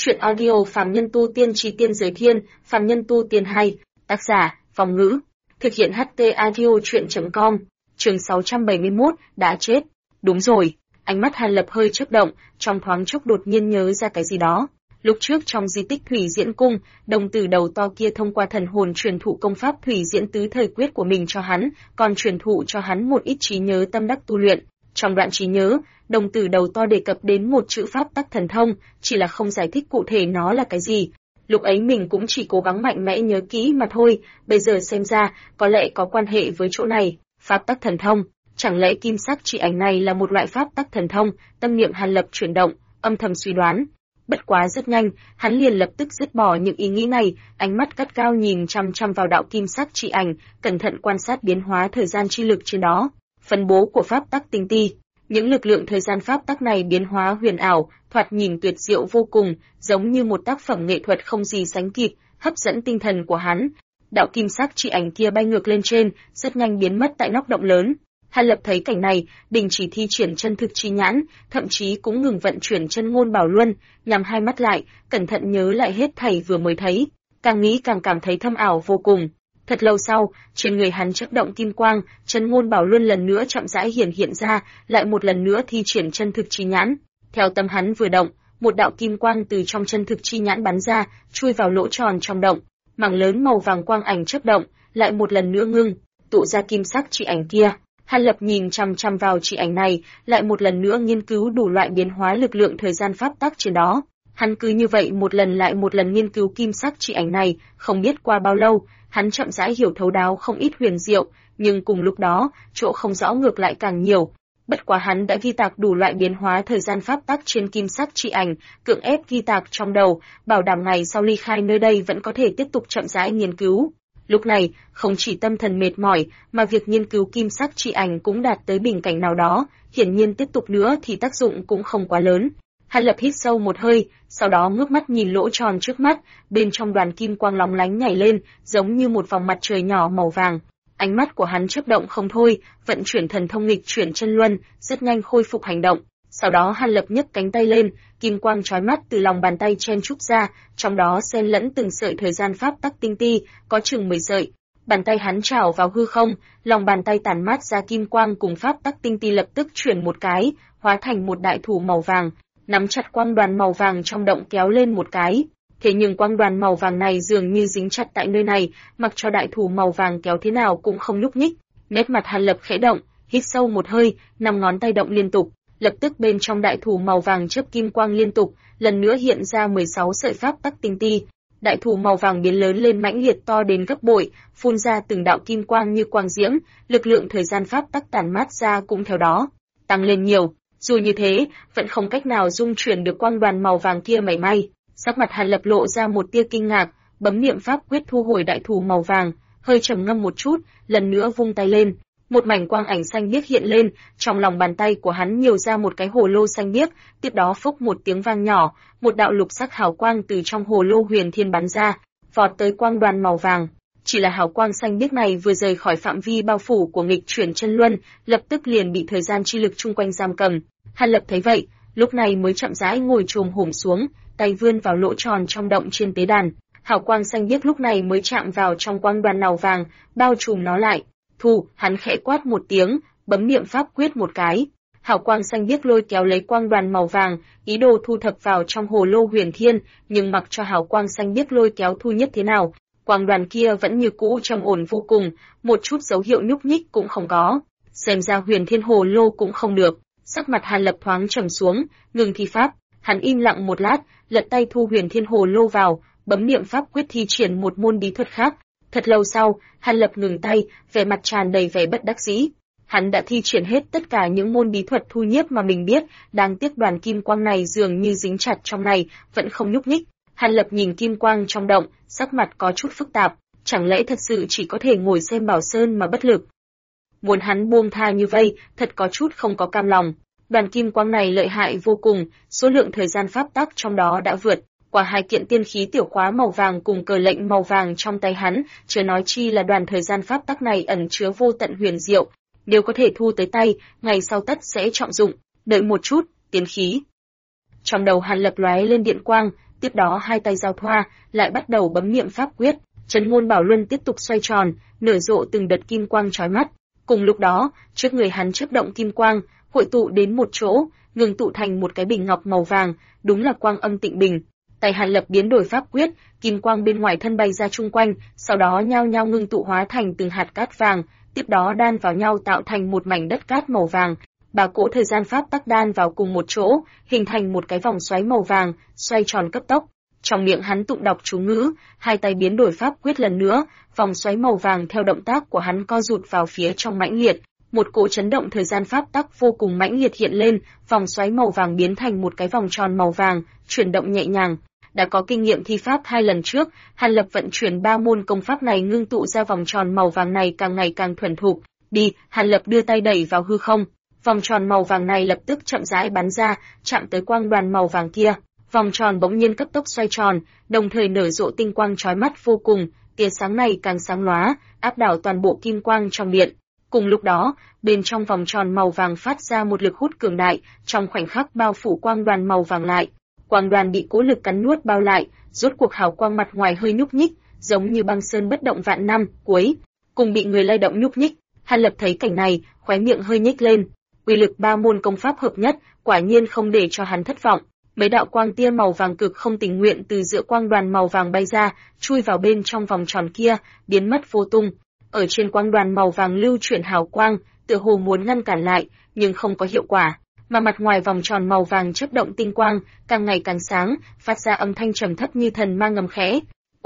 Chuyện audio Phàm Nhân Tu Tiên Chí Tiên Giới Thiên, Phàm Nhân Tu Tiên hay, tác giả, Phong Ngữ. Thực hiện HT Audio Chuyện.com, chương 671, đã chết. Đúng rồi, ánh mắt Hàn Lập hơi chớp động, trong thoáng chốc đột nhiên nhớ ra cái gì đó. Lúc trước trong di tích Thủy Diễn Cung, đồng tử đầu to kia thông qua thần hồn truyền thụ công pháp Thủy Diễn Tứ Thời Quyết của mình cho hắn, còn truyền thụ cho hắn một ít trí nhớ tâm đắc tu luyện. Trong đoạn trí nhớ, đồng tử đầu to đề cập đến một chữ pháp tắc thần thông, chỉ là không giải thích cụ thể nó là cái gì. Lúc ấy mình cũng chỉ cố gắng mạnh mẽ nhớ kỹ mà thôi, bây giờ xem ra, có lẽ có quan hệ với chỗ này. Pháp tắc thần thông, chẳng lẽ kim sắc chỉ ảnh này là một loại pháp tắc thần thông? Tâm niệm Hàn Lập chuyển động, âm thầm suy đoán. Bất quá rất nhanh, hắn liền lập tức dứt bỏ những ý nghĩ này, ánh mắt gắt gao nhìn chăm chăm vào đạo kim sắc chỉ ảnh, cẩn thận quan sát biến hóa thời gian chi lực trên đó. Phân bố của pháp tắc tinh ti, những lực lượng thời gian pháp tắc này biến hóa huyền ảo, thoạt nhìn tuyệt diệu vô cùng, giống như một tác phẩm nghệ thuật không gì sánh kịp, hấp dẫn tinh thần của hắn. Đạo kim sắc chỉ ảnh kia bay ngược lên trên, rất nhanh biến mất tại nóc động lớn. Hàn Lập thấy cảnh này, đình chỉ thi triển chân thực chi nhãn, thậm chí cũng ngừng vận chuyển chân ngôn bảo luân, nhắm hai mắt lại, cẩn thận nhớ lại hết thảy vừa mới thấy, càng nghĩ càng cảm thấy thâm ảo vô cùng. Thật lâu sau, trên người hắn chớp động kim quang, chân ngôn bảo luân lần nữa chậm rãi hiện ra, lại một lần nữa thi triển chân thực chi nhãn. Theo tâm hắn vừa động, một đạo kim quang từ trong chân thực chi nhãn bắn ra, chui vào lỗ tròn trong động. Mảng lớn màu vàng quang ảnh chớp động, lại một lần nữa ngưng, tụ ra kim sắc chỉ ảnh kia. Hàn Lập nhìn chăm chăm vào chỉ ảnh này, lại một lần nữa nghiên cứu đủ loại biến hóa lực lượng thời gian pháp tắc trên đó. Hắn cứ như vậy một lần lại một lần nghiên cứu kim sắc chỉ ảnh này, không biết qua bao lâu, hắn chậm rãi hiểu thấu đáo không ít huyền diệu, nhưng cùng lúc đó, chỗ không rõ ngược lại càng nhiều. Bất quá hắn đã ghi tạc đủ loại biến hóa thời gian pháp tắc trên kim sắc chỉ ảnh, cưỡng ép ghi tạc trong đầu, bảo đảm ngày sau ly khai nơi đây vẫn có thể tiếp tục chậm rãi nghiên cứu. Lúc này, không chỉ tâm thần mệt mỏi, mà việc nghiên cứu kim sắc chỉ ảnh cũng đạt tới bình cảnh nào đó, hiển nhiên tiếp tục nữa thì tác dụng cũng không quá lớn. Hàn Lập hít sâu một hơi, sau đó ngước mắt nhìn lỗ tròn trước mắt, bên trong đoàn kim quang lóng lánh nhảy lên, giống như một vòng mặt trời nhỏ màu vàng. Ánh mắt của hắn chớp động không thôi, vận chuyển thần thông nghịch chuyển chân luân, rất nhanh khôi phục hành động. Sau đó Hàn Lập nhấc cánh tay lên, kim quang chói mắt từ lòng bàn tay chen chúc ra, trong đó xen lẫn từng sợi thời gian pháp tắc tinh ti, có chừng 10 sợi. Bàn tay hắn trảo vào hư không, lòng bàn tay tản mát ra kim quang cùng pháp tắc tinh ti lập tức chuyển một cái, hóa thành một đại thủ màu vàng, nắm chặt quang đoàn màu vàng trong động kéo lên một cái. Thế nhưng quang đoàn màu vàng này dường như dính chặt tại nơi này, mặc cho đại thủ màu vàng kéo thế nào cũng không nhúc nhích. Nét mặt Hàn Lập khẽ động, hít sâu một hơi, 5 ngón tay động liên tục. Lập tức bên trong đại thủ màu vàng chớp kim quang liên tục, lần nữa hiện ra 16 sợi pháp tắc tinh ti. Đại thủ màu vàng biến lớn lên mãnh liệt to đến gấp bội, phun ra từng đạo kim quang như quang diễm, lực lượng thời gian pháp tắc tản mát ra cũng theo đó tăng lên nhiều. Dù như thế, vẫn không cách nào dung chuyển được quang đoàn màu vàng kia mảy may. Sắc mặt Hàn Lập lộ ra một tia kinh ngạc, bấm niệm pháp quyết thu hồi đại thủ màu vàng, hơi trầm ngâm một chút, lần nữa vung tay lên. Một mảnh quang ảnh xanh biếc hiện lên, trong lòng bàn tay của hắn nhiều ra một cái hồ lô xanh biếc, tiếp đó phốc một tiếng vang nhỏ, một đạo lục sắc hào quang từ trong hồ lô huyền thiên bắn ra, vọt tới quang đoàn màu vàng. Chỉ là hào quang xanh biếc này vừa rời khỏi phạm vi bao phủ của nghịch chuyển chân luân, lập tức liền bị thời gian chi lực chung quanh giam cầm. Hàn Lập thấy vậy, lúc này mới chậm rãi ngồi chồm hổm xuống, tay vươn vào lỗ tròn trong động trên tế đàn. Hào quang xanh biếc lúc này mới chạm vào trong quang đoàn màu vàng, bao trùm nó lại. Thu, hắn khẽ quát một tiếng, bấm niệm pháp quyết một cái. Hào quang xanh biếc lôi kéo lấy quang đoàn màu vàng, ý đồ thu thập vào trong hồ lô huyền thiên, nhưng mặc cho hào quang xanh biếc lôi kéo thu nhất thế nào, quang đoàn kia vẫn như cũ trầm ổn vô cùng, một chút dấu hiệu nhúc nhích cũng không có. Xem ra huyền thiên hồ lô cũng không được. Sắc mặt Hàn Lập thoáng trầm xuống, ngừng thi pháp, hắn im lặng một lát, lật tay thu huyền thiên hồ lô vào, bấm niệm pháp quyết thi triển một môn bí thuật khác. Thật lâu sau, Hàn Lập ngừng tay, vẻ mặt tràn đầy vẻ bất đắc dĩ. Hắn đã thi triển hết tất cả những môn bí thuật thu nhiếp mà mình biết, đáng tiếc đoàn kim quang này dường như dính chặt trong này, vẫn không nhúc nhích. Hàn Lập nhìn kim quang trong động, sắc mặt có chút phức tạp, chẳng lẽ thật sự chỉ có thể ngồi xem Bảo Sơn mà bất lực. Muốn hắn buông tha như vậy, thật có chút không có cam lòng. Đoàn kim quang này lợi hại vô cùng, số lượng thời gian pháp tắc trong đó đã vượt qua 2 kiện tiên khí tiểu khóa màu vàng cùng cờ lệnh màu vàng trong tay hắn, chớ nói chi là đoàn thời gian pháp tắc này ẩn chứa vô tận huyền diệu, nếu có thể thu tới tay, ngày sau tất sẽ trọng dụng. Đợi một chút, tiên khí. Trong đầu Hàn Lập lóe lên điện quang, tiếp đó hai tay giao thoa, lại bắt đầu bấm niệm pháp quyết, Trấn Ngôn Bảo Luân tiếp tục xoay tròn, nở rộ từng đợt kim quang chói mắt. Cùng lúc đó, trước người hắn chớp động kim quang, hội tụ đến một chỗ, ngừng tụ thành một cái bình ngọc màu vàng, đúng là Quang Âm Tịnh Bình. Tay Hàn Lập biến đổi pháp quyết, kim quang bên ngoài thân bay ra chung quanh, sau đó nhao nhao ngưng tụ hóa thành từng hạt cát vàng, tiếp đó đan vào nhau tạo thành một mảnh đất cát màu vàng. Ba cỗ thời gian pháp tắc đan vào cùng một chỗ, hình thành một cái vòng xoáy màu vàng, xoay tròn cấp tốc. Trong miệng hắn tụng đọc chú ngữ, hai tay biến đổi pháp quyết lần nữa, vòng xoáy màu vàng theo động tác của hắn co rụt vào phía trong mãnh liệt. Một cỗ chấn động thời gian pháp tắc vô cùng mãnh liệt hiện lên, vòng xoáy màu vàng biến thành một cái vòng tròn màu vàng, chuyển động nhẹ nhàng. Đã có kinh nghiệm thi pháp 2 lần trước, Hàn Lập vận chuyển 3 môn công pháp này ngưng tụ ra vòng tròn màu vàng này càng ngày càng thuần thục. Đi, Hàn Lập đưa tay đẩy vào hư không, vòng tròn màu vàng này lập tức chậm rãi bắn ra, chạm tới quang đoàn màu vàng kia. Vòng tròn bỗng nhiên cấp tốc xoay tròn, đồng thời nở rộ tinh quang chói mắt vô cùng, tia sáng này càng sáng lóa, áp đảo toàn bộ kim quang trong điện. Cùng lúc đó, bên trong vòng tròn màu vàng phát ra một lực hút cường đại, trong khoảnh khắc bao phủ quang đoàn màu vàng lại. Quang đoàn bị cỗ lực cắn nuốt bao lại, rốt cuộc hào quang mặt ngoài hơi nhúc nhích, giống như băng sơn bất động vạn năm, cuối cùng bị người lay động nhúc nhích. Hàn Lập thấy cảnh này, khóe miệng hơi nhếch lên. Uy lực 3 môn công pháp hợp nhất, quả nhiên không để cho hắn thất vọng. Mấy đạo quang tia màu vàng cực không tình nguyện từ giữa quang đoàn màu vàng bay ra, chui vào bên trong vòng tròn kia, biến mất vô tung. Ở trên quang đoàn màu vàng lưu chuyển hào quang, tựa hồ muốn ngăn cản lại, nhưng không có hiệu quả. Mà mặt ngoài vòng tròn màu vàng chớp động tinh quang, càng ngày càng sáng, phát ra âm thanh trầm thấp như thần ma ngầm khẽ.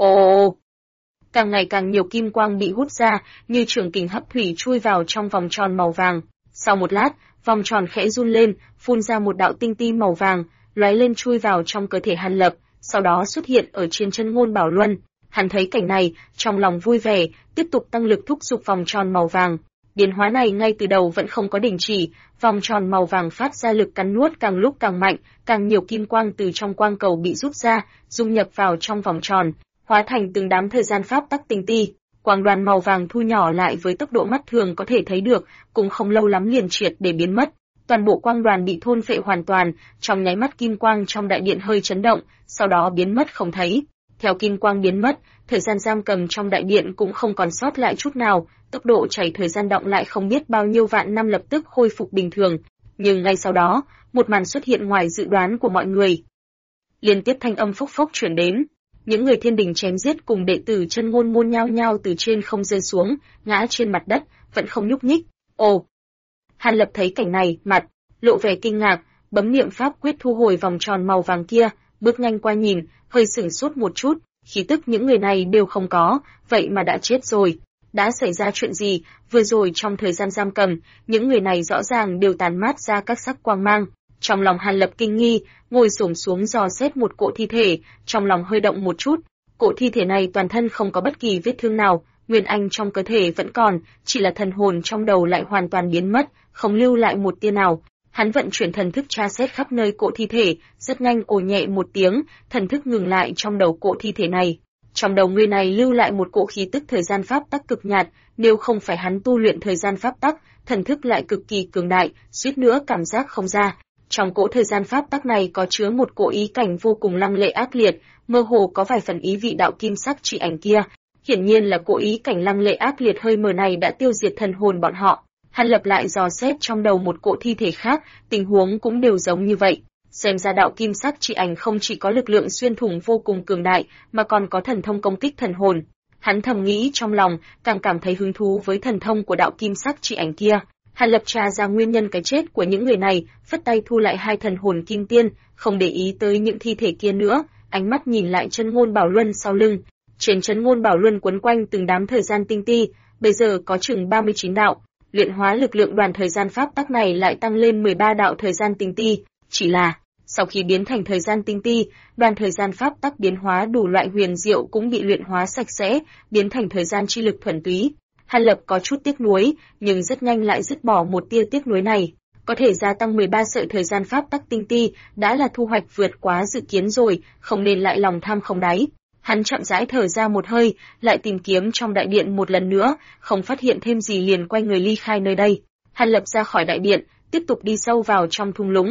Ồ! Càng ngày càng nhiều kim quang bị hút ra, như trường kình hấp thủy chui vào trong vòng tròn màu vàng. Sau một lát, vòng tròn khẽ run lên, phun ra một đạo tinh ti màu vàng, lóe lên chui vào trong cơ thể Hàn Lập, sau đó xuất hiện ở trên Trấn Ngôn Bảo Luân. Hắn thấy cảnh này, trong lòng vui vẻ, tiếp tục tăng lực thúc giục vòng tròn màu vàng. Biến hóa này ngay từ đầu vẫn không có đình chỉ, vòng tròn màu vàng phát ra lực cắn nuốt càng lúc càng mạnh, càng nhiều kim quang từ trong quang cầu bị rút ra, dung nhập vào trong vòng tròn, hóa thành từng đám thời gian pháp tắc tinh ti. Quang đoàn màu vàng thu nhỏ lại với tốc độ mắt thường có thể thấy được, cũng không lâu lắm liền triệt để biến mất. Toàn bộ quang đoàn bị thôn phệ hoàn toàn, trong nháy mắt kim quang trong đại điện hơi chấn động, sau đó biến mất không thấy. Theo kim quang biến mất, thời gian giam cầm trong đại điện cũng không còn sót lại chút nào, tốc độ chảy thời gian động lại không biết bao nhiêu vạn năm lập tức khôi phục bình thường. Nhưng ngay sau đó, một màn xuất hiện ngoài dự đoán của mọi người. Liên tiếp thanh âm phốc phốc truyền đến, những người thiên đình chém giết cùng đệ tử Chân Ngôn môn nhao nhao từ trên không rơi xuống, ngã trên mặt đất, vẫn không nhúc nhích. Ồ! Hàn Lập thấy cảnh này, mặt lộ vẻ kinh ngạc, bấm niệm pháp quyết thu hồi vòng tròn màu vàng kia, bước nhanh qua nhìn, hơi sửng sốt một chút, khí tức những người này đều không có, vậy mà đã chết rồi. Đã xảy ra chuyện gì? Vừa rồi trong thời gian giam cầm, những người này rõ ràng đều tàn mát ra các sắc quang mang. Trong lòng Hàn Lập kinh nghi, ngồi xổm xuống dò xét một cỗ thi thể, trong lòng hơi động một chút. Cỗ thi thể này toàn thân không có bất kỳ vết thương nào, nguyên anh trong cơ thể vẫn còn, chỉ là thần hồn trong đầu lại hoàn toàn biến mất, không lưu lại một tia nào. Hắn vận chuyển thần thức tra xét khắp nơi cỗ thi thể, rất nhanh ồ nhẹ một tiếng, thần thức ngừng lại trong đầu cỗ thi thể này. Trong đầu người này lưu lại một cỗ khí tức thời gian pháp tắc cực nhạt, nếu không phải hắn tu luyện thời gian pháp tắc, thần thức lại cực kỳ cường đại, suýt nữa cảm giác không ra. Trong cỗ thời gian pháp tắc này có chứa một cỗ ý cảnh vô cùng lăng lệ ác liệt, mơ hồ có vài phần ý vị đạo kim sắc chỉ ảnh kia. Hiển nhiên là cỗ ý cảnh lăng lệ ác liệt hơi mờ này đã tiêu diệt thần hồn bọn họ. Hàn Lập lại dò xét trong đầu một cỗ thi thể khác, tình huống cũng đều giống như vậy. Xem ra đạo kim sắc chỉ ảnh không chỉ có lực lượng xuyên thủng vô cùng cường đại, mà còn có thần thông công kích thần hồn. Hắn thầm nghĩ trong lòng, càng cảm thấy hứng thú với thần thông của đạo kim sắc chỉ ảnh kia. Hàn Lập tra ra nguyên nhân cái chết của những người này, phất tay thu lại 2 thần hồn kim tiên, không để ý tới những thi thể kia nữa, ánh mắt nhìn lại Trấn Ngôn Bảo Luân sau lưng. Trên Trấn Ngôn Bảo Luân quấn quanh từng đám thời gian tinh ti, bây giờ có chừng 39 đạo. Luyện hóa lực lượng đoàn thời gian pháp tắc này lại tăng lên 13 đạo thời gian tinh ti, chỉ là sau khi biến thành thời gian tinh ti, đoàn thời gian pháp tắc biến hóa đủ loại huyền diệu cũng bị luyện hóa sạch sẽ, biến thành thời gian chi lực thuần túy. Hàn Lập có chút tiếc nuối, nhưng rất nhanh lại dứt bỏ một tia tiếc nuối này. Có thể gia tăng 13 sợi thời gian pháp tắc tinh ti, đã là thu hoạch vượt quá dự kiến rồi, không nên lại lòng tham không đáy. Hắn chậm rãi thở ra một hơi, lại tìm kiếm trong đại điện một lần nữa, không phát hiện thêm gì liền quay người ly khai nơi đây. Hàn Lập ra khỏi đại điện, tiếp tục đi sâu vào trong thung lũng.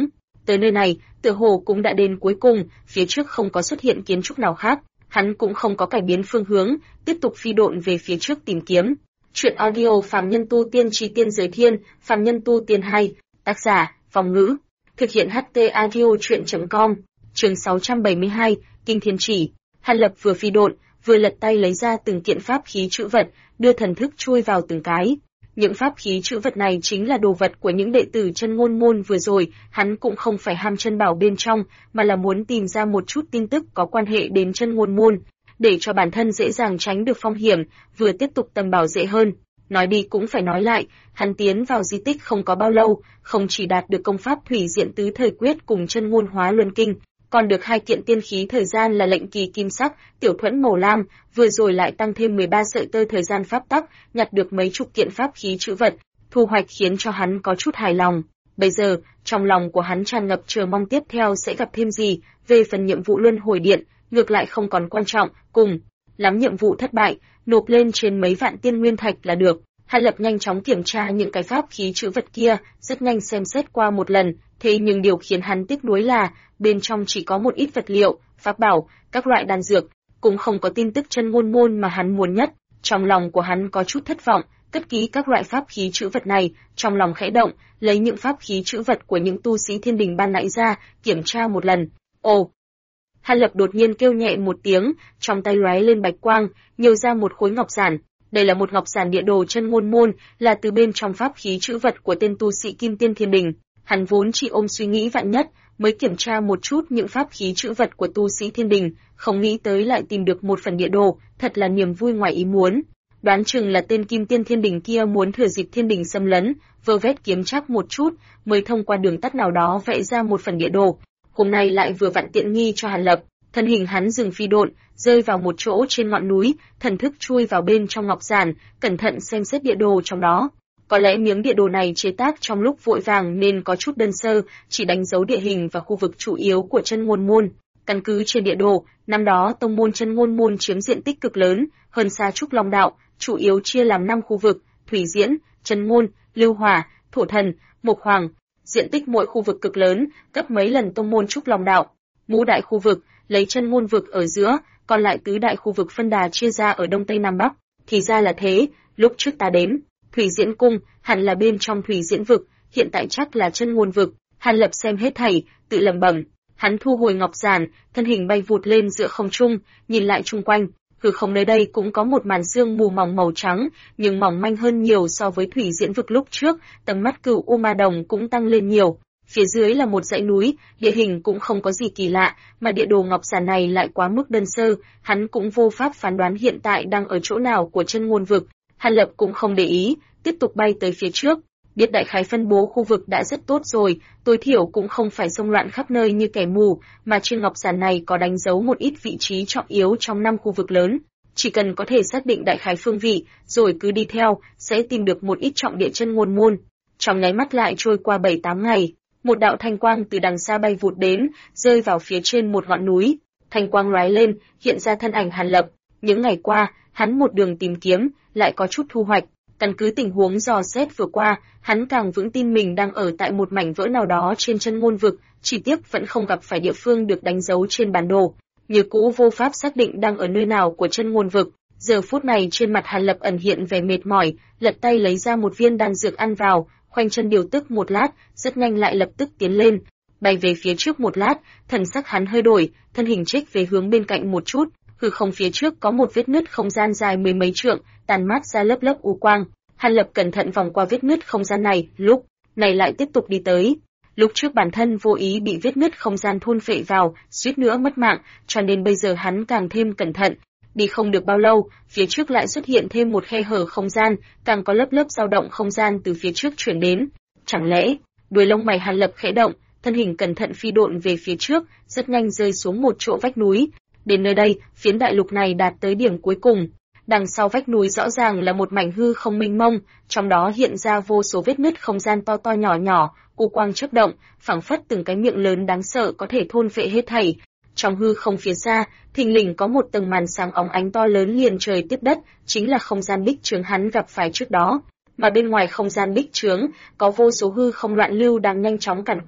Tới nơi này, tựa hồ cũng đã đến cuối cùng, phía trước không có xuất hiện kiến trúc nào khác, hắn cũng không có cải biến phương hướng, tiếp tục phi độn về phía trước tìm kiếm. Chuyện audio Phàm Nhân Tu Tiên Chi Tiên Giới Thiên, Phàm Nhân Tu Tiên 2, tác giả, Vong Ngữ, thực hiện HT Audio Truyện.com, chương 672, Kinh Thiên Chỉ. Hàn Lập vừa phi độn, vừa lật tay lấy ra từng kiện pháp khí trữ vật, đưa thần thức chui vào từng cái. Những pháp khí trữ vật này chính là đồ vật của những đệ tử chân ngôn môn vừa rồi, hắn cũng không phải ham chân bảo bên trong, mà là muốn tìm ra một chút tin tức có quan hệ đến chân ngôn môn, để cho bản thân dễ dàng tránh được phong hiểm, vừa tiếp tục tầm bảo dễ hơn. Nói đi cũng phải nói lại, hắn tiến vào di tích không có bao lâu, không chỉ đạt được công pháp thủy diện tứ thời quyết cùng chân ngôn hóa luân kinh, còn được 2 kiện tiên khí thời gian là lệnh kỳ kim sắc, tiểu thuẫn màu lam, vừa rồi lại tăng thêm 13 sợi tơ thời gian pháp tắc, nhặt được mấy chục kiện pháp khí trữ vật, thu hoạch khiến cho hắn có chút hài lòng. Bây giờ, trong lòng của hắn tràn ngập chờ mong tiếp theo sẽ gặp thêm gì, về phần nhiệm vụ luân hồi điện, ngược lại không còn quan trọng, cùng lắm nhiệm vụ thất bại, nộp lên trên mấy vạn tiên nguyên thạch là được. Hàn Lập nhanh chóng kiểm tra những cái pháp khí trữ vật kia, rất nhanh xem xét qua một lần, thế nhưng điều khiến hắn tiếc nuối là bên trong chỉ có một ít vật liệu, pháp bảo, các loại đan dược, cũng không có tin tức chân ngôn môn mà hắn muốn nhất. Trong lòng của hắn có chút thất vọng, cất kỹ các loại pháp khí trữ vật này, trong lòng khẽ động, lấy những pháp khí trữ vật của những tu sĩ thiên đình ban nãy ra, kiểm tra một lần. Ồ! Hàn Lập đột nhiên kêu nhẹ một tiếng, trong tay lóe lên bạch quang, nhiều ra một khối ngọc giản. Đây là một ngọc giản địa đồ chân ngôn môn, là từ bên trong pháp khí trữ vật của tên tu sĩ Kim Tiên Thiên Đình. Hắn vốn chỉ ôm suy nghĩ vạn nhất, mới kiểm tra một chút những pháp khí trữ vật của tu sĩ Thiên Đình, không nghĩ tới lại tìm được một phần địa đồ, thật là niềm vui ngoài ý muốn. Đoán chừng là tên Kim Tiên Thiên Đình kia muốn thừa dịp Thiên Đình xâm lấn, vơ vét kiếm chắc một chút, mới thông qua đường tắt nào đó vẽ ra một phần địa đồ. Hôm nay lại vừa vặn tiện nghi cho Hàn Lập. Thân hình hắn dừng phi độn, rơi vào một chỗ trên ngọn núi, thần thức chui vào bên trong ngọc giản, cẩn thận xem xét địa đồ trong đó. Có lẽ miếng địa đồ này chế tác trong lúc vội vàng nên có chút đơn sơ, chỉ đánh dấu địa hình và khu vực chủ yếu của chân ngôn môn. Căn cứ trên địa đồ, năm đó tông môn chân ngôn môn chiếm diện tích cực lớn, hơn xa Trúc Long Đạo, chủ yếu chia làm 5 khu vực: Thủy Diễn, Chân Môn, Lưu Hỏa, Thổ Thần, Mộc Hoàng. Diện tích mỗi khu vực cực lớn, gấp mấy lần tông môn Trúc Long Đạo. Ngũ đại khu vực, lấy chân ngôn vực ở giữa, còn lại tứ đại khu vực phân đà chia ra ở đông tây nam bắc. Thì ra là thế, lúc trước ta đếm, Thủy Diễn cung hẳn là bên trong Thủy Diễn vực, hiện tại chắc là chân ngôn vực. Hàn Lập xem hết thảy, tự lẩm bẩm. Hắn thu hồi ngọc giản, thân hình bay vụt lên giữa không trung, nhìn lại chung quanh, hư không nơi đây cũng có một màn sương mù mỏng màu trắng, nhưng mỏng manh hơn nhiều so với Thủy Diễn vực lúc trước, tầm mắt Cửu U Ma Đồng cũng tăng lên nhiều. Phía dưới là một dãy núi, địa hình cũng không có gì kỳ lạ, mà địa đồ ngọc giản này lại quá mức đơn sơ, hắn cũng vô pháp phán đoán hiện tại đang ở chỗ nào của chân ngôn vực. Hàn Lập cũng không để ý, tiếp tục bay tới phía trước. Biết đại khái phân bố khu vực đã rất tốt rồi, tối thiểu cũng không phải xông loạn khắp nơi như kẻ mù, mà trên ngọc giản này có đánh dấu một ít vị trí trọng yếu trong 5 khu vực lớn. Chỉ cần có thể xác định đại khái phương vị, rồi cứ đi theo, sẽ tìm được một ít trọng địa chân ngôn môn. Trong nháy mắt lại trôi qua 7-8 ngày. Một đạo thanh quang từ đằng xa bay vụt đến, rơi vào phía trên một ngọn núi. Thanh quang lóe lên, hiện ra thân ảnh Hàn Lập. Những ngày qua, hắn một đường tìm kiếm, lại có chút thu hoạch. Căn cứ tình huống dò xét vừa qua, hắn càng vững tin mình đang ở tại một mảnh vỡ nào đó trên chân ngôn vực, chỉ tiếc vẫn không gặp phải địa phương được đánh dấu trên bản đồ. Như cũ vô pháp xác định đang ở nơi nào của chân ngôn vực. Giờ phút này trên mặt Hàn Lập ẩn hiện vẻ mệt mỏi, lật tay lấy ra một viên đan dược ăn vào, khoanh chân điều tức một lát, rất nhanh lại lập tức tiến lên, bay về phía trước một lát, thần sắc hắn hơi đổi, thân hình chếch về hướng bên cạnh một chút, hư không phía trước có một vết nứt không gian dài mười mấy trượng, tàn mát ra lớp lớp u quang. Hàn Lập cẩn thận vòng qua vết nứt không gian này, lúc này lại tiếp tục đi tới. Lúc trước bản thân vô ý bị vết nứt không gian thôn phệ vào, suýt nữa mất mạng, cho nên bây giờ hắn càng thêm cẩn thận. Đi không được bao lâu, phía trước lại xuất hiện thêm một khe hở không gian, càng có lớp lớp dao động không gian từ phía trước chuyển đến. Chẳng lẽ, đuôi lông mày Hàn Lập khẽ động, thân hình cẩn thận phi độn về phía trước, rất nhanh rơi xuống một chỗ vách núi. Đến nơi đây, phiến đại lục này đạt tới điểm cuối cùng. Đằng sau vách núi rõ ràng là một mảnh hư không mênh mông, trong đó hiện ra vô số vết nứt không gian to to nhỏ nhỏ, u quang chớp động, phảng phất từng cái miệng lớn đáng sợ có thể thôn phệ hết thảy. Trong hư không phía xa, thình lình có một tầng màn sáng óng ánh to lớn liền trời tiếp đất, chính là không gian bích chướng hắn gặp phải trước đó. Mà bên ngoài không gian bích chướng, có vô số hư không loạn lưu đang nhanh chóng càn quét,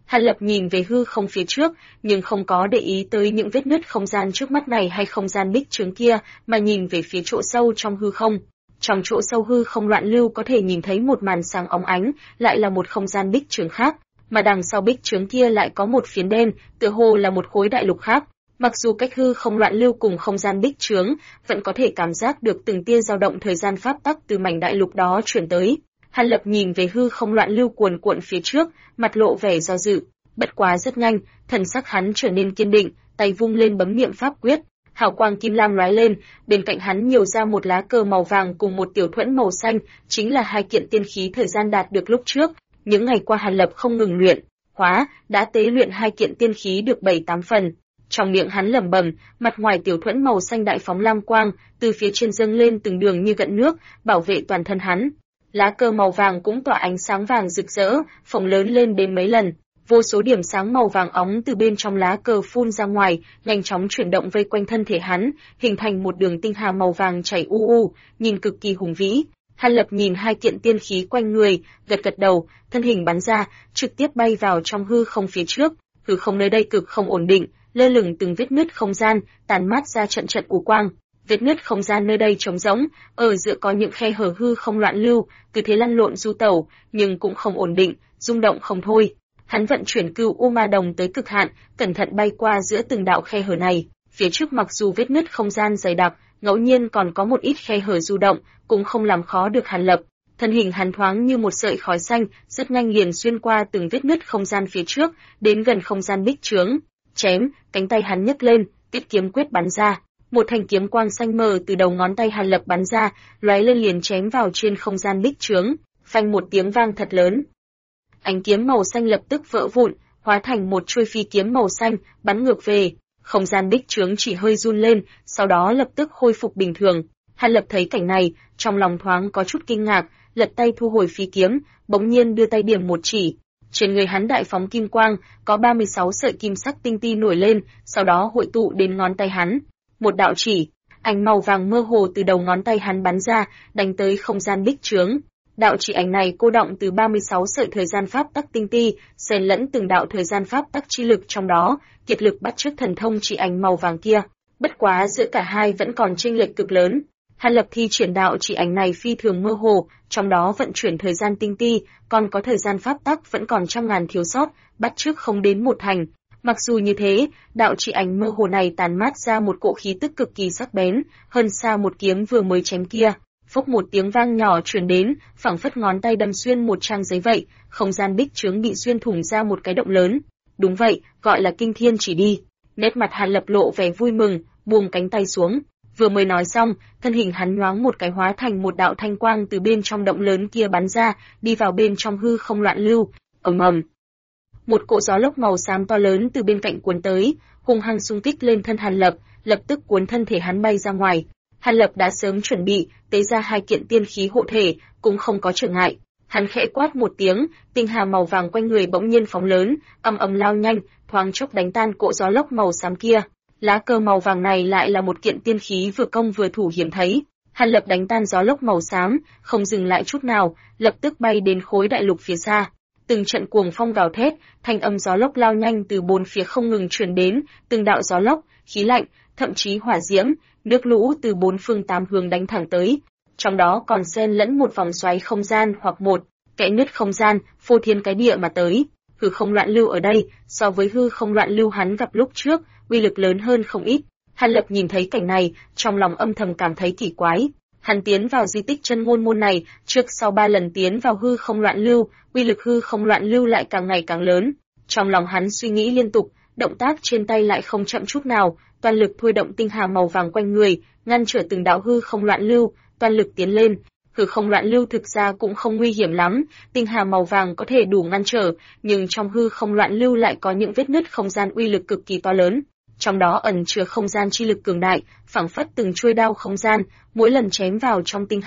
Hàn Lập nhìn về hư không phía trước, nhưng không có để ý tới những vết nứt không gian trước mắt này hay không gian bích trướng kia, mà nhìn về phía chỗ sâu trong hư không. Trong chỗ sâu hư không loạn lưu có thể nhìn thấy một màn sáng óng ánh, lại là một không gian bích trướng khác, mà đằng sau bích trướng kia lại có một phiến đen, tựa hồ là một khối đại lục khác. Mặc dù cách hư không loạn lưu cùng không gian bích trướng, vẫn có thể cảm giác được từng tia dao động thời gian pháp tắc từ mảnh đại lục đó chuyển tới. Hàn Lập nhìn về hư không loạn lưu cuồn cuộn phía trước, mặt lộ vẻ do dự. Bất quá rất nhanh, thần sắc hắn trở nên kiên định, tay vung lên bấm niệm pháp quyết, hào quang kim lam lóe lên, bên cạnh hắn nhiều ra một lá cờ màu vàng cùng một tiểu thuẫn màu xanh, chính là hai kiện tiên khí thời gian đạt được lúc trước. Những ngày qua Hàn Lập không ngừng luyện, hóa, đã tế luyện hai kiện tiên khí được 7-8 phần. Trong miệng hắn lẩm bẩm, mặt ngoài tiểu thuẫn màu xanh đại phóng lam quang, từ phía trên dâng lên từng đường như gợn nước, bảo vệ toàn thân hắn. Lá cờ màu vàng cũng tỏa ánh sáng vàng rực rỡ, phồng lớn lên đến mấy lần. Vô số điểm sáng màu vàng óng từ bên trong lá cờ phun ra ngoài, nhanh chóng chuyển động vây quanh thân thể hắn, hình thành một đường tinh hà màu vàng chảy u u, nhìn cực kỳ hùng vĩ. Hàn Lập nhìn hai kiện tiên khí quanh người, gật gật đầu, thân hình bắn ra, trực tiếp bay vào trong hư không phía trước. Hư không nơi đây cực không ổn định, lơ lửng từng vết nứt không gian, tàn mát ra trận trận u quang. Vết nứt không gian nơi đây trống rỗng, ở giữa có những khe hở hư không loạn lưu, cứ thế lăn lộn du tẩu, nhưng cũng không ổn định, rung động không thôi. Hắn vận chuyển Cửu U Ma Đồng tới cực hạn, cẩn thận bay qua giữa từng đạo khe hở này. Phía trước mặc dù vết nứt không gian dày đặc, ngẫu nhiên còn có một ít khe hở du động, cũng không làm khó được Hàn Lập. Thân hình hắn thoáng như một sợi khói xanh, rất nhanh liền xuyên qua từng vết nứt không gian phía trước, đến gần không gian bích trướng. Chém, cánh tay hắn nhấc lên, Tiết kiếm quyết bắn ra. Một thanh kiếm quang xanh mờ từ đầu ngón tay Hàn Lập bắn ra, lóe lên liền chém vào trên không gian bích trướng, phanh một tiếng vang thật lớn. Ánh kiếm màu xanh lập tức vỡ vụn, hóa thành một chuôi phi kiếm màu xanh, bắn ngược về. Không gian bích trướng chỉ hơi run lên, sau đó lập tức khôi phục bình thường. Hàn Lập thấy cảnh này, trong lòng thoáng có chút kinh ngạc, lật tay thu hồi phi kiếm, bỗng nhiên đưa tay điểm một chỉ. Trên người hắn đại phóng kim quang, có 36 sợi kim sắc tinh ti nổi lên, sau đó hội tụ đến ngón tay hắn. Một đạo chỉ, ánh màu vàng mơ hồ từ đầu ngón tay hắn bắn ra, đánh tới không gian bích trướng. Đạo chỉ ảnh này cô động từ 36 sợi thời gian pháp tắc tinh ti, xen lẫn từng đạo thời gian pháp tắc chi lực trong đó, kiệt lực bắt chước thần thông chỉ ảnh màu vàng kia. Bất quá giữa cả hai vẫn còn chênh lệch cực lớn. Hàn Lập thi triển đạo chỉ ảnh này phi thường mơ hồ, trong đó vận chuyển thời gian tinh ti, còn có thời gian pháp tắc vẫn còn trăm ngàn thiếu sót, bắt chước không đến một thành. Mặc dù như thế, đạo chỉ ảnh mơ hồ này tàn mát ra một cỗ khí tức cực kỳ sắc bén, hơn xa một kiếm vừa mới chém kia. Phốc một tiếng vang nhỏ truyền đến, phảng phất ngón tay đâm xuyên một trang giấy vậy, không gian bích trướng bị xuyên thủng ra một cái động lớn. Đúng vậy, gọi là kinh thiên chỉ đi. Nét mặt Hàn Lập lộ vẻ vui mừng, buông cánh tay xuống. Vừa mới nói xong, thân hình hắn nhoáng một cái hóa thành một đạo thanh quang từ bên trong động lớn kia bắn ra, đi vào bên trong hư không loạn lưu. Ầm ầm. Một cỗ gió lốc màu xám to lớn từ bên cạnh cuốn tới, hung hăng xung kích lên thân Hàn Lập, lập tức cuốn thân thể hắn bay ra ngoài. Hàn Lập đã sớm chuẩn bị, tế ra hai kiện tiên khí hộ thể, cũng không có trở ngại. Hắn khẽ quát một tiếng, tinh hà màu vàng quanh người bỗng nhiên phóng lớn, ầm ầm lao nhanh, thoáng chốc đánh tan cỗ gió lốc màu xám kia. Lá cờ màu vàng này lại là một kiện tiên khí vừa công vừa thủ hiếm thấy. Hàn Lập đánh tan gió lốc màu xám, không dừng lại chút nào, lập tức bay đến khối đại lục phía xa. Từng trận cuồng phong gào thét, thanh âm gió lốc lao nhanh từ bốn phía không ngừng truyền đến, từng đạo gió lốc, khí lạnh, thậm chí hỏa diễm, nước lũ từ bốn phương tám hướng đánh thẳng tới. Trong đó còn xen lẫn một vòng xoáy không gian hoặc một kẽ nứt không gian, phô thiên cái địa mà tới. Hư không loạn lưu ở đây, so với hư không loạn lưu hắn gặp lúc trước, uy lực lớn hơn không ít. Hàn Lập nhìn thấy cảnh này, trong lòng âm thầm cảm thấy kỳ quái. Hắn tiến vào di tích chân ngôn môn này, trước sau 3 lần tiến vào hư không loạn lưu, uy lực hư không loạn lưu lại càng ngày càng lớn. Trong lòng hắn suy nghĩ liên tục, động tác trên tay lại không chậm chút nào, toàn lực thôi động tinh hà màu vàng quanh người, ngăn trở từng đạo hư không loạn lưu, toàn lực tiến lên. Hư không loạn lưu thực ra cũng không nguy hiểm lắm, tinh hà màu vàng có thể đủ ngăn trở, nhưng trong hư không loạn lưu lại có những vết nứt không gian uy lực cực kỳ to lớn. Trong đó ẩn chứa không gian chi lực cường đại, phảng phất từng chuôi đao không gian, mỗi lần chém vào trong tinh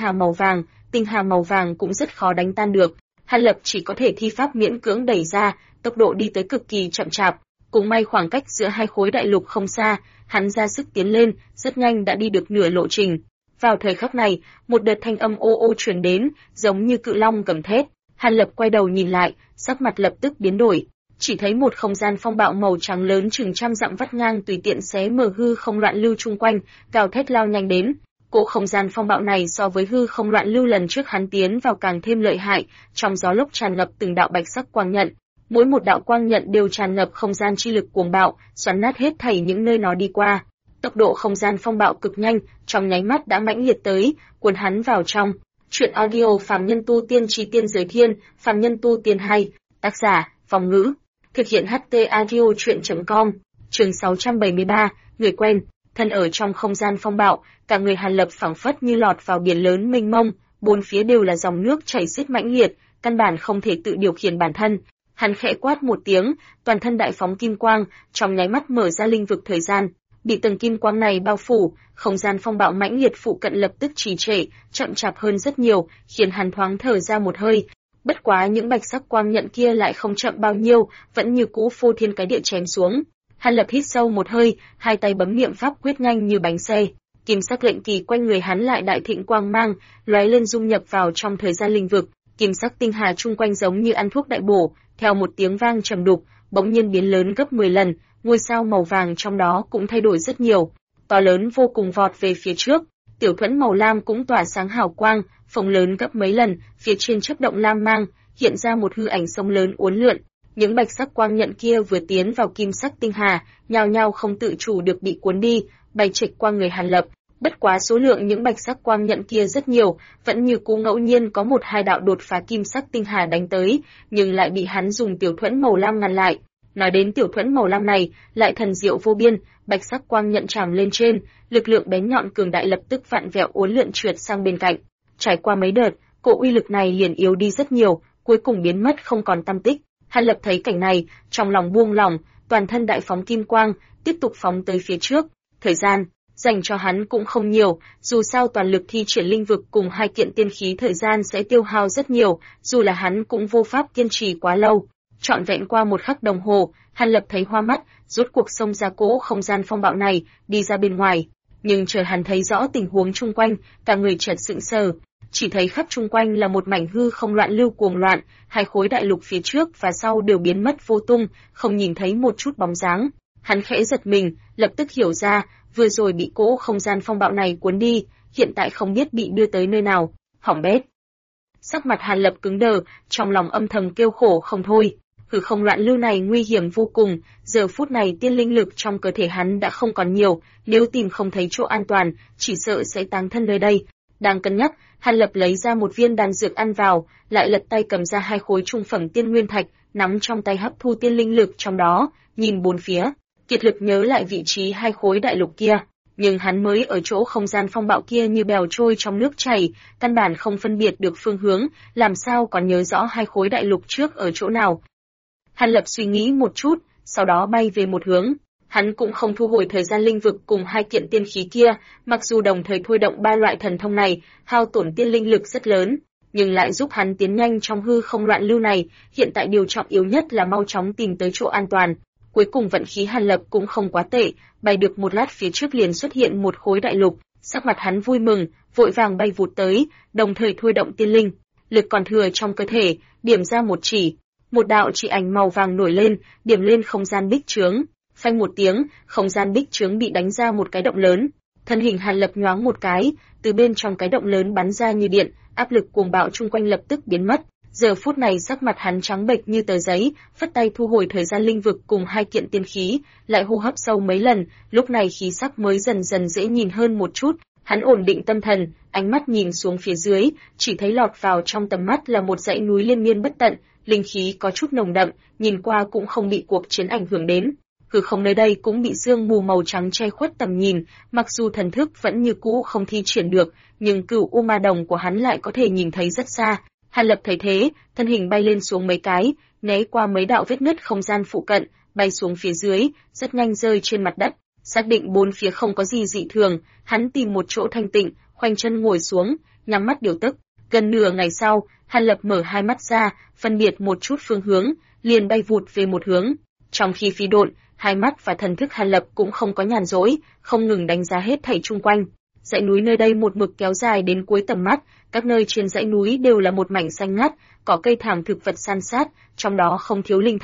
hà màu vàng cũng rất khó đánh tan được. Hàn Lập chỉ có thể thi pháp miễn cưỡng đẩy ra, tốc độ đi tới cực kỳ chậm chạp. Cũng may khoảng cách giữa hai khối đại lục không xa, hắn ra sức tiến lên, rất nhanh đã đi được nửa lộ trình. Vào thời khắc này, một đợt thanh âm ô ô truyền đến, giống như cự long gầm thét. Hàn Lập quay đầu nhìn lại, sắc mặt lập tức biến đổi. chỉ thấy một không gian phong bạo màu trắng lớn chừng trăm dặm vắt ngang tùy tiện xé mở hư không loạn lưu chung quanh, gào thét lao nhanh đến. Cỗ không gian phong bạo này so với hư không loạn lưu lần trước hắn tiến vào càng thêm lợi hại, trong gió lốc tràn ngập từng đạo bạch sắc quang nhận. Mỗi một đạo quang nhận đều tràn ngập không gian chi lực cuồng bạo, xoắn nát hết thảy những nơi nó đi qua. Tốc độ không gian phong bạo cực nhanh, trong nháy mắt đã mãnh liệt tới, cuốn hắn vào trong. Truyện audio Phàm Nhân Tu Tiên Chi Tiên Giới Thiên, Phàm Nhân Tu Tiên hay, tác giả, Phong Ngữ. Thực hiện HT Audio Truyện.com. Chương 673, người quen. Thân ở trong không gian phong bạo, cả người Hàn Lập phảng phất như lọt vào biển lớn mênh mông, bốn phía đều là dòng nước chảy xiết mãnh liệt, căn bản không thể tự điều khiển bản thân. Hắn khẽ quát một tiếng, toàn thân đại phóng kim quang, trong nháy mắt mở ra linh vực thời gian. Bị tầng kim quang này bao phủ, không gian phong bạo mãnh liệt phụ cận lập tức trì trệ, chậm chạp hơn rất nhiều, khiến hắn thoáng thở ra một hơi. Bất quá những bạch sắc quang nhận kia lại không chậm bao nhiêu, vẫn như cũ phô thiên cái địa chém xuống. Hàn Lập hít sâu một hơi, hai tay bấm niệm pháp quyết nhanh như bánh xe. Kim sắc lệnh kỳ quanh người hắn lại đại thịnh quang mang, lóe lên dung nhập vào trong thời gian linh vực. Kim sắc tinh hà chung quanh giống như ăn thuốc đại bổ, theo một tiếng vang trầm đục, bỗng nhiên biến lớn gấp 10 lần, ngôi sao màu vàng trong đó cũng thay đổi rất nhiều, to lớn vô cùng vọt về phía trước. Tiểu thuẫn màu lam cũng tỏa sáng hào quang, phồng lớn gấp mấy lần, phía trên chớp động lam mang, hiện ra một hư ảnh sông lớn uốn lượn. Những bạch sắc quang nhận kia vừa tiến vào kim sắc tinh hà, nhao nhao không tự chủ được bị cuốn đi, bay trịch qua người Hàn Lập. Bất quá số lượng những bạch sắc quang nhận kia rất nhiều, vẫn như cũ ngẫu nhiên có một hai đạo đột phá kim sắc tinh hà đánh tới, nhưng lại bị hắn dùng tiểu thuẫn màu lam ngăn lại. Nói đến tiểu thuẫn màu lam này, lại thần diệu vô biên, bạch sắc quang nhận chạm lên trên, lực lượng bén nhọn cường đại lập tức vặn vẹo uốn lượn trượt sang bên cạnh. Trải qua mấy đợt, cỗ uy lực này liền yếu đi rất nhiều, cuối cùng biến mất không còn tăm tích. Hàn Lập thấy cảnh này, trong lòng buông lỏng, toàn thân đại phóng kim quang, tiếp tục phóng tới phía trước. Thời gian dành cho hắn cũng không nhiều, dù sao toàn lực thi triển linh vực cùng hai kiện tiên khí thời gian sẽ tiêu hao rất nhiều, dù là hắn cũng vô pháp kiên trì quá lâu. Trọn vẹn qua một khắc đồng hồ, Hàn Lập thấy hoa mắt, rốt cuộc xông ra cỗ không gian phong bạo này, đi ra bên ngoài. Nhưng chờ hắn thấy rõ tình huống chung quanh, cả người chợt sững sờ, chỉ thấy khắp chung quanh là một mảnh hư không loạn lưu cuồng loạn, hai khối đại lục phía trước và sau đều biến mất vô tung, không nhìn thấy một chút bóng dáng. Hắn khẽ giật mình, lập tức hiểu ra, vừa rồi bị cỗ không gian phong bạo này cuốn đi, hiện tại không biết bị đưa tới nơi nào. Hỏng bét. Sắc mặt Hàn Lập cứng đờ, trong lòng âm thầm kêu khổ không thôi. Hư không loạn lưu này nguy hiểm vô cùng, giờ phút này tiên linh lực trong cơ thể hắn đã không còn nhiều, nếu tìm không thấy chỗ an toàn, chỉ sợ sẽ táng thân nơi đây. Đang cân nhắc, Hàn Lập lấy ra một viên đan dược ăn vào, lại lật tay cầm ra hai khối trung phẩm tiên nguyên thạch, nắm trong tay hấp thu tiên linh lực trong đó, nhìn bốn phía, kiệt lực nhớ lại vị trí hai khối đại lục kia. Nhưng hắn mới ở chỗ không gian phong bạo kia như bèo trôi trong nước chảy, căn bản không phân biệt được phương hướng, làm sao còn nhớ rõ hai khối đại lục trước ở chỗ nào. Hàn Lập suy nghĩ một chút, sau đó bay về một hướng. Hắn cũng không thu hồi thời gian linh vực cùng hai kiện tiên khí kia, mặc dù đồng thời thôi động ba loại thần thông này, hao tổn tiên linh lực rất lớn, nhưng lại giúp hắn tiến nhanh trong hư không loạn lưu này, hiện tại điều trọng yếu nhất là mau chóng tìm tới chỗ an toàn. Cuối cùng vận khí Hàn Lập cũng không quá tệ, bay được một lát phía trước liền xuất hiện một khối đại lục, sắc mặt hắn vui mừng, vội vàng bay vụt tới, đồng thời thôi động tiên linh lực còn thừa trong cơ thể, điểm ra một chỉ. Một đạo chỉ ảnh màu vàng nổi lên, điểm lên không gian bích trướng. Phanh một tiếng, không gian bích trướng bị đánh ra một cái động lớn. Thân hình Hàn Lập nhoáng một cái, từ bên trong cái động lớn bắn ra như điện, áp lực cuồng bạo chung quanh lập tức biến mất. Giờ phút này sắc mặt hắn trắng bệch như tờ giấy, phất tay thu hồi thời gian linh vực cùng hai kiện tiên khí, lại hô hấp sâu mấy lần, lúc này khí sắc mới dần dần dễ nhìn hơn một chút. Hắn ổn định tâm thần, ánh mắt nhìn xuống phía dưới, chỉ thấy lọt vào trong tầm mắt là một dãy núi liên miên bất tận, linh khí có chút nồng đậm, nhìn qua cũng không bị cuộc chiến ảnh hưởng đến. Hư không nơi đây cũng bị sương mù màu trắng che khuất tầm nhìn, mặc dù thần thức vẫn như cũ không thi triển được, nhưng cửu u ma đồng của hắn lại có thể nhìn thấy rất xa. Hàn Lập thấy thế, thân hình bay lên xuống mấy cái, né qua mấy đạo vết nứt không gian phụ cận, bay xuống phía dưới, rất nhanh rơi trên mặt đất. Xác định bốn phía không có gì dị thường, hắn tìm một chỗ thanh tịnh, khoanh chân ngồi xuống, nhắm mắt điều tức. Gần nửa ngày sau, Hàn Lập mở hai mắt ra, phân biệt một chút phương hướng, liền bay vụt về một hướng. Trong khi phi độn, hai mắt và thần thức Hàn Lập cũng không có nhàn rỗi, không ngừng đánh giá hết thảy chung quanh. Dãy núi nơi đây một mực kéo dài đến cuối tầm mắt, các nơi trên dãy núi đều là một mảnh xanh ngắt, cỏ cây thảm thực vật san sát, trong đó không thiếu linh thảo,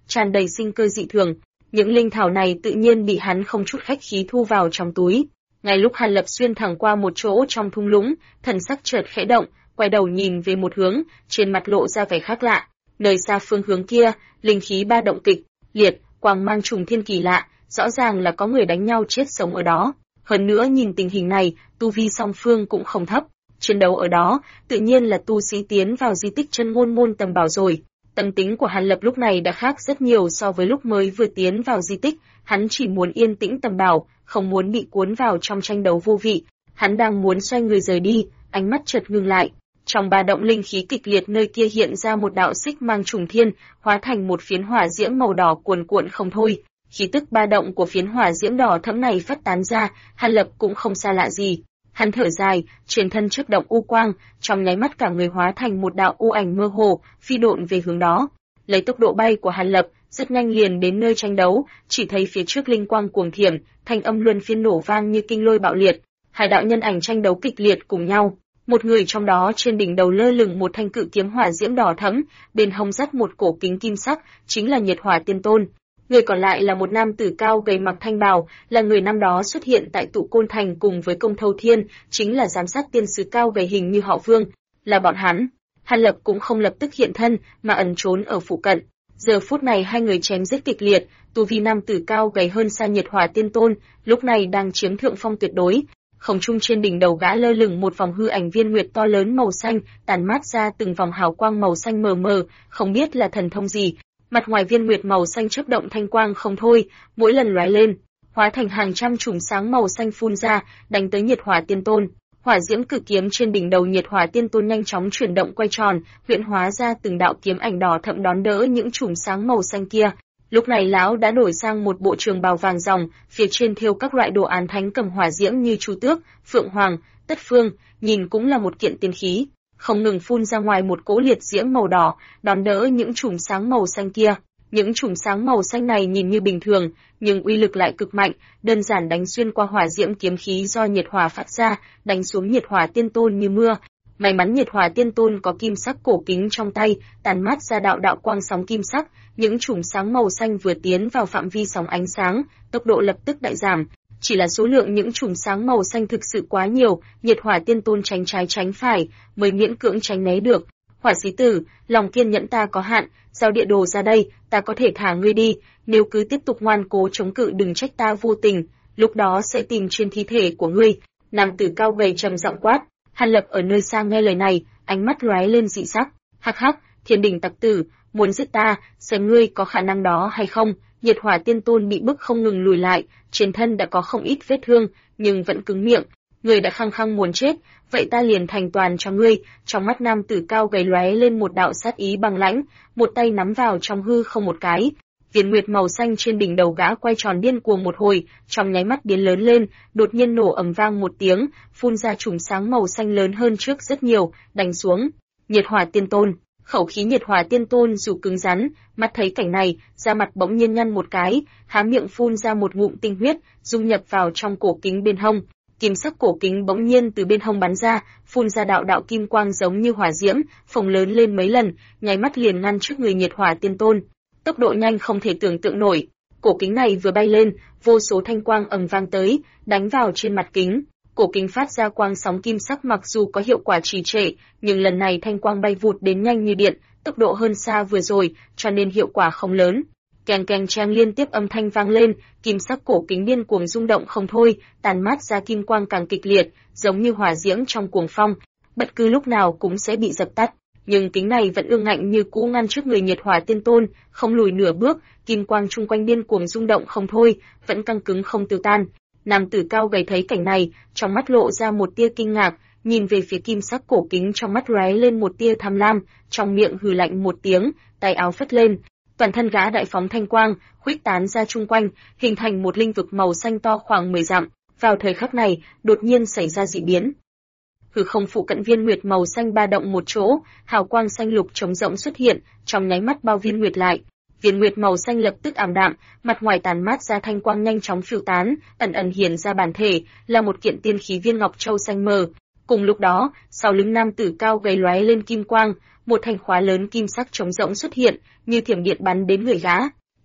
tràn đầy sinh cơ dị thường. Những linh thảo này tự nhiên bị hắn không chút khách khí thu vào trong túi. Ngay lúc Hàn Lập xuyên thẳng qua một chỗ trong thung lũng, thần sắc chợt khẽ động, quay đầu nhìn về một hướng, trên mặt lộ ra vẻ khác lạ. Nơi xa phương hướng kia, linh khí ba động kịch liệt, quang mang trùng thiên kỳ lạ, rõ ràng là có người đánh nhau chết sống ở đó. Hơn nữa nhìn tình hình này, tu vi song phương cũng không thấp. Chiến đấu ở đó, tự nhiên là tu sĩ tiến vào di tích Chân Ngôn môn tầm bảo rồi. Tâm tính của Hàn Lập lúc này đã khác rất nhiều so với lúc mới vừa tiến vào di tích, hắn chỉ muốn yên tĩnh tầm bảo, không muốn bị cuốn vào trong tranh đấu vô vị. Hắn đang muốn xoay người rời đi, ánh mắt chợt ngừng lại. Trong ba động linh khí kịch liệt nơi kia hiện ra một đạo xích mang trùng thiên, hóa thành một phiến hỏa diễm màu đỏ cuồn cuộn không thôi. Khí tức ba động của phiến hỏa diễm đỏ thẫm này phát tán ra, Hàn Lập cũng không xa lạ gì. Hắn thở dài, trên thân chớp động u quang, trong nháy mắt cả người hóa thành một đạo u ảnh mơ hồ, phi độn về hướng đó. Lấy tốc độ bay của Hàn Lập, rất nhanh liền đến nơi tranh đấu, chỉ thấy phía trước linh quang cuồng thiểm, thanh âm luân phiên nổ vang như kinh lôi bạo liệt. Hai đạo nhân ảnh tranh đấu kịch liệt cùng nhau. Một người trong đó trên đỉnh đầu lơ lửng một thanh cự kiếm hỏa diễm đỏ thẫm, bên hông dắt một cổ kính kim sắc, chính là Nhiệt Hỏa Tiên Tôn. Người còn lại là một nam tử cao gầy mặc thanh bào, là người năm đó xuất hiện tại Tụ Côn Thành cùng với Công Thâu Thiên, chính là giám sát tiên sứ cao gầy hình như họ Vương, là bọn hắn. Hàn Lập cũng không lập tức hiện thân, mà ẩn trốn ở phụ cận. Giờ phút này hai người chém giết kịch liệt, tu vi nam tử cao gầy hơn xa Nhiệt Hỏa Tiên Tôn, lúc này đang chiếm thượng phong tuyệt đối. Không trung trên đỉnh đầu gã lơ lửng một vòng hư ảnh viên nguyệt to lớn màu xanh, tàn mát ra từng vòng hào quang màu xanh mờ mờ, không biết là thần thông gì. Mặt ngoài viên nguyệt màu xanh chớp động thanh quang không thôi, mỗi lần lóe lên, hóa thành hàng trăm chùm sáng màu xanh phun ra, đánh tới Nhiệt Hỏa Tiên Tôn. Hỏa diễm cự kiếm trên đỉnh đầu Nhiệt Hỏa Tiên Tôn nhanh chóng chuyển động quay tròn, huyễn hóa ra từng đạo kiếm ảnh đỏ thẫm đón đỡ những chùm sáng màu xanh kia. Lúc này lão đã đổi sang một bộ trường bào vàng ròng, phía trên thêu các loại đồ án thánh cầm hỏa diễm như chu tước, phượng hoàng, tất phương, nhìn cũng là một kiện tiên khí, không ngừng phun ra ngoài một cỗ liệt diễm màu đỏ, đón đỡ những chùm sáng màu xanh kia. Những chùm sáng màu xanh này nhìn như bình thường, nhưng uy lực lại cực mạnh, đơn giản đánh xuyên qua hỏa diễm kiếm khí do nhiệt hỏa phát ra, đánh xuống Nhiệt Hỏa Tiên Tôn như mưa. May mắn Nhiệt Hỏa Tiên Tôn có kim sắc cổ kính trong tay, tàn mát ra đạo đạo quang sóng kim sắc, những chùm sáng màu xanh vừa tiến vào phạm vi sóng ánh sáng, tốc độ lập tức đại giảm. Chỉ là số lượng những chùm sáng màu xanh thực sự quá nhiều, Nhiệt Hỏa Tiên Tôn tránh trái tránh phải, mới miễn cưỡng tránh né được. Hỏa sĩ tử, lòng kiên nhẫn ta có hạn, giao địa đồ ra đây, ta có thể thả ngươi đi, nếu cứ tiếp tục ngoan cố chống cự đừng trách ta vô tình, lúc đó sẽ tìm trên thi thể của ngươi. Nam tử cao gầy trầm giọng quát. Hàn Lập ở nơi xa nghe lời này, ánh mắt lóe lên dị sắc. Hắc hắc, Thiên Đình tặc tử, muốn giết ta, xem ngươi có khả năng đó hay không. Nhiệt Hỏa Tiên Tôn bị bức không ngừng lùi lại, trên thân đã có không ít vết thương, nhưng vẫn cứng miệng. Ngươi đã khăng khăng muốn chết, vậy ta liền thành toàn cho ngươi. Trong mắt nam tử cao gầy lóe lên một đạo sát ý băng lãnh, một tay nắm vào trong hư không một cái. Viên nguyệt màu xanh trên đỉnh đầu gã quay tròn điên cuồng một hồi, trong nháy mắt biến lớn lên, đột nhiên nổ ầm vang một tiếng, phun ra chùm sáng màu xanh lớn hơn trước rất nhiều, đánh xuống Nhiệt Hỏa Tiên Tôn. Khẩu khí Nhiệt Hỏa Tiên Tôn dù cứng rắn, mắt thấy cảnh này, da mặt bỗng nhiên nhăn một cái, há miệng phun ra một ngụm tinh huyết, dung nhập vào trong cổ kính bên hông. Kim sắc cổ kính bỗng nhiên từ bên hông bắn ra, phun ra đạo đạo kim quang giống như hỏa diễm, phồng lớn lên mấy lần, nháy mắt liền ngăn trước người Nhiệt Hỏa Tiên Tôn. Tốc độ nhanh không thể tưởng tượng nổi. Cổ kính này vừa bay lên, vô số thanh quang ầm vang tới, đánh vào trên mặt kính. Cổ kính phát ra quang sóng kim sắc mặc dù có hiệu quả trì trệ, nhưng lần này thanh quang bay vụt đến nhanh như điện, tốc độ hơn xa vừa rồi, cho nên hiệu quả không lớn. Keng keng trang liên tiếp âm thanh vang lên, kim sắc cổ kính điên cuồng rung động không thôi, tàn mát ra kim quang càng kịch liệt, giống như hỏa diễm trong cuồng phong, bất cứ lúc nào cũng sẽ bị dập tắt. Nhưng kính này vẫn ương ngạnh như cũ ngăn trước người Nhiệt Hỏa Tiên Tôn, không lùi nửa bước, kim quang chung quanh điên cuồng rung động không thôi, vẫn căng cứng không tiêu tan. Nam tử cao gầy thấy cảnh này, trong mắt lộ ra một tia kinh ngạc, nhìn về phía kim sắc cổ kính trong mắt lóe lên một tia tham lam, trong miệng hừ lạnh một tiếng, tay áo phất lên, toàn thân gã đại phóng thanh quang, khuếch tán ra chung quanh, hình thành một linh vực màu xanh to khoảng 10 dặm. Vào thời khắc này, đột nhiên xảy ra dị biến. Hư không phụ cận viên nguyệt màu xanh ba động một chỗ, hào quang xanh lục trống rỗng xuất hiện, trong nháy mắt bao viên nguyệt lại. Viên nguyệt màu xanh lập tức ảm đạm, mặt ngoài tàn mát ra thanh quang nhanh chóng phiêu tán, ẩn ẩn hiện ra bản thể, là một kiện tiên khí viên ngọc châu xanh mờ. Cùng lúc đó, sau lưng nam tử cao gầy lóe lên kim quang, một thanh khóa lớn kim sắc trống rỗng xuất hiện, như thiểm điện bắn đến người gã.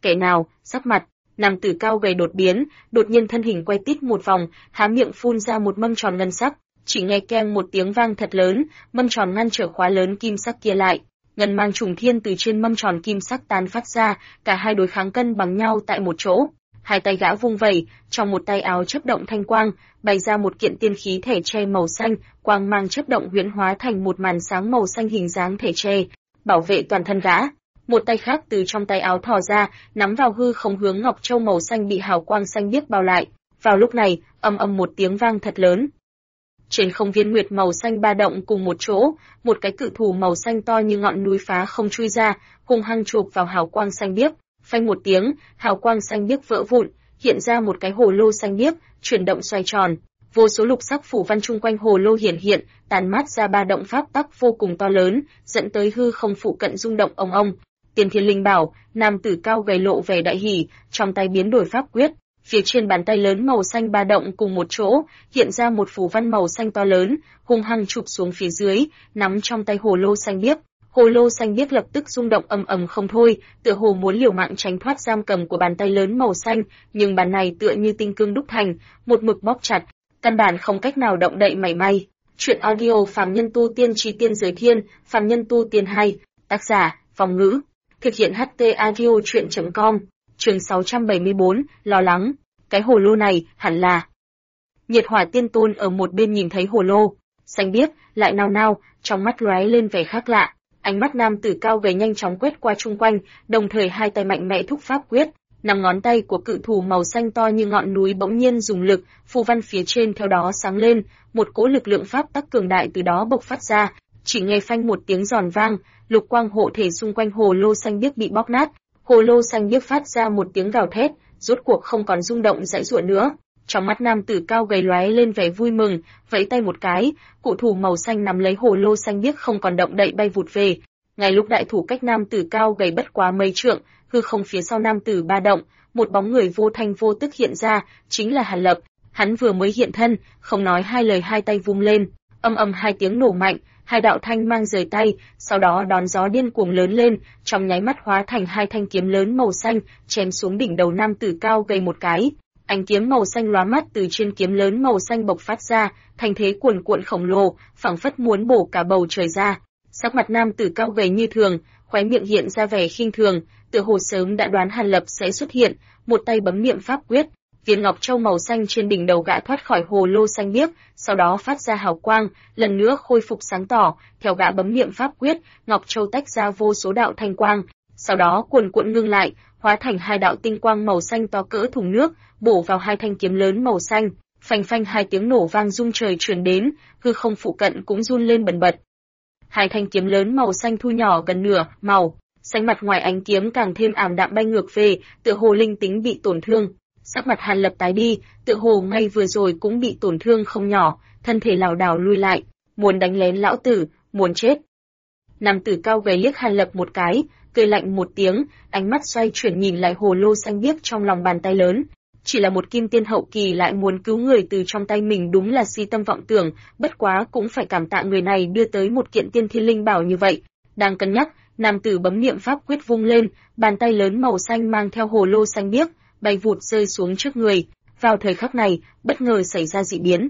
Kẻ nào? Sắc mặt nam tử cao gầy đột biến, đột nhiên thân hình quay tít một vòng, há miệng phun ra một mâm tròn ngân sắc, chỉ nghe keng một tiếng vang thật lớn, mâm tròn ngăn trở khóa lớn kim sắc kia lại. Ngân mang trùng thiên từ trên mâm tròn kim sắc tán phát ra, cả hai đối kháng cân bằng nhau tại một chỗ. Hai tay gã vung vẩy, trong một tay áo chớp động thanh quang, bày ra một kiện tiên khí thể tre màu xanh, quang mang chớp động huyễn hóa thành một màn sáng màu xanh hình dáng thể tre, bảo vệ toàn thân gã. Một tay khác từ trong tay áo thò ra, nắm vào hư không hướng ngọc châu màu xanh bị hào quang xanh biếc bao lại. Vào lúc này, ầm ầm một tiếng vang thật lớn. Trên không viên nguyệt màu xanh ba động cùng một chỗ, một cái cự thủ màu xanh to như ngọn núi phá không chui ra, hung hăng chụp vào hào quang xanh biếc. Phanh một tiếng, hào quang xanh biếc vỡ vụn, hiện ra một cái hồ lô xanh biếc, chuyển động xoay tròn. Vô số lục sắc phủ văn chung quanh hồ lô hiển hiện, tàn mát ra ba động pháp tắc vô cùng to lớn, dẫn tới hư không phụ cận rung động ong ong. Tiên Thiên Linh Bảo, nam tử cao gầy lộ vẻ đại hỉ, trong tay biến đổi pháp quyết, phía trên bàn tay lớn màu xanh ba động cùng một chỗ, hiện ra một phù văn màu xanh to lớn, hung hăng chụp xuống phía dưới, nắm trong tay hồ lô xanh biếc. Hồ lô xanh biếc lập tức rung động ầm ầm không thôi, tựa hồ muốn liều mạng tránh thoát giam cầm của bàn tay lớn màu xanh, nhưng bàn này tựa như tinh cương đúc thành, một mực bóp chặt, căn bản không cách nào động đậy mảy may. Truyện audio Phàm Nhân Tu Tiên Chí Tiên Giới Thiên, Phàm Nhân Tu Tiên 2, tác giả, Phong Ngữ, thực hiện HT audio truyện.com, chương 674, lo lắng, cái hồ lô này, hẳn là. Nhiệt Hỏa Tiên Tôn ở một bên nhìn thấy hồ lô, xanh biếc, lại nao nao, trong mắt lóe lên vẻ khác lạ. Ánh mắt nam tử cao gầy nhanh chóng quét qua chung quanh, đồng thời hai tay mạnh mẽ thúc pháp quyết, năm ngón tay của cự thủ màu xanh to như ngọn núi bỗng nhiên dùng lực, phù văn phía trên theo đó sáng lên, một cỗ lực lượng pháp tắc cường đại từ đó bộc phát ra, chỉ nghe phanh một tiếng giòn vang, lục quang hộ thể xung quanh hồ lô xanh biếc bị bóc nát, hồ lô xanh biếc phát ra một tiếng gào thét, rốt cuộc không còn rung động dãy giụa nữa. Trong mắt nam tử cao gầy lóe lên vẻ vui mừng, vẫy tay một cái, cụ thủ màu xanh nắm lấy hồ lô xanh biếc không còn động đậy bay vụt về. Ngay lúc đại thủ cách nam tử cao gầy bất quá mấy trượng, hư không phía sau nam tử ba động, một bóng người vô thanh vô tức hiện ra, chính là Hàn Lập. Hắn vừa mới hiện thân, không nói hai lời hai tay vung lên, âm ầm hai tiếng nổ mạnh, hai đạo thanh mang rời tay, sau đó đón gió điên cuồng lớn lên, trong nháy mắt hóa thành hai thanh kiếm lớn màu xanh, chém xuống đỉnh đầu nam tử cao gầy một cái. Ánh kiếm màu xanh lóa mắt từ trên kiếm lớn màu xanh bộc phát ra, thành thế cuồn cuộn khổng lồ, phảng phất muốn bổ cả bầu trời ra. Sắc mặt nam tử cao gầy như thường, khóe miệng hiện ra vẻ khinh thường, tựa hồ sớm đã đoán Hàn Lập sẽ xuất hiện, một tay bấm niệm pháp quyết, viên ngọc châu màu xanh trên đỉnh đầu gã thoát khỏi hồ lô xanh biếc, sau đó phát ra hào quang, lần nữa khôi phục sáng tỏ, theo gã bấm niệm pháp quyết, ngọc châu tách ra vô số đạo thanh quang, sau đó cuồn cuộn ngưng lại, hóa thành hai đạo tinh quang màu xanh to cỡ thùng nước, bổ vào hai thanh kiếm lớn màu xanh, phanh phanh hai tiếng nổ vang rung trời truyền đến, hư không phụ cận cũng run lên bần bật. Hai thanh kiếm lớn màu xanh thu nhỏ gần nửa màu, xanh mặt ngoài ánh kiếm càng thêm ảm đạm bay ngược về, tựa hồ linh tính bị tổn thương. Sắc mặt Hàn Lập tái đi, tựa hồ ngay vừa rồi cũng bị tổn thương không nhỏ, thân thể lảo đảo lui lại, muốn đánh lén lão tử, muốn chết. Nam tử cao gầy liếc Hàn Lập một cái, cười lạnh một tiếng, ánh mắt xoay chuyển nhìn lại hồ lô xanh biếc trong lòng bàn tay lớn. Chỉ là một kim tiên hậu kỳ lại muốn cứu người từ trong tay mình đúng là si tâm vọng tưởng, bất quá cũng phải cảm tạ người này đưa tới một kiện tiên thiên linh bảo như vậy. Đang cân nhắc, nam tử bấm niệm pháp quyết vung lên, bàn tay lớn màu xanh mang theo hồ lô xanh biếc, bay vụt rơi xuống trước người. Vào thời khắc này, bất ngờ xảy ra dị biến.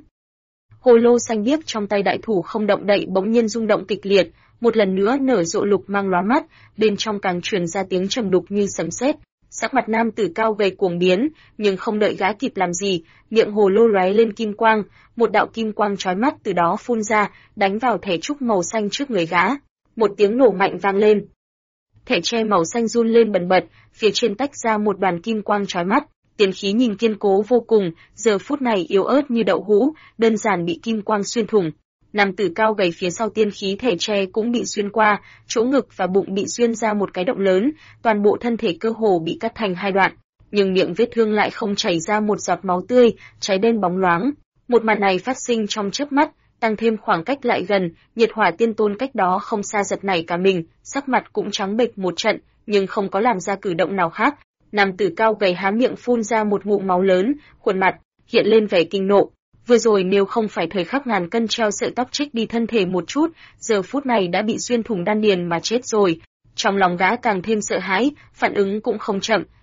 Hồ lô xanh biếc trong tay đại thủ không động đậy bỗng nhiên rung động kịch liệt, một lần nữa nở rộ lục mang lóa mắt, bên trong càng truyền ra tiếng trầm đục như sấm sét. Sắc mặt nam tử cao gầy cuồng biến, nhưng không đợi gã kịp làm gì, miệng hồ lô lóe lên kim quang, một đạo kim quang chói mắt từ đó phun ra, đánh vào thẻ trúc màu xanh trước người gã. Một tiếng nổ mạnh vang lên. Thẻ tre màu xanh run lên bần bật, phía trên tách ra một đoàn kim quang chói mắt, tiên khí nhìn kiên cố vô cùng, giờ phút này yếu ớt như đậu hũ, đơn giản bị kim quang xuyên thủng. Nam tử cao gầy phía sau tiên khí thẻ tre cũng bị xuyên qua, chỗ ngực và bụng bị xuyên ra một cái động lớn, toàn bộ thân thể cơ hồ bị cắt thành hai đoạn, nhưng miệng vết thương lại không chảy ra một giọt máu tươi, cháy đen bóng loáng. Một màn này phát sinh trong chớp mắt, tăng thêm khoảng cách lại gần, Nhiệt Hỏa Tiên Tôn cách đó không xa giật nảy cả mình, sắc mặt cũng trắng bệch một trận, nhưng không có làm ra cử động nào khác. Nam tử cao gầy há miệng phun ra một ngụm máu lớn, khuôn mặt hiện lên vẻ kinh nộ. Vừa rồi nếu không phải thời khắc ngàn cân treo sợi tóc trích đi thân thể một chút, giờ phút này đã bị xuyên thủng đan điền mà chết rồi. Trong lòng gã càng thêm sợ hãi, phản ứng cũng không chậm,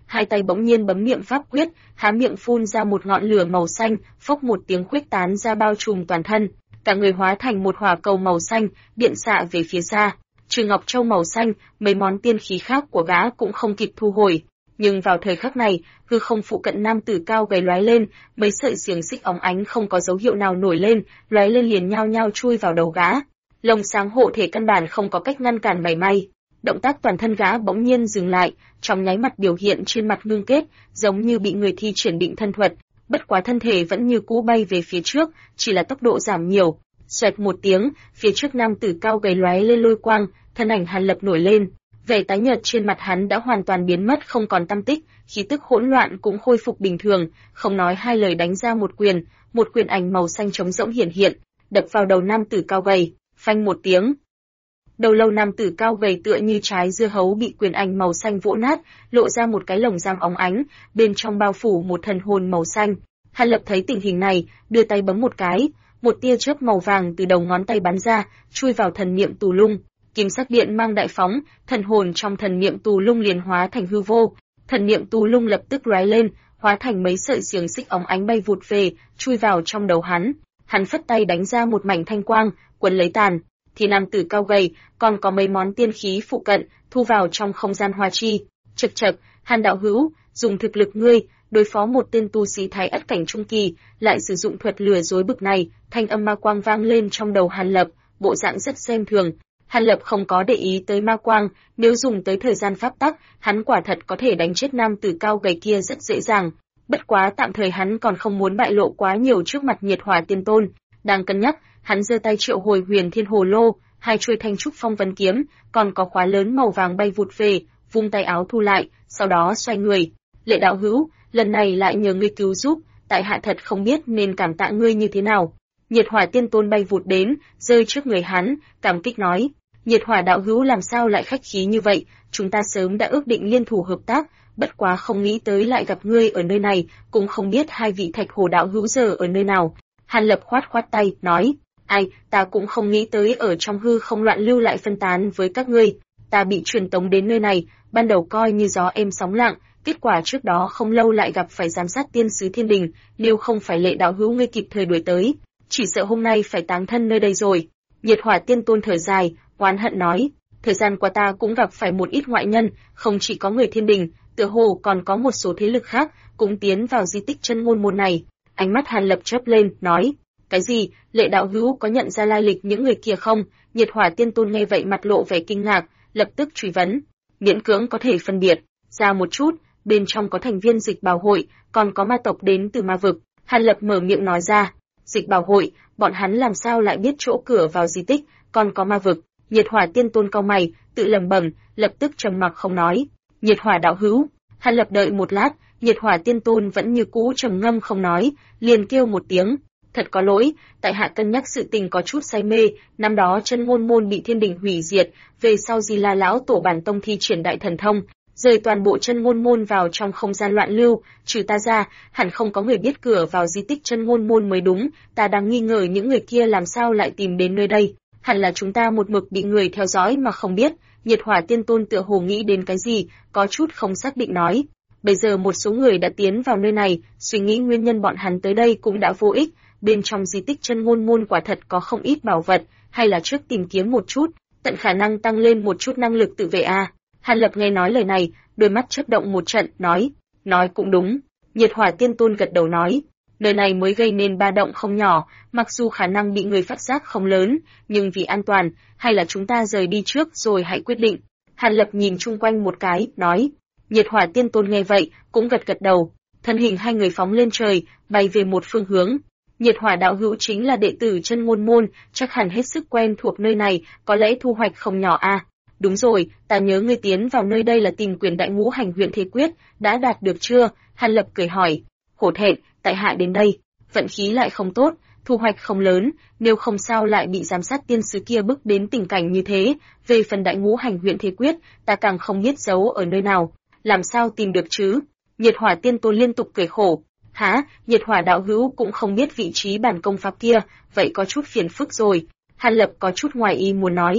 hai tay bỗng nhiên bấm niệm pháp quyết, há miệng phun ra một ngọn lửa màu xanh, phốc một tiếng khuếch tán ra bao trùm toàn thân. Cả người hóa thành một hỏa cầu màu xanh, điện xạ về phía xa. Trừ Ngọc Châu màu xanh, mấy món tiên khí khác của gã cũng không kịp thu hồi. Nhưng vào thời khắc này, hư không phụ cận nam tử cao gầy lóe lên, mấy sợi xiềng xích óng ánh không có dấu hiệu nào nổi lên, lóe lên liền nhao nhao chui vào đầu gã. Lồng sáng hộ thể căn bản không có cách ngăn cản mảy may. Động tác toàn thân gã bỗng nhiên dừng lại, trong nháy mắt biểu hiện trên mặt ngưng kết, giống như bị người thi triển định thân thuật. Bất quá thân thể vẫn như cũ bay về phía trước, chỉ là tốc độ giảm nhiều. Xoẹt một tiếng, phía trước nam tử cao gầy lóe lên lôi quang, thân ảnh Hàn Lập nổi lên. Vẻ tái nhợt trên mặt hắn đã hoàn toàn biến mất không còn tăm tích, khí tức hỗn loạn cũng khôi phục bình thường, không nói hai lời đánh ra một quyền ảnh màu xanh trống rỗng hiển hiện, đập vào đầu nam tử cao gầy, phanh một tiếng. Đầu lâu nam tử cao gầy tựa như trái dưa hấu bị quyền ảnh màu xanh vỗ nát, lộ ra một cái lồng giam óng ánh, bên trong bao phủ một thần hồn màu xanh. Hàn Lập thấy tình hình này, đưa tay bấm một cái, một tia chớp màu vàng từ đầu ngón tay bắn ra, chui vào thần niệm tù lung. Kim sắc điện mang đại phóng, thần hồn trong thần niệm tù lung liền hóa thành hư vô. Thần niệm tù lung lập tức lóe lên, hóa thành mấy sợi xiềng xích óng ánh bay vụt về, chui vào trong đầu hắn. Hắn phất tay đánh ra một mảnh thanh quang, quấn lấy tàn. Thì nam tử cao gầy, còn có mấy món tiên khí phụ cận, thu vào trong không gian hoa chi. Chậc chậc, Hàn đạo hữu, dùng thực lực ngươi, đối phó một tên tu sĩ thái ất cảnh trung kỳ, lại sử dụng thuật lừa dối bực này, thanh âm ma quang vang lên trong đầu Hàn Lập, bộ dạng rất xem thường. Hàn Lập không có để ý tới ma quang, nếu dùng tới thời gian pháp tắc, hắn quả thật có thể đánh chết nam tử cao gầy kia rất dễ dàng. Bất quá tạm thời hắn còn không muốn bại lộ quá nhiều trước mặt Nhiệt Hỏa Tiên Tôn. Đang cân nhắc, hắn giơ tay triệu hồi Huyền Thiên Hồ Lô, hai chuôi thanh trúc phong vân kiếm, còn có khóa lớn màu vàng bay vụt về, vung tay áo thu lại, sau đó xoay người. Lệ đạo hữu, lần này lại nhờ ngươi cứu giúp, tại hạ thật không biết nên cảm tạ ngươi như thế nào. Nhiệt Hỏa Tiên Tôn bay vụt đến, rơi trước người hắn, cảm kích nói: Nhiệt Hỏa đạo hữu làm sao lại khách khí như vậy, chúng ta sớm đã ước định liên thủ hợp tác, bất quá không nghĩ tới lại gặp ngươi ở nơi này, cũng không biết hai vị Thạch Hồ đạo hữu giờ ở nơi nào. Hàn Lập khoát khoát tay, nói: Ai, ta cũng không nghĩ tới ở trong hư không loạn lưu lại phân tán với các ngươi, ta bị truyền tống đến nơi này, ban đầu coi như gió êm sóng lặng, kết quả trước đó không lâu lại gặp phải giám sát tiên sứ thiên đình, nếu không phải Lệ đạo hữu ngươi kịp thời đuổi tới, chỉ sợ hôm nay phải táng thân nơi đây rồi. Nhiệt Hỏa Tiên Tôn thở dài, oán hận nói: thời gian qua ta cũng gặp phải một ít ngoại nhân, không chỉ có người thiên đình, tựa hồ còn có một số thế lực khác cũng tiến vào di tích chân ngôn môn này. Ánh mắt Hàn Lập chớp lên, nói: cái gì? Lệ đạo hữu có nhận ra lai lịch những người kia không? Nhiệt Hỏa Tiên Tôn nghe vậy mặt lộ vẻ kinh ngạc, lập tức truy vấn. Miễn cưỡng có thể phân biệt ra một chút, bên trong có thành viên Dịch Bảo hội, còn có ma tộc đến từ ma vực. Hàn Lập mở miệng nói ra: Dịch Bảo hội, bọn hắn làm sao lại biết chỗ cửa vào di tích, còn có ma vực? Nhiệt Hỏa Tiên Tôn cau mày, tự lẩm bẩm, lập tức trầm mặc không nói. Nhiệt Hỏa đạo hữu. Hàn Lập đợi một lát, Nhiệt Hỏa Tiên Tôn vẫn như cũ trầm ngâm không nói, liền kêu một tiếng: thật có lỗi, tại hạ cân nhắc sự tình có chút say mê, năm đó chân ngôn môn bị thiên đình hủy diệt, về sau Di La lão tổ bản tông thi triển đại thần thông, rời toàn bộ chân ngôn môn vào trong không gian loạn lưu, trừ ta ra, hẳn không có người biết cửa vào di tích chân ngôn môn mới đúng, ta đang nghi ngờ những người kia làm sao lại tìm đến nơi đây, hẳn là chúng ta một mực bị người theo dõi mà không biết. Nhiệt Hỏa Tiên Tôn tựa hồ nghĩ đến cái gì, có chút không xác định nói: bây giờ một số người đã tiến vào nơi này, suy nghĩ nguyên nhân bọn hắn tới đây cũng đã vô ích, bên trong di tích chân ngôn môn quả thật có không ít bảo vật, hay là trước tìm kiếm một chút, tận khả năng tăng lên một chút năng lực tự vệ a. Hàn Lập nghe nói lời này, đôi mắt chớp động một trận, nói cũng đúng. Nhiệt Hỏa Tiên Tôn gật đầu nói: nơi này mới gây nên ba động không nhỏ, mặc dù khả năng bị người phát giác không lớn, nhưng vì an toàn, hay là chúng ta rời đi trước rồi hãy quyết định. Hàn Lập nhìn chung quanh một cái, nói. Nhiệt Hỏa Tiên Tôn nghe vậy, cũng gật gật đầu. Thân hình hai người phóng lên trời, bay về một phương hướng. Nhiệt Hỏa đạo hữu chính là đệ tử chân ngôn môn, chắc hẳn hết sức quen thuộc nơi này, có lẽ thu hoạch không nhỏ a. Đúng rồi, ta nhớ ngươi tiến vào nơi đây là tìm quyền đại ngũ hành huyện thế quyết, đã đạt được chưa? Hàn Lập cười hỏi. Hổ thẹn, tại hạ đến đây, vận khí lại không tốt, thu hoạch không lớn, nếu không sao lại bị giám sát tiên sứ kia bức đến tình cảnh như thế. Về phần đại ngũ hành huyện thế quyết, ta càng không biết giấu ở nơi nào, làm sao tìm được chứ? Nhiệt Hỏa Tiên Tôn liên tục cười khổ. Hả? Nhiệt Hỏa đạo hữu cũng không biết vị trí bản công pháp kia, vậy có chút phiền phức rồi. Hàn Lập có chút ngoài ý muốn nói.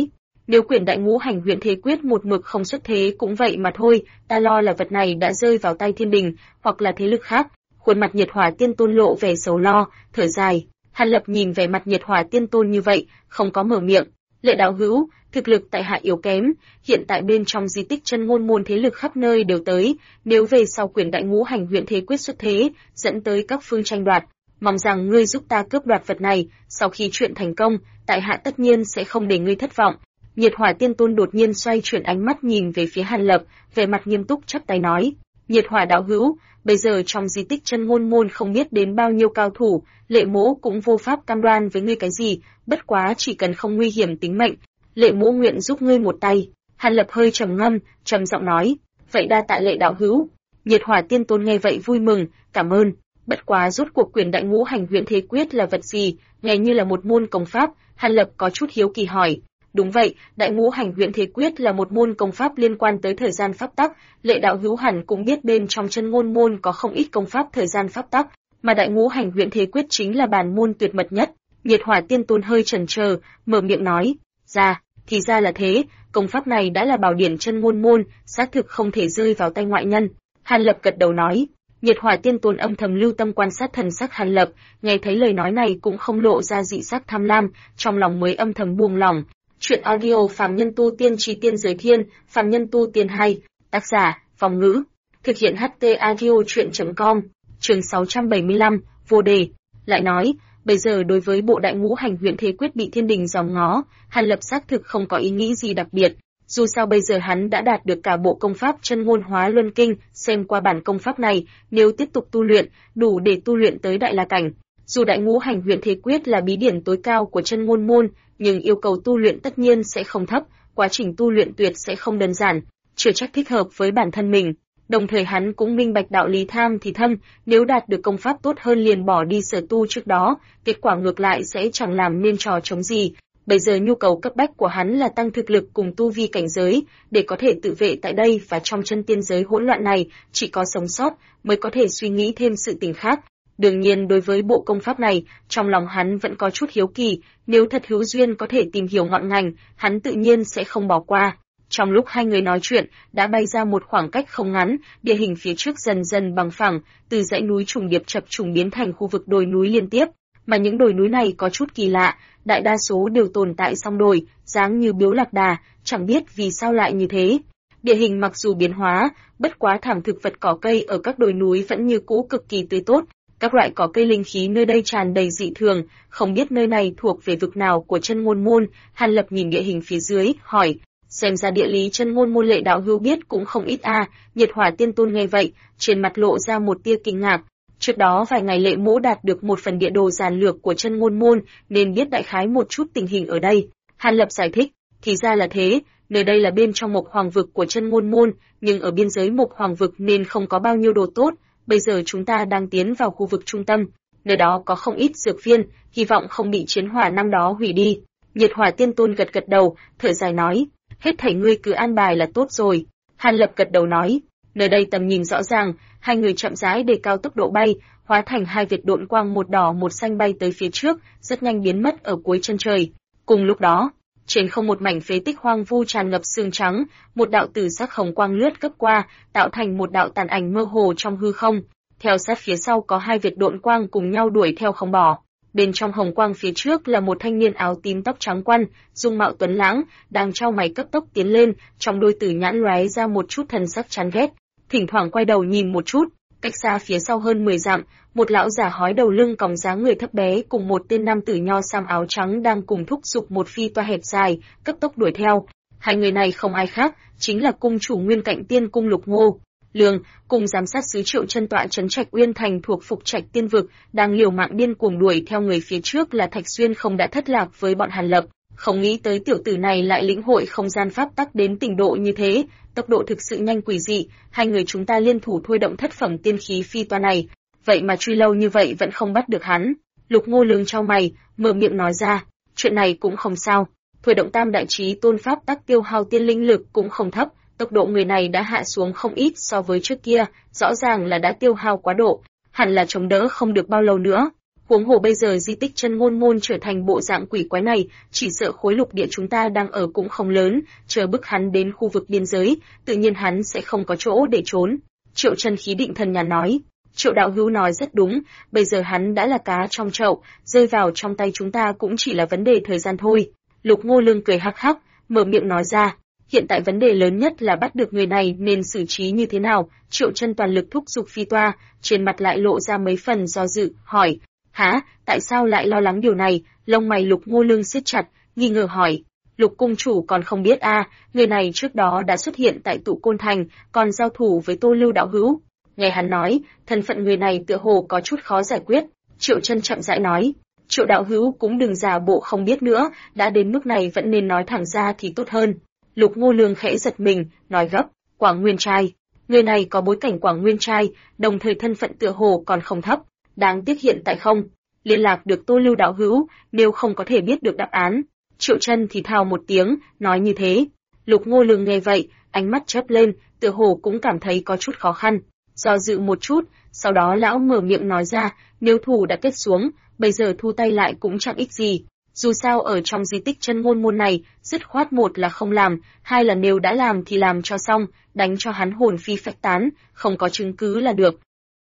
Nếu quyển Đại Ngũ Hành Huyễn Thế Quyết một mực không xuất thế cũng vậy mà thôi, ta lo là vật này đã rơi vào tay thiên đình, hoặc là thế lực khác. Khuôn mặt Nhiệt Hỏa Tiên Tôn lộ vẻ sầu lo, thở dài. Hàn Lập nhìn vẻ mặt Nhiệt Hỏa Tiên Tôn như vậy, không có mở miệng. Lệ đạo hữu, thực lực tại hạ yếu kém, hiện tại bên trong di tích Chân Ngôn môn thế lực khắp nơi đều tới, nếu về sau quyển Đại Ngũ Hành Huyễn Thế Quyết xuất thế, dẫn tới các phương tranh đoạt, mong rằng ngươi giúp ta cướp đoạt vật này, sau khi chuyện thành công, tại hạ tất nhiên sẽ không để ngươi thất vọng. Nhiệt Hỏa Tiên Tôn đột nhiên xoay chuyển ánh mắt nhìn về phía Hàn Lập, vẻ mặt nghiêm túc chắp tay nói: "Nhiệt Hỏa đạo hữu, bây giờ trong di tích Chân Ngôn môn không biết đến bao nhiêu cao thủ, Lệ Mỗ cũng vô pháp cam đoan với ngươi cái gì, bất quá chỉ cần không nguy hiểm tính mệnh, Lệ Mỗ nguyện giúp ngươi một tay." Hàn Lập hơi trầm ngâm, trầm giọng nói: "Vậy đa tạ Lệ đạo hữu." Nhiệt Hỏa Tiên Tôn nghe vậy vui mừng, cảm ơn. Bất quá rốt cuộc quyển Đại Ngũ Hành Huyễn Thế Quyết là vật gì, nghe như là một môn công pháp, Hàn Lập có chút hiếu kỳ hỏi. Đúng vậy, Đại Ngũ Hành Huyễn Thế Quyết là một môn công pháp liên quan tới thời gian pháp tắc, Lệ đạo hữu hẳn cũng biết bên trong Chân Ngôn môn có không ít công pháp thời gian pháp tắc, mà Đại Ngũ Hành Huyễn Thế Quyết chính là bản môn tuyệt mật nhất. Nhiệt Hỏa Tiên Tôn hơi chần chờ, mở miệng nói: thì ra là thế, công pháp này đã là bảo điển Chân Ngôn môn, xác thực không thể rơi vào tay ngoại nhân." Hàn Lập gật đầu nói. Nhiệt Hỏa Tiên Tôn âm thầm lưu tâm quan sát thần sắc Hàn Lập, nghe thấy lời nói này cũng không lộ ra dị sắc tham lam, trong lòng mới âm thầm buông lỏng. Chuyện audio Phàm Nhân Tu Tiên Chí Tiên Giới Thiên, Phàm Nhân Tu Tiên 2, tác giả, Phong Ngữ. Thực hiện HT Audio Chuyện.com, chương 675, vô đề. Lại nói, bây giờ đối với bộ Đại Ngũ Hành Huyễn Thế Quyết bị thiên đình giòm ngó, Hàn Lập xác thực không có ý nghĩ gì đặc biệt. Dù sao bây giờ hắn đã đạt được cả bộ công pháp Chân Ngôn Hóa Luân Kinh, xem qua bản công pháp này, nếu tiếp tục tu luyện, đủ để tu luyện tới Đại La Cảnh. Dù Đại Ngũ Hành Huyễn Thế Quyết là bí điển tối cao của Chân Ngôn môn, nhưng yêu cầu tu luyện tất nhiên sẽ không thấp, quá trình tu luyện tuyệt sẽ không đơn giản, chưa chắc thích hợp với bản thân mình. Đồng thời hắn cũng minh bạch đạo lý tham thì thâm, nếu đạt được công pháp tốt hơn liền bỏ đi sở tu trước đó, kết quả ngược lại sẽ chẳng làm nên trò chống gì. Bây giờ nhu cầu cấp bách của hắn là tăng thực lực cùng tu vi cảnh giới, để có thể tự vệ tại đây và trong chân tiên giới hỗn loạn này, chỉ có sống sót mới có thể suy nghĩ thêm sự tình khác. Đương nhiên đối với bộ công pháp này, trong lòng hắn vẫn có chút hiếu kỳ, nếu thật hữu duyên có thể tìm hiểu ngọn ngành, hắn tự nhiên sẽ không bỏ qua. Trong lúc hai người nói chuyện, đã bay ra một khoảng cách không ngắn, địa hình phía trước dần dần bằng phẳng, từ dãy núi trùng điệp chập trùng biến thành khu vực đồi núi liên tiếp, mà những đồi núi này có chút kỳ lạ, đại đa số đều tồn tại song đồi, dáng như Biếu Lạc Đà, chẳng biết vì sao lại như thế. Địa hình mặc dù biến hóa, bất quá thảm thực vật cỏ cây ở các đồi núi vẫn như cũ cực kỳ tươi tốt, các loại cỏ cây linh khí nơi đây tràn đầy dị thường, không biết nơi này thuộc về vực nào của Chân Ngôn môn. Hàn Lập nhìn địa hình phía dưới, hỏi: "Xem ra địa lý Chân Ngôn môn Lệ đạo hữu biết cũng không ít a." Nhiệt Hỏa Tiên Tôn nghe vậy, trên mặt lộ ra một tia kinh ngạc. Trước đó vài ngày Lệ Mỗ đạt được một phần địa đồ giản lược của Chân Ngôn môn, nên biết đại khái một chút tình hình ở đây. Hàn Lập giải thích: "Thì ra là thế, nơi đây là bên trong Mộc Hoàng vực của Chân Ngôn môn, nhưng ở biên giới Mộc Hoàng vực nên không có bao nhiêu đồ tốt. Bây giờ chúng ta đang tiến vào khu vực trung tâm, nơi đó có không ít dược viên, hy vọng không bị chiến hỏa năm đó hủy đi." Nhiệt Hỏa Tiên Tôn gật gật đầu, thở dài nói: "Hết thảy ngươi cứ an bài là tốt rồi." Hàn Lập gật đầu nói: "Nơi đây tầm nhìn rõ ràng." Hai người chậm rãi đề cao tốc độ bay, hóa thành hai vệt độn quang một đỏ một xanh bay tới phía trước, rất nhanh biến mất ở cuối chân trời. Cùng lúc đó, trên không một mảnh phế tích hoang vu tràn ngập sương trắng, một đạo tử sắc hồng quang lướt cấp qua, tạo thành một đạo tàn ảnh mơ hồ trong hư không. Theo sát phía sau có hai vệt độn quang cùng nhau đuổi theo không bỏ. Bên trong hồng quang phía trước là một thanh niên áo tím tóc trắng quăn, dung mạo tuấn lãng, đang chau mày cấp tốc tiến lên, trong đôi tử nhãn lóe ra một chút thần sắc chán ghét, thỉnh thoảng quay đầu nhìn một chút. Cách xa phía sau hơn 10 dặm, một lão già hói đầu lưng còng dáng người thấp bé cùng một tên nam tử nho sam áo trắng đang cùng thúc giục một phi toa hẹp dài, cấp tốc đuổi theo. Hai người này không ai khác, chính là cung chủ Nguyên Cạnh Tiên cung Lục Ngô Lương, cùng giám sát sứ Triệu Chân tọa trấn Trạch Uyên thành thuộc Phục Trạch Tiên vực, đang liều mạng điên cuồng đuổi theo người phía trước là Thạch Xuyên không đã thất lạc với bọn Hàn Lập. Không nghĩ tới tiểu tử này lại lĩnh hội không gian pháp tắc đến trình độ như thế, tốc độ thực sự nhanh quỷ dị, hai người chúng ta liên thủ thôi động thất phẩm tiên khí phi toa này, vậy mà truy lâu như vậy vẫn không bắt được hắn. Lục Ngô Lương chau mày, mở miệng nói ra, chuyện này cũng không sao, thôi động tam đại chí tôn pháp tắc tiêu hao tiên linh lực cũng không thấp, tốc độ người này đã hạ xuống không ít so với trước kia, rõ ràng là đã tiêu hao quá độ, hẳn là chống đỡ không được bao lâu nữa. Huống hồ bây giờ di tích chân ngôn môn trở thành bộ dạng quỷ quái này, chỉ sợ khối lục địa chúng ta đang ở cũng không lớn, chờ bức hắn đến khu vực biên giới, tự nhiên hắn sẽ không có chỗ để trốn. Triệu Chân khí định thần nhàn nói. Triệu đạo hữu nói rất đúng, bây giờ hắn đã là cá trong chậu, rơi vào trong tay chúng ta cũng chỉ là vấn đề thời gian thôi. Lục Ngô Lương cười hắc hắc, mở miệng nói ra. Hiện tại vấn đề lớn nhất là bắt được người này nên xử trí như thế nào. Triệu Chân toàn lực thúc giục phi toa, trên mặt lại lộ ra mấy phần do dự, hỏi. Hả, tại sao lại lo lắng điều này? Lông mày Lục Ngô Lương siết chặt, nghi ngờ hỏi. Lục cung chủ còn không biết người này trước đó đã xuất hiện tại Tụ Côn Thành, còn giao thủ với Tô Lưu đạo hữu. Nghe hắn nói, thân phận người này tựa hồ có chút khó giải quyết. Triệu Chân chậm rãi nói. Triệu đạo hữu cũng đừng giả bộ không biết nữa, đã đến mức này vẫn nên nói thẳng ra thì tốt hơn. Lục Ngô Lương khẽ giật mình, nói gấp, Quảng Nguyên trai. Người này có bối cảnh Quảng Nguyên trai, đồng thời thân phận tựa hồ còn không thấp. Đáng tiếc hiện tại không liên lạc được Tô Lưu đạo hữu, nếu không có thể biết được đáp án. Triệu Chân thì thào một tiếng, nói như thế. Lục Ngô Lương nghe vậy, ánh mắt chớp lên, tựa hồ cũng cảm thấy có chút khó khăn. Do dự một chút, sau đó lão mở miệng nói ra, nếu thù đã kết xuống, bây giờ thu tay lại cũng chẳng ích gì. Dù sao ở trong di tích chân ngôn môn này, dứt khoát một là không làm, hai là nếu đã làm thì làm cho xong, đánh cho hắn hồn phi phách tán, không có chứng cứ là được.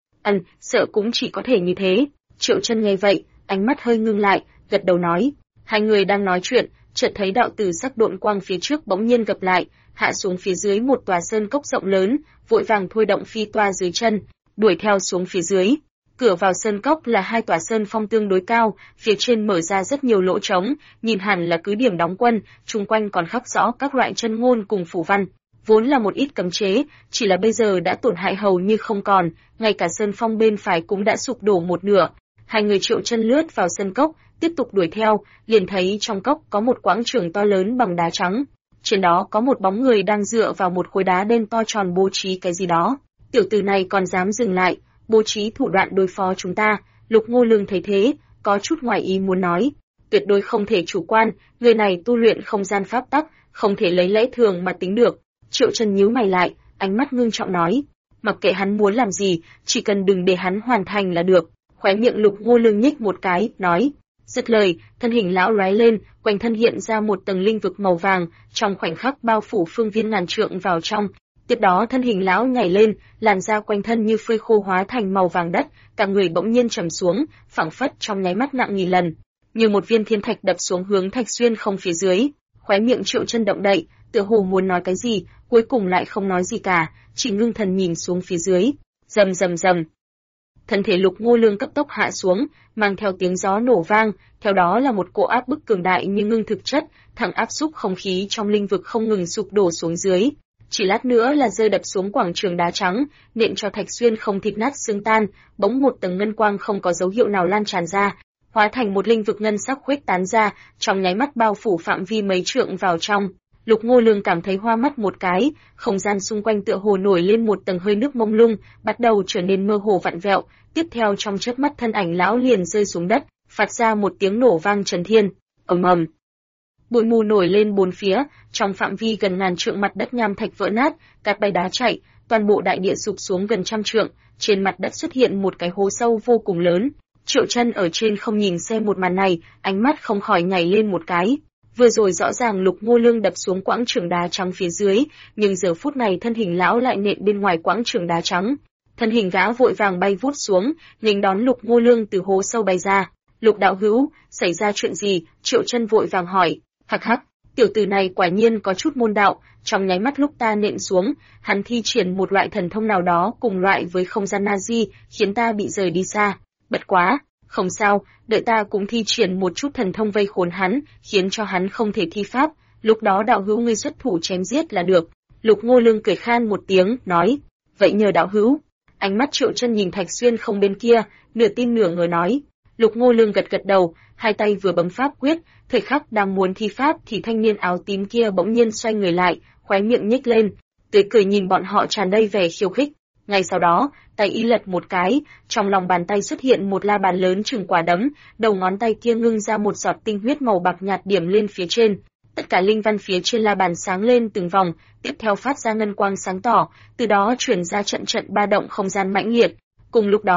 Sợ cũng chỉ có thể như thế. Triệu Chân nghe vậy, ánh mắt hơi ngưng lại, gật đầu nói. Hai người đang nói chuyện, chợt thấy đạo tử sắc độn quang phía trước bỗng nhiên gặp lại, hạ xuống phía dưới một tòa sơn cốc rộng lớn, vội vàng thôi động phi toa dưới chân, đuổi theo xuống phía dưới. Cửa vào sơn cốc là hai tòa sơn phong tương đối cao, phía trên mở ra rất nhiều lỗ trống, nhìn hẳn là cứ điểm đóng quân, chung quanh còn khắc rõ các loại chân ngôn cùng phù văn. Vốn là một ít cấm chế, chỉ là bây giờ đã tổn hại hầu như không còn, ngay cả sơn phong bên phải cũng đã sụp đổ một nửa. Hai người Triệu Chân lướt vào sơn cốc, tiếp tục đuổi theo, liền thấy trong cốc có một quảng trường to lớn bằng đá trắng. Trên đó có một bóng người đang dựa vào một khối đá đen to tròn bố trí cái gì đó. Tiểu tử này còn dám dừng lại, bố trí thủ đoạn đối phó chúng ta. Lục Ngô Lương thấy thế, có chút ngoài ý muốn nói. Tuyệt đối không thể chủ quan, người này tu luyện không gian pháp tắc, không thể lấy lẽ thường mà tính được. Triệu Chân nhíu mày lại, ánh mắt ngưng trọng nói. Mặc kệ hắn muốn làm gì, chỉ cần đừng để hắn hoàn thành là được. Khóe miệng Lục Ngô Lương nhếch một cái, nói. Dứt lời, thân hình lão lóe lên, quanh thân hiện ra một tầng linh vực màu vàng, trong khoảnh khắc bao phủ phương viên ngàn trượng vào trong. Tiếp đó thân hình lão nhảy lên, làn da quanh thân như phơi khô hóa thành màu vàng đất, cả người bỗng nhiên trầm xuống, phảng phất trong nháy mắt nặng nghìn lần, như một viên thiên thạch đập xuống hướng Thạch Xuyên không phía dưới. Khóe miệng Triệu Chân động đậy, tựa hồ muốn nói cái gì, cuối cùng lại không nói gì cả, chỉ ngưng thần nhìn xuống phía dưới. Rầm rầm rầm. Thân thể Lục Ngô Lương cấp tốc hạ xuống, mang theo tiếng gió nổ vang, theo đó là một cỗ áp bức cường đại như ngưng thực chất, thẳng áp xúc không khí trong linh vực không ngừng sụp đổ xuống dưới. Chỉ lát nữa là rơi đập xuống quảng trường đá trắng, nện cho Thạch Xuyên không thịt nát xương tan, bỗng một tầng ngân quang không có dấu hiệu nào lan tràn ra, hóa thành một linh vực ngân sắc khuếch tán ra, trong nháy mắt bao phủ phạm vi mấy trượng vào trong. Lục Ngô Lương cảm thấy hoa mắt một cái, không gian xung quanh tựa hồ nổi lên một tầng hơi nước mông lung, bắt đầu trở nên mơ hồ vặn vẹo, tiếp theo trong chớp mắt thân ảnh lão liền rơi xuống đất, phát ra một tiếng nổ vang trấn thiên. Ầm ầm. Bụi mù nổi lên bốn phía, trong phạm vi gần ngàn trượng mặt đất nham thạch vỡ nát, cát bay đá chạy, toàn bộ đại địa sụp xuống gần trăm trượng, trên mặt đất xuất hiện một cái hố sâu vô cùng lớn. Triệu Chân ở trên không nhìn xem một màn này, ánh mắt không khỏi nhảy lên một cái. Vừa rồi rõ ràng Lục Ngô Lương đập xuống quãng trường đá trắng phía dưới, nhưng giờ phút này thân hình lão lại nện bên ngoài quãng trường đá trắng. Thân hình gã vội vàng bay vút xuống, nghênh đón Lục Ngô Lương từ hố sâu bay ra. Lục đạo hữu, xảy ra chuyện gì? Triệu Chân vội vàng hỏi. Hắc hắc, tiểu tử này quả nhiên có chút môn đạo, trong nháy mắt lúc ta nện xuống, hắn thi triển một loại thần thông nào đó cùng loại với không gian Nazi, khiến ta bị rời đi xa. Bất quá, không sao, đợi ta cũng thi triển một chút thần thông vây khốn hắn, khiến cho hắn không thể thi pháp, lúc đó đạo hữu ngươi xuất thủ chém giết là được. Lục Ngô Lương cười khan một tiếng, nói, vậy nhờ đạo hữu. Ánh mắt Triệu Chân nhìn Thạch Xuyên không bên kia, nửa tin nửa ngờ nói. Lục Ngô Lương gật gật đầu, hai tay vừa bấm pháp quyết, thời khắc đang muốn thi pháp thì thanh niên áo tím kia bỗng nhiên xoay người lại, khóe miệng nhếch lên, tươi cười nhìn bọn họ tràn đầy vẻ khiêu khích. Ngay sau đó, tay y lật một cái, trong lòng bàn tay xuất hiện một la bàn lớn chừng quả đấm, đầu ngón tay kia ngưng ra một giọt tinh huyết màu bạc nhạt điểm lên phía trên. Tất cả linh văn phía trên la bàn sáng lên từng vòng, tiếp theo phát ra ngân quang sáng tỏ, từ đó truyền ra trận trận ba động không gian mãnh liệt. Cùng lúc đó,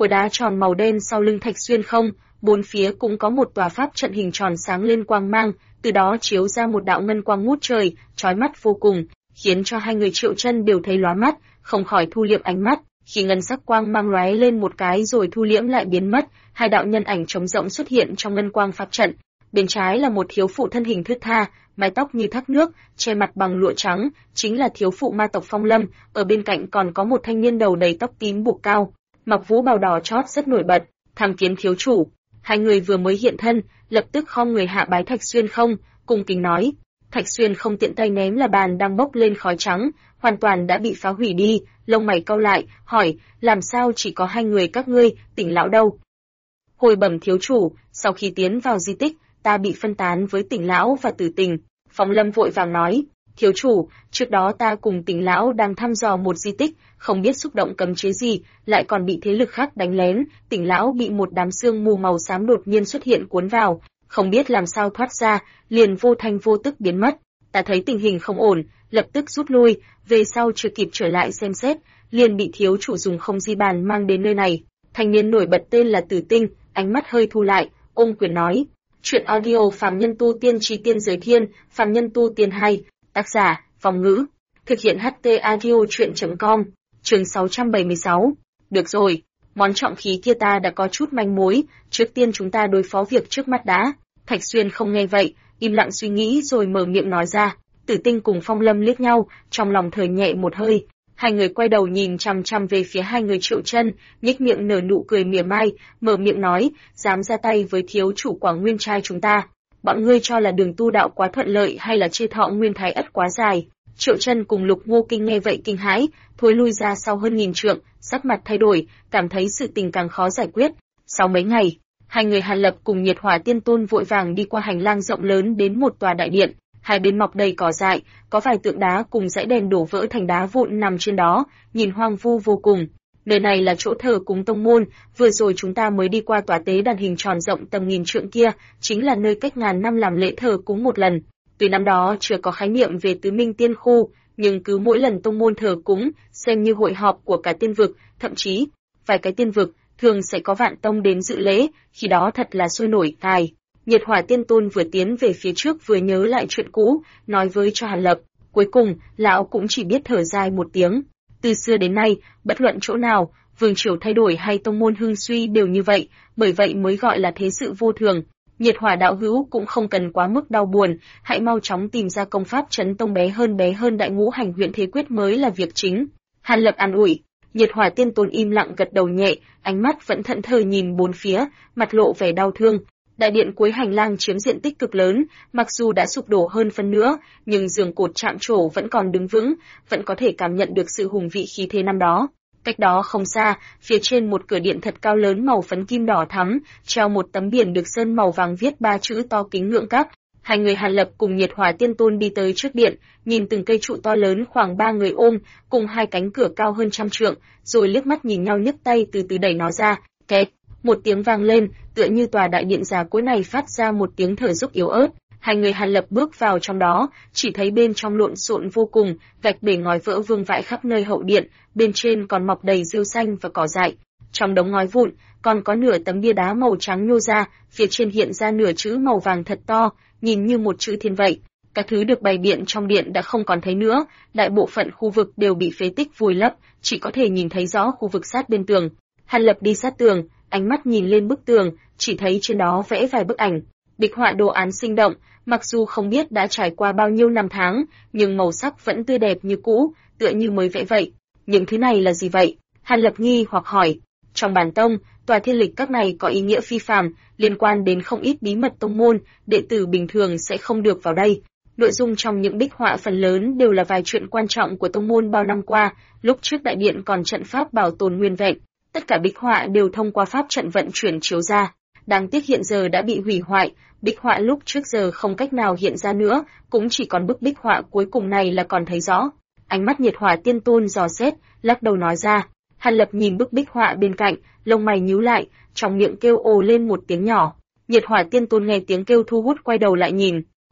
khối đá tròn màu đen sau lưng Thạch Xuyên không, bốn phía cũng có một tòa pháp trận hình tròn sáng lên quang mang, từ đó chiếu ra một đạo ngân quang ngút trời, chói mắt vô cùng, khiến cho hai người Triệu Chân đều thấy lóa mắt, không khỏi thu liệm ánh mắt. Khi ngân sắc quang mang lóe lên một cái rồi thu liễm lại biến mất, hai đạo nhân ảnh trống rỗng xuất hiện trong ngân quang pháp trận. Bên trái là một thiếu phụ thân hình thướt tha, mái tóc như thác nước, che mặt bằng lụa trắng, chính là thiếu phụ ma tộc Phong Lâm. Ở bên cạnh còn có một thanh niên đầu đầy tóc tím buộc cao, mặc vũ bào đỏ chót rất nổi bật, tham kiến thiếu chủ. Hai người vừa mới hiện thân, lập tức khom người hạ bái Thạch Xuyên không, cung kính nói. Thạch Xuyên không tiện tay ném là bàn đang bốc lên khói trắng, hoàn toàn đã bị phá hủy đi, lông mày cau lại, hỏi, làm sao chỉ có hai người các ngươi, Tỉnh lão đâu? Hồi bẩm thiếu chủ, sau khi tiến vào di tích, ta bị phân tán với Tỉnh lão và Tử Tình. Phong Lâm vội vàng nói, thiếu chủ, trước đó ta cùng Tỉnh lão đang thăm dò một di tích, không biết xúc động cấm chế gì, lại còn bị thế lực khác đánh lén, Tỉnh lão bị một đám sương mù màu xám đột nhiên xuất hiện cuốn vào, không biết làm sao thoát ra, liền vô thanh vô tức biến mất. Ta thấy tình hình không ổn, lập tức rút lui, về sau chưa kịp trở lại xem xét, liền bị thiếu chủ dùng không di bàn mang đến nơi này. Thanh niên nổi bật tên là Tử Tinh, ánh mắt hơi thu lại, ôm quyền nói. Chuyện audio Phàm Nhân Tu Tiên Chí Tiên Giới Thiên, Phàm Nhân Tu Tiên 2, tác giả, Phong Ngữ. Thực hiện HT Audio Chuyện.com, chương 676. Được rồi, món trọng khí kia ta đã có chút manh mối, trước tiên chúng ta đối phó việc trước mắt đã. Thạch Xuyên không nghe vậy, im lặng suy nghĩ rồi mở miệng nói ra. Tử Tinh cùng Phong Lâm liếc nhau, trong lòng thở nhẹ một hơi. Hai người quay đầu nhìn chằm chằm về phía hai người Triệu Chân, nhếch miệng nở nụ cười mỉa mai, mở miệng nói, dám ra tay với thiếu chủ Quảng Nguyên trai chúng ta. Bọn ngươi cho là đường tu đạo quá thuận lợi hay là chê thọ Nguyên Thái ất quá dài? Triệu Chân cùng Lục Ngô Kinh nghe vậy kinh hãi, thối lui ra sau hơn nghìn trượng, sắc mặt thay đổi, cảm thấy sự tình càng khó giải quyết. Sau mấy ngày, hai người Hàn Lập cùng Nhiệt Hỏa Tiên Tôn vội vàng đi qua hành lang rộng lớn đến một tòa đại điện, hai bên mọc đầy cỏ dại, có vài tượng đá cùng dãy đèn đổ vỡ thành đá vụn nằm trên đó, nhìn hoang vu vô cùng. Nơi này là chỗ thờ cúng tông môn, vừa rồi chúng ta mới đi qua tòa tế đàn hình tròn rộng tầm nghìn trượng kia, chính là nơi cách ngàn năm làm lễ thờ cúng một lần. Tuy năm đó chưa có khái niệm về tứ minh tiên khu, nhưng cứ mỗi lần tông môn thờ cúng, xem như hội họp của cả tiên vực, thậm chí vài cái tiên vực thường sẽ có vạn tông đến dự lễ, khi đó thật là sôi nổi tài. Nhiệt Hỏa Tiên Tôn vừa tiến về phía trước vừa nhớ lại chuyện cũ, nói với cho Hàn Lập. Cuối cùng, lão cũng chỉ biết thở dài một tiếng. Từ xưa đến nay, bất luận chỗ nào, vương triều thay đổi hay tông môn hưng suy đều như vậy, bởi vậy mới gọi là thế sự vô thường. Nhiệt Hỏa đạo hữu cũng không cần quá mức đau buồn, hãy mau chóng tìm ra công pháp trấn tông bé hơn đại ngũ hành huyện thế quyết mới là việc chính. Hàn Lập an ủi. Nhiệt Hỏa Tiên Tôn im lặng gật đầu nhẹ, ánh mắt vẫn thẫn thờ nhìn bốn phía, mặt lộ vẻ đau thương. Đại điện cuối hành lang chiếm diện tích cực lớn, mặc dù đã sụp đổ hơn phân nữa, nhưng giường cột chạm trổ vẫn còn đứng vững, vẫn có thể cảm nhận được sự hùng vị khí thế năm đó. Cách đó không xa, phía trên một cửa điện thật cao lớn màu phấn kim đỏ thắm, treo một tấm biển được sơn màu vàng viết ba chữ to kính ngưỡng các. Hai người Hàn Lập cùng Nhiệt Hỏa Tiên Tôn đi tới trước điện, nhìn từng cây trụ to lớn khoảng 3 người ôm, cùng hai cánh cửa cao hơn 100 trượng, rồi liếc mắt nhìn nhau nhấc tay từ từ đẩy nó ra. Kẹt, một tiếng vang lên, tựa như tòa đại điện già cỗi này phát ra một tiếng thở dốc yếu ớt. Hai người Hàn Lập bước vào trong đó, chỉ thấy bên trong lộn xộn vô cùng, gạch bể ngói vỡ vương vãi khắp nơi hậu điện, bên trên còn mọc đầy rêu xanh và cỏ dại. Trong đống ngói vụn, còn có nửa tấm bia đá màu trắng nhô ra, phía trên hiện ra nửa chữ màu vàng thật to, nhìn như một chữ thiên vậy. Các thứ được bày biện trong điện đã không còn thấy nữa, đại bộ phận khu vực đều bị phế tích vùi lấp, chỉ có thể nhìn thấy rõ khu vực sát bên tường. Hàn Lập đi sát tường, ánh mắt nhìn lên bức tường, chỉ thấy trên đó vẽ vài bức ảnh, bích họa đồ án sinh động, mặc dù không biết đã trải qua bao nhiêu năm tháng, nhưng màu sắc vẫn tươi đẹp như cũ, tựa như mới vẽ vậy. Những thứ này là gì vậy? Hàn Lập nghi hoặc hỏi. Trong bản tông, tòa thiên lịch các này có ý nghĩa phi phàm, liên quan đến không ít bí mật tông môn, đệ tử bình thường sẽ không được vào đây. Nội dung trong những bích họa phần lớn đều là vài chuyện quan trọng của tông môn bao năm qua, lúc trước đại điện còn trận pháp bảo tồn nguyên vẹn. Tất cả bích họa đều thông qua pháp trận vận chuyển chiếu ra. Đáng tiếc hiện giờ đã bị hủy hoại, bích họa lúc trước giờ không cách nào hiện ra nữa, cũng chỉ còn bức bích họa cuối cùng này là còn thấy rõ. Ánh mắt Nhiệt Hỏa Tiên Tôn dò xét, lắc đầu nói ra. Hàn Lập nhìn bức bích họa bên cạnh, lông mày nhíu lại, trong miệng kêu ồ lên một tiếng nhỏ. Nhiệt Hỏa Tiên Tôn nghe tiếng kêu thu hút quay đầu lại nhìn.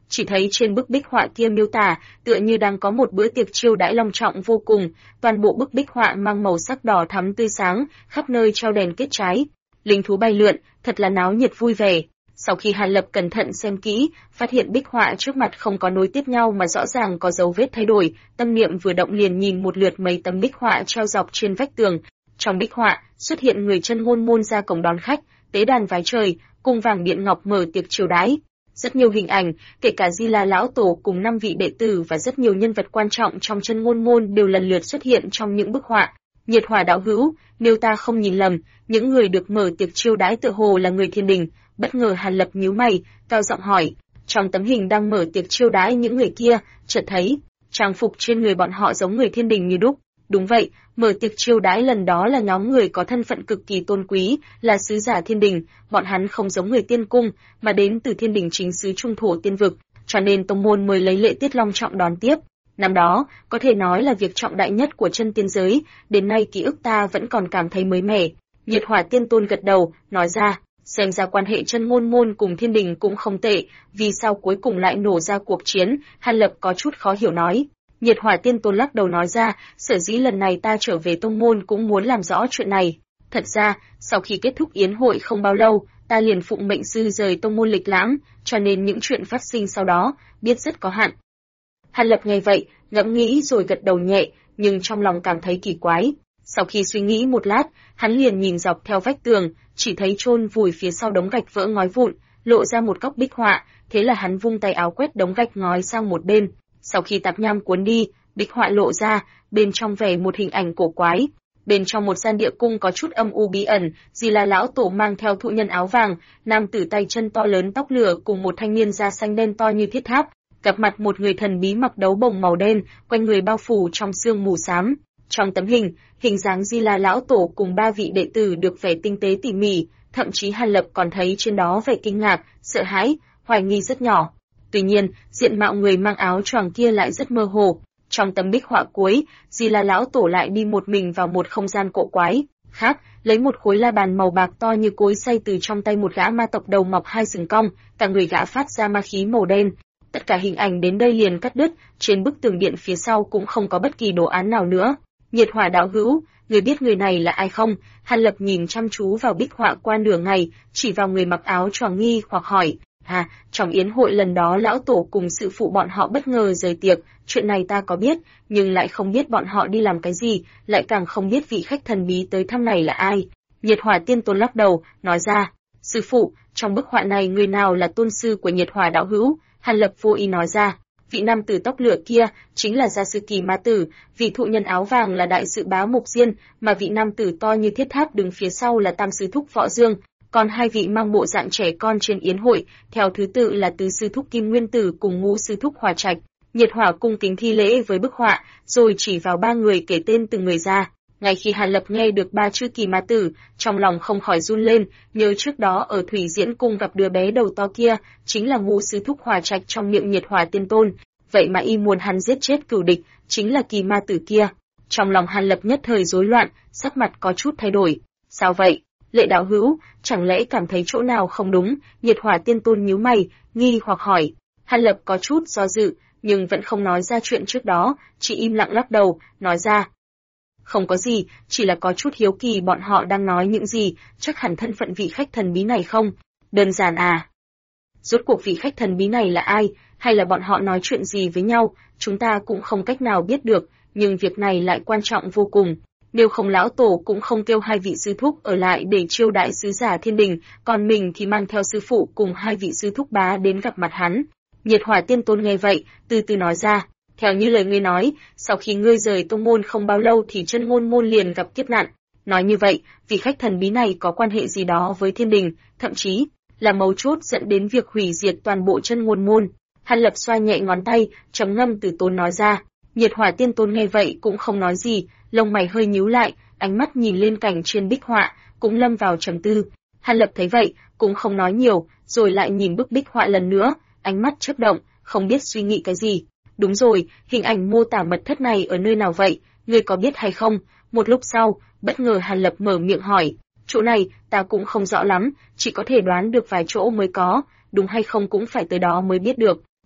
Chỉ thấy trên bức bích họa kia miêu tả, tựa như đang có một bữa tiệc chiêu đãi long trọng vô cùng, toàn bộ bức bích họa mang màu sắc đỏ thắm tươi sáng, khắp nơi treo đèn kết trái, linh thú bay lượn, thật là náo nhiệt vui vẻ. Sau khi Hàn Lập cẩn thận xem kỹ, phát hiện bích họa trước mặt không có nối tiếp nhau mà rõ ràng có dấu vết thay đổi, tâm niệm vừa động liền nhìn một lượt mấy tấm bích họa treo dọc trên vách tường. Trong bích họa xuất hiện người chân ngôn môn ra cổng đón khách, tế đàn vái trời, cung vàng điện ngọc mở tiệc chiêu đãi. Rất nhiều hình ảnh, kể cả Di La lão tổ cùng 5 vị đệ tử và rất nhiều nhân vật quan trọng trong chân ngôn môn đều lần lượt xuất hiện trong những bức họa. Nhiệt Hỏa đạo hữu, nếu ta không nhìn lầm, những người được mở tiệc chiêu đãi tựa hồ là người Thiên Đình. Bất ngờ Hàn Lập nhíu mày, cao giọng hỏi, trong tấm hình đang mở tiệc chiêu đãi những người kia, chợt thấy trang phục trên người bọn họ giống người Thiên Đình như đúc. Đúng vậy, mở tiệc chiêu đãi lần đó là nhóm người có thân phận cực kỳ tôn quý, là sứ giả Thiên Đình, bọn hắn không giống người Tiên Cung, mà đến từ Thiên Đình chính xứ Trung Thổ Tiên Vực, cho nên tông môn mới lấy lễ tiết long trọng đón tiếp. Năm đó, có thể nói là việc trọng đại nhất của chân tiên giới, đến nay ký ức ta vẫn còn cảm thấy mới mẻ. Nhiệt Hỏa Tiên Tôn gật đầu, nói ra, xem ra quan hệ chân ngôn môn cùng Thiên Đình cũng không tệ, vì sao cuối cùng lại nổ ra cuộc chiến? Hàn Lập có chút khó hiểu nói. Nhiệt Hỏa Tiên Tôn lắc đầu nói ra, sở dĩ lần này ta trở về tông môn cũng muốn làm rõ chuyện này. Thật ra, sau khi kết thúc yến hội không bao lâu, ta liền phụng mệnh sư rời tông môn lịch lãm, cho nên những chuyện phát sinh sau đó, biết rất có hạn. Hàn Lập nghe vậy, ngẫm nghĩ rồi gật đầu nhẹ, nhưng trong lòng cảm thấy kỳ quái. Sau khi suy nghĩ một lát, hắn liền nhìn dọc theo vách tường, chỉ thấy chôn vùi phía sau đống gạch vỡ ngói vụn, lộ ra một góc bích họa, thế là hắn vung tay áo quét đống gạch ngói sang một bên. Sau khi tạp nham cuốn đi, bích họa lộ ra, bên trong vẽ một hình ảnh cổ quái. Bên trong một gian địa cung có chút âm u bí ẩn, Di La lão tổ mang theo thụ nhân áo vàng, nam tử tay chân to lớn tóc lửa cùng một thanh niên da xanh đen to như thiết tháp, gặp mặt một người thần bí mặc đấu bồng màu đen, quanh người bao phủ trong sương mù xám. Trong tấm hình, hình dáng Di La lão tổ cùng 3 vị đệ tử được vẽ tinh tế tỉ mỉ, thậm chí Hàn Lập còn thấy trên đó vẻ kinh ngạc, sợ hãi, hoài nghi rất nhỏ. Tuy nhiên, diện mạo người mang áo choàng kia lại rất mơ hồ. Trong tấm bích họa cuối, Di La lão tổ lại đi một mình vào một không gian cổ quái khác, lấy một khối la bàn màu bạc to như cối xay từ trong tay một gã ma tộc đầu mọc 2 sừng cong, cả người gã phát ra ma khí màu đen. Tất cả hình ảnh đến đây liền cắt đứt, trên bức tường điện phía sau cũng không có bất kỳ đồ án nào nữa. Nhiệt Hỏa đạo hữu, người biết người này là ai không? Hàn Lập nhìn chăm chú vào bích họa qua nửa ngày, chỉ vào người mặc áo choàng nghi hoặc hỏi. Trong yến hội lần đó lão tổ cùng sự phụ bọn họ bất ngờ rời tiệc, chuyện này ta có biết, nhưng lại không biết bọn họ đi làm cái gì, lại càng không biết vị khách thần bí tới thăm này là ai. Nhiệt Hỏa Tiên Tôn lắc đầu, nói ra, sư phụ, trong bức họa này người nào là tôn sư của Nhiệt Hỏa đạo hữu? Hàn Lập vô ý nói ra, vị nam tử tóc lửa kia chính là gia sư Kỳ Ma Tử, vị thụ nhân áo vàng là đại sự bá Mục Diên, mà vị nam tử to như thiết tháp đứng phía sau là tam sư thúc Võ Dương. Còn 2 vị mang bộ dạng trẻ con trên yến hội, theo thứ tự là tứ sư thúc Kim Nguyên Tử cùng ngũ sư thúc Hỏa Trạch. Nhiệt Hỏa cung kính thi lễ với bức họa, rồi chỉ vào 3 người kể tên từng người ra. Ngay khi Hàn Lập nghe được 3 chữ Kỳ Ma Tử, trong lòng không khỏi run lên, nhớ trước đó ở Thủy Diễn cung gặp đứa bé đầu to kia, chính là ngũ sư thúc Hỏa Trạch trong miệng Nhiệt Hỏa Tiên Tôn, vậy mà y muốn hắn giết chết cửu địch, chính là Kỳ Ma Tử kia. Trong lòng Hàn Lập nhất thời rối loạn, sắc mặt có chút thay đổi. Sao vậy? Lệ đạo hữu, chẳng lẽ cảm thấy chỗ nào không đúng? Nhiệt Hỏa Tiên Tôn nhíu mày, nghi hoặc hỏi. Hàn Lập có chút do dự, nhưng vẫn không nói ra chuyện trước đó, chỉ im lặng lắc đầu, nói ra. Không có gì, chỉ là có chút hiếu kỳ bọn họ đang nói những gì, chắc hẳn thân phận vị khách thần bí này không? Đơn giản à? Rốt cuộc vị khách thần bí này là ai, hay là bọn họ nói chuyện gì với nhau, chúng ta cũng không cách nào biết được, nhưng việc này lại quan trọng vô cùng. Nếu không lão tổ cũng không kêu 2 vị sư thúc ở lại để chiêu đãi sứ giả Thiên Đình, còn mình thì mang theo sư phụ cùng 2 vị sư thúc bá đến gặp mặt hắn. Nhiệt Hỏa Tiên Tôn nghe vậy, từ từ nói ra, theo như lời ngươi nói, sau khi ngươi rời tông môn không bao lâu thì chân ngôn môn liền gặp kiếp nạn. Nói như vậy, vị khách thần bí này có quan hệ gì đó với Thiên Đình, thậm chí là mấu chốt dẫn đến việc hủy diệt toàn bộ chân ngôn môn. Hàn Lập xoa nhẹ ngón tay, trầm ngâm từ tốn nói ra. Nhiệt Hỏa Tiên Tôn nghe vậy cũng không nói gì, lông mày hơi nhíu lại, ánh mắt nhìn lên cảnh trên bích họa, cũng lâm vào trầm tư. Hàn Lập thấy vậy, cũng không nói nhiều, rồi lại nhìn bức bích họa lần nữa, ánh mắt chớp động, không biết suy nghĩ cái gì. Đúng rồi, hình ảnh mô tả mật thất này ở nơi nào vậy, ngươi có biết hay không? Một lúc sau, bất ngờ Hàn Lập mở miệng hỏi, chỗ này ta cũng không rõ lắm, chỉ có thể đoán được vài chỗ mới có, đúng hay không cũng phải tới đó mới biết được.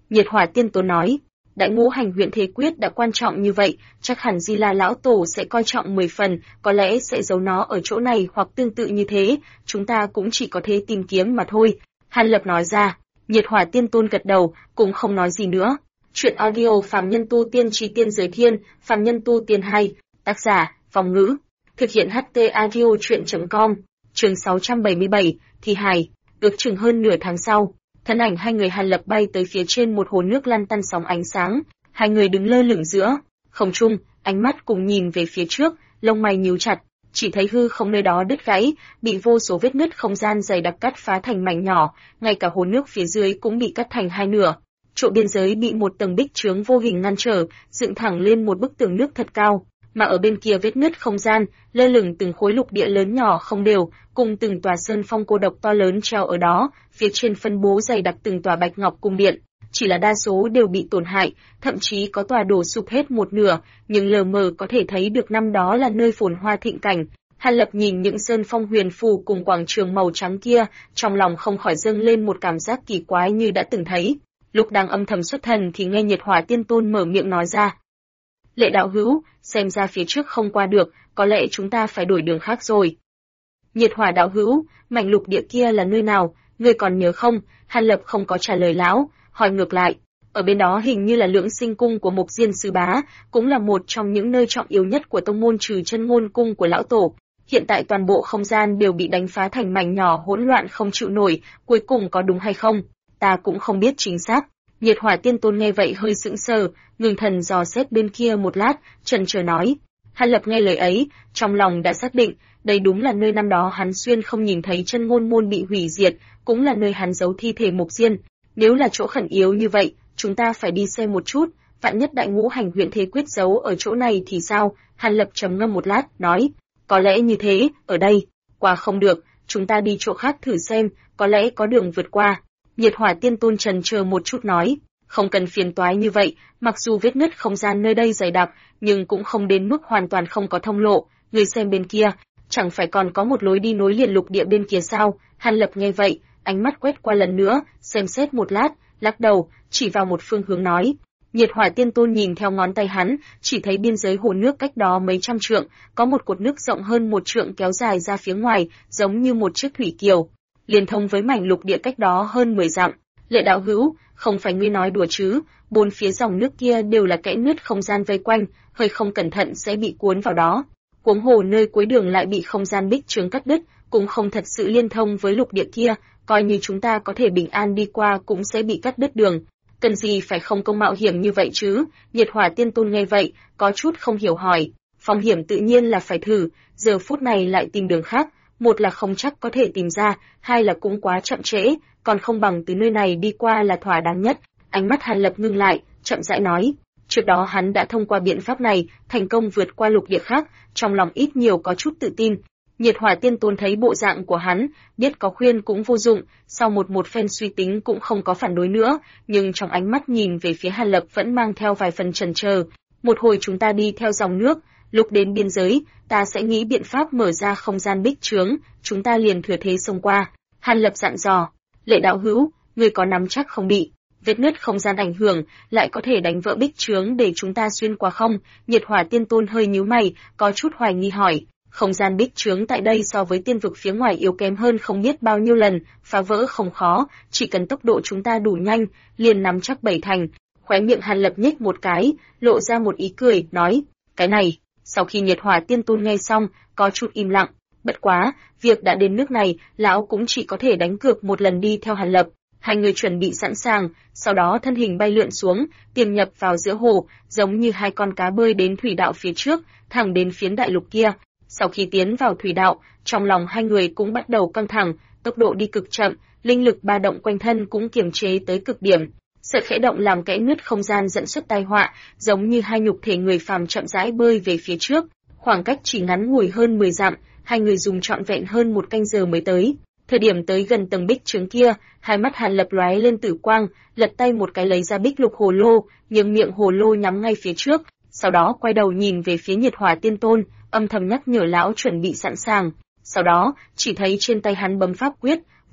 Nhiệt Hỏa Tiên Tôn nói, Đại Ngũ Hành Huyễn Thế Quyết đã quan trọng như vậy, chắc hẳn Di La lão tổ sẽ coi trọng 10 phần, có lẽ sẽ giấu nó ở chỗ này hoặc tương tự như thế, chúng ta cũng chỉ có thể tìm kiếm mà thôi. Hàn Lập nói ra. Nhiệt Hỏa Tiên Tôn gật đầu, cũng không nói gì nữa. Chuyện audio Phàm Nhân Tu Tiên Chí Tiên Giới Thiên, Phàm Nhân Tu Tiên hay, tác giả, Phong Ngữ. Thực hiện HT Audio Chuyện.com, chương 677, Thi Hài. Ước chừng hơn nửa tháng sau, thân ảnh hai người Hàn Lập bay tới phía trên một hồ nước lăn tăn sóng ánh sáng, hai người đứng lơ lửng giữa không trung, ánh mắt cùng nhìn về phía trước, lông mày nhíu chặt, chỉ thấy hư không nơi đó đứt gãy, bị vô số vết nứt không gian dày đặc cắt phá thành mảnh nhỏ, ngay cả hồ nước phía dưới cũng bị cắt thành hai nửa. Chỗ biên giới bị một tầng bích chướng vô hình ngăn trở, dựng thẳng lên một bức tường nước thật cao, mà ở bên kia vết nứt không gian, lơ lửng từng khối lục địa lớn nhỏ không đều, cùng từng tòa sơn phong cô độc to lớn treo ở đó, phía trên phân bố dày đặc từng tòa bạch ngọc cung điện, chỉ là đa số đều bị tổn hại, thậm chí có tòa đổ sụp hết một nửa, nhưng lờ mờ có thể thấy được năm đó là nơi phồn hoa thịnh cảnh. Hàn Lập nhìn những sơn phong huyền phù cùng quảng trường màu trắng kia, trong lòng không khỏi dâng lên một cảm giác kỳ quái như đã từng thấy. Lúc đang âm thầm xuất thần thì nghe Nhiệt Hỏa Tiên Tôn mở miệng nói ra. Lệ đạo hữu, xem ra phía trước không qua được, có lẽ chúng ta phải đổi đường khác rồi. Nhiệt Hỏa đạo hữu, mảnh lục địa kia là nơi nào, ngươi còn nhớ không? Hàn Lập không có trả lời lão, hỏi ngược lại. Ở bên đó hình như là Lưỡng Sinh cung của Mục Diên sư bá, cũng là một trong những nơi trọng yếu nhất của tông môn trừ Chân Ngôn cung của lão tổ. Hiện tại toàn bộ không gian đều bị đánh phá thành mảnh nhỏ hỗn loạn không chịu nổi, cuối cùng có đúng hay không? Ta cũng không biết chính xác. Nhiệt Hỏa Tiên Tôn nghe vậy hơi sững sờ, ngừng thần dò xét bên kia một lát, chần chờ nói. Hàn Lập nghe lời ấy, trong lòng đã xác định, đây đúng là nơi năm đó hắn xuyên không nhìn thấy Chân Ngôn môn bị hủy diệt, cũng là nơi hắn giấu thi thể Mục Diên. Nếu là chỗ khẩn yếu như vậy, chúng ta phải đi xem một chút, vạn nhất Đại Ngũ Hành Huyễn Thế Quyết giấu ở chỗ này thì sao? Hàn Lập trầm ngâm một lát, nói, có lẽ như thế, ở đây, qua không được, chúng ta đi chỗ khác thử xem, có lẽ có đường vượt qua. Nhiệt Hỏa Tiên Tôn trần chờ một chút nói, không cần phiền toái như vậy, mặc dù vết nứt không gian nơi đây dày đặc, nhưng cũng không đến mức hoàn toàn không có thông lộ, người xem bên kia, chẳng phải còn có một lối đi nối liền lục địa bên kia sao? Hàn Lập nghe vậy, ánh mắt quét qua lần nữa, xem xét một lát, lắc đầu, chỉ vào một phương hướng nói. Nhiệt Hỏa Tiên Tôn nhìn theo ngón tay hắn, chỉ thấy biên giới hồ nước cách đó mấy trăm trượng, có một cột nước rộng hơn một trượng kéo dài ra phía ngoài, giống như một chiếc thủy kiều, liên thông với mảnh lục địa cách đó hơn 10 dặm. Lệ đạo hữu, không phải ngươi nói đùa chứ? Bốn phía dòng nước kia đều là kẽ nứt không gian vây quanh, hơi không cẩn thận sẽ bị cuốn vào đó. Huống hồ nơi cuối đường lại bị không gian bích chướng cắt đứt, cũng không thật sự liên thông với lục địa kia, coi như chúng ta có thể bình an đi qua cũng sẽ bị cắt đứt đường. Cần gì phải không công mạo hiểm như vậy chứ? Nhiệt Hỏa Tiên Tôn nghe vậy, có chút không hiểu hỏi. Phong hiểm tự nhiên là phải thử, giờ phút này lại tìm đường khác, một là không chắc có thể tìm ra, hai là cũng quá chậm trễ, còn không bằng từ nơi này đi qua là thỏa đáng nhất. Ánh mắt Hàn Lập ngưng lại, chậm rãi nói. Trước đó hắn đã thông qua biện pháp này, thành công vượt qua lục địa khác, trong lòng ít nhiều có chút tự tin. Nhiệt Hỏa Tiên Tôn thấy bộ dạng của hắn, biết có khuyên cũng vô dụng, sau một phen suy tính cũng không có phản đối nữa, nhưng trong ánh mắt nhìn về phía Hàn Lập vẫn mang theo vài phần chần chờ. Một hồi chúng ta đi theo dòng nước, lúc đến biên giới, ta sẽ nghĩ biện pháp mở ra không gian bích chướng, chúng ta liền thừa thế xông qua. Hàn Lập dặn dò, Lệ đạo hữu, ngươi có nắm chắc không bị vết nứt không gian ảnh hưởng, lại có thể đánh vỡ bích chướng để chúng ta xuyên qua không? Nhiệt Hỏa Tiên Tôn hơi nhíu mày, có chút hoài nghi hỏi. Không gian bích chướng tại đây so với tiên vực phía ngoài yếu kém hơn không biết bao nhiêu lần, phá vỡ không khó, chỉ cần tốc độ chúng ta đủ nhanh, liền nắm chắc 7 thành. Khóe miệng Hàn Lập nhếch một cái, lộ ra một ý cười, nói, cái này. Sau khi Nhiệt Hỏa Tiên Tôn nghe xong, có chút im lặng, bất quá, việc đã đến nước này, lão cũng chỉ có thể đánh cược một lần đi theo Hàn Lập. Hai người chuẩn bị sẵn sàng, sau đó thân hình bay lượn xuống, tiềm nhập vào giữa hồ, giống như hai con cá bơi đến thủy đạo phía trước, thẳng đến phiến đại lục kia. Sau khi tiến vào thủy đạo, trong lòng hai người cũng bắt đầu căng thẳng, tốc độ đi cực chậm, linh lực ba động quanh thân cũng kiềm chế tới cực điểm. Sợ khẽ động làm kẽ nứt không gian dẫn xuất tai họa, giống như hai nhục thể người phàm chậm rãi bơi về phía trước. Khoảng cách chỉ ngắn ngủi hơn 10 dặm, hai người dùng trọn vẹn hơn một canh giờ mới tới. Thời điểm tới gần tầng bích trướng kia, hai mắt Hàn Lập lóe lên tử quang, lật tay một cái lấy ra bích lục hồ lô, nhưng miệng hồ lô nhắm ngay phía trước, sau đó quay đầu nhìn về phía Nhiệt Hỏa Tiên Tôn, âm thầm nhắc nhở lão chuẩn bị sẵn sàng. Sau đó, chỉ thấy trên tay hắn bấm pháp quyết,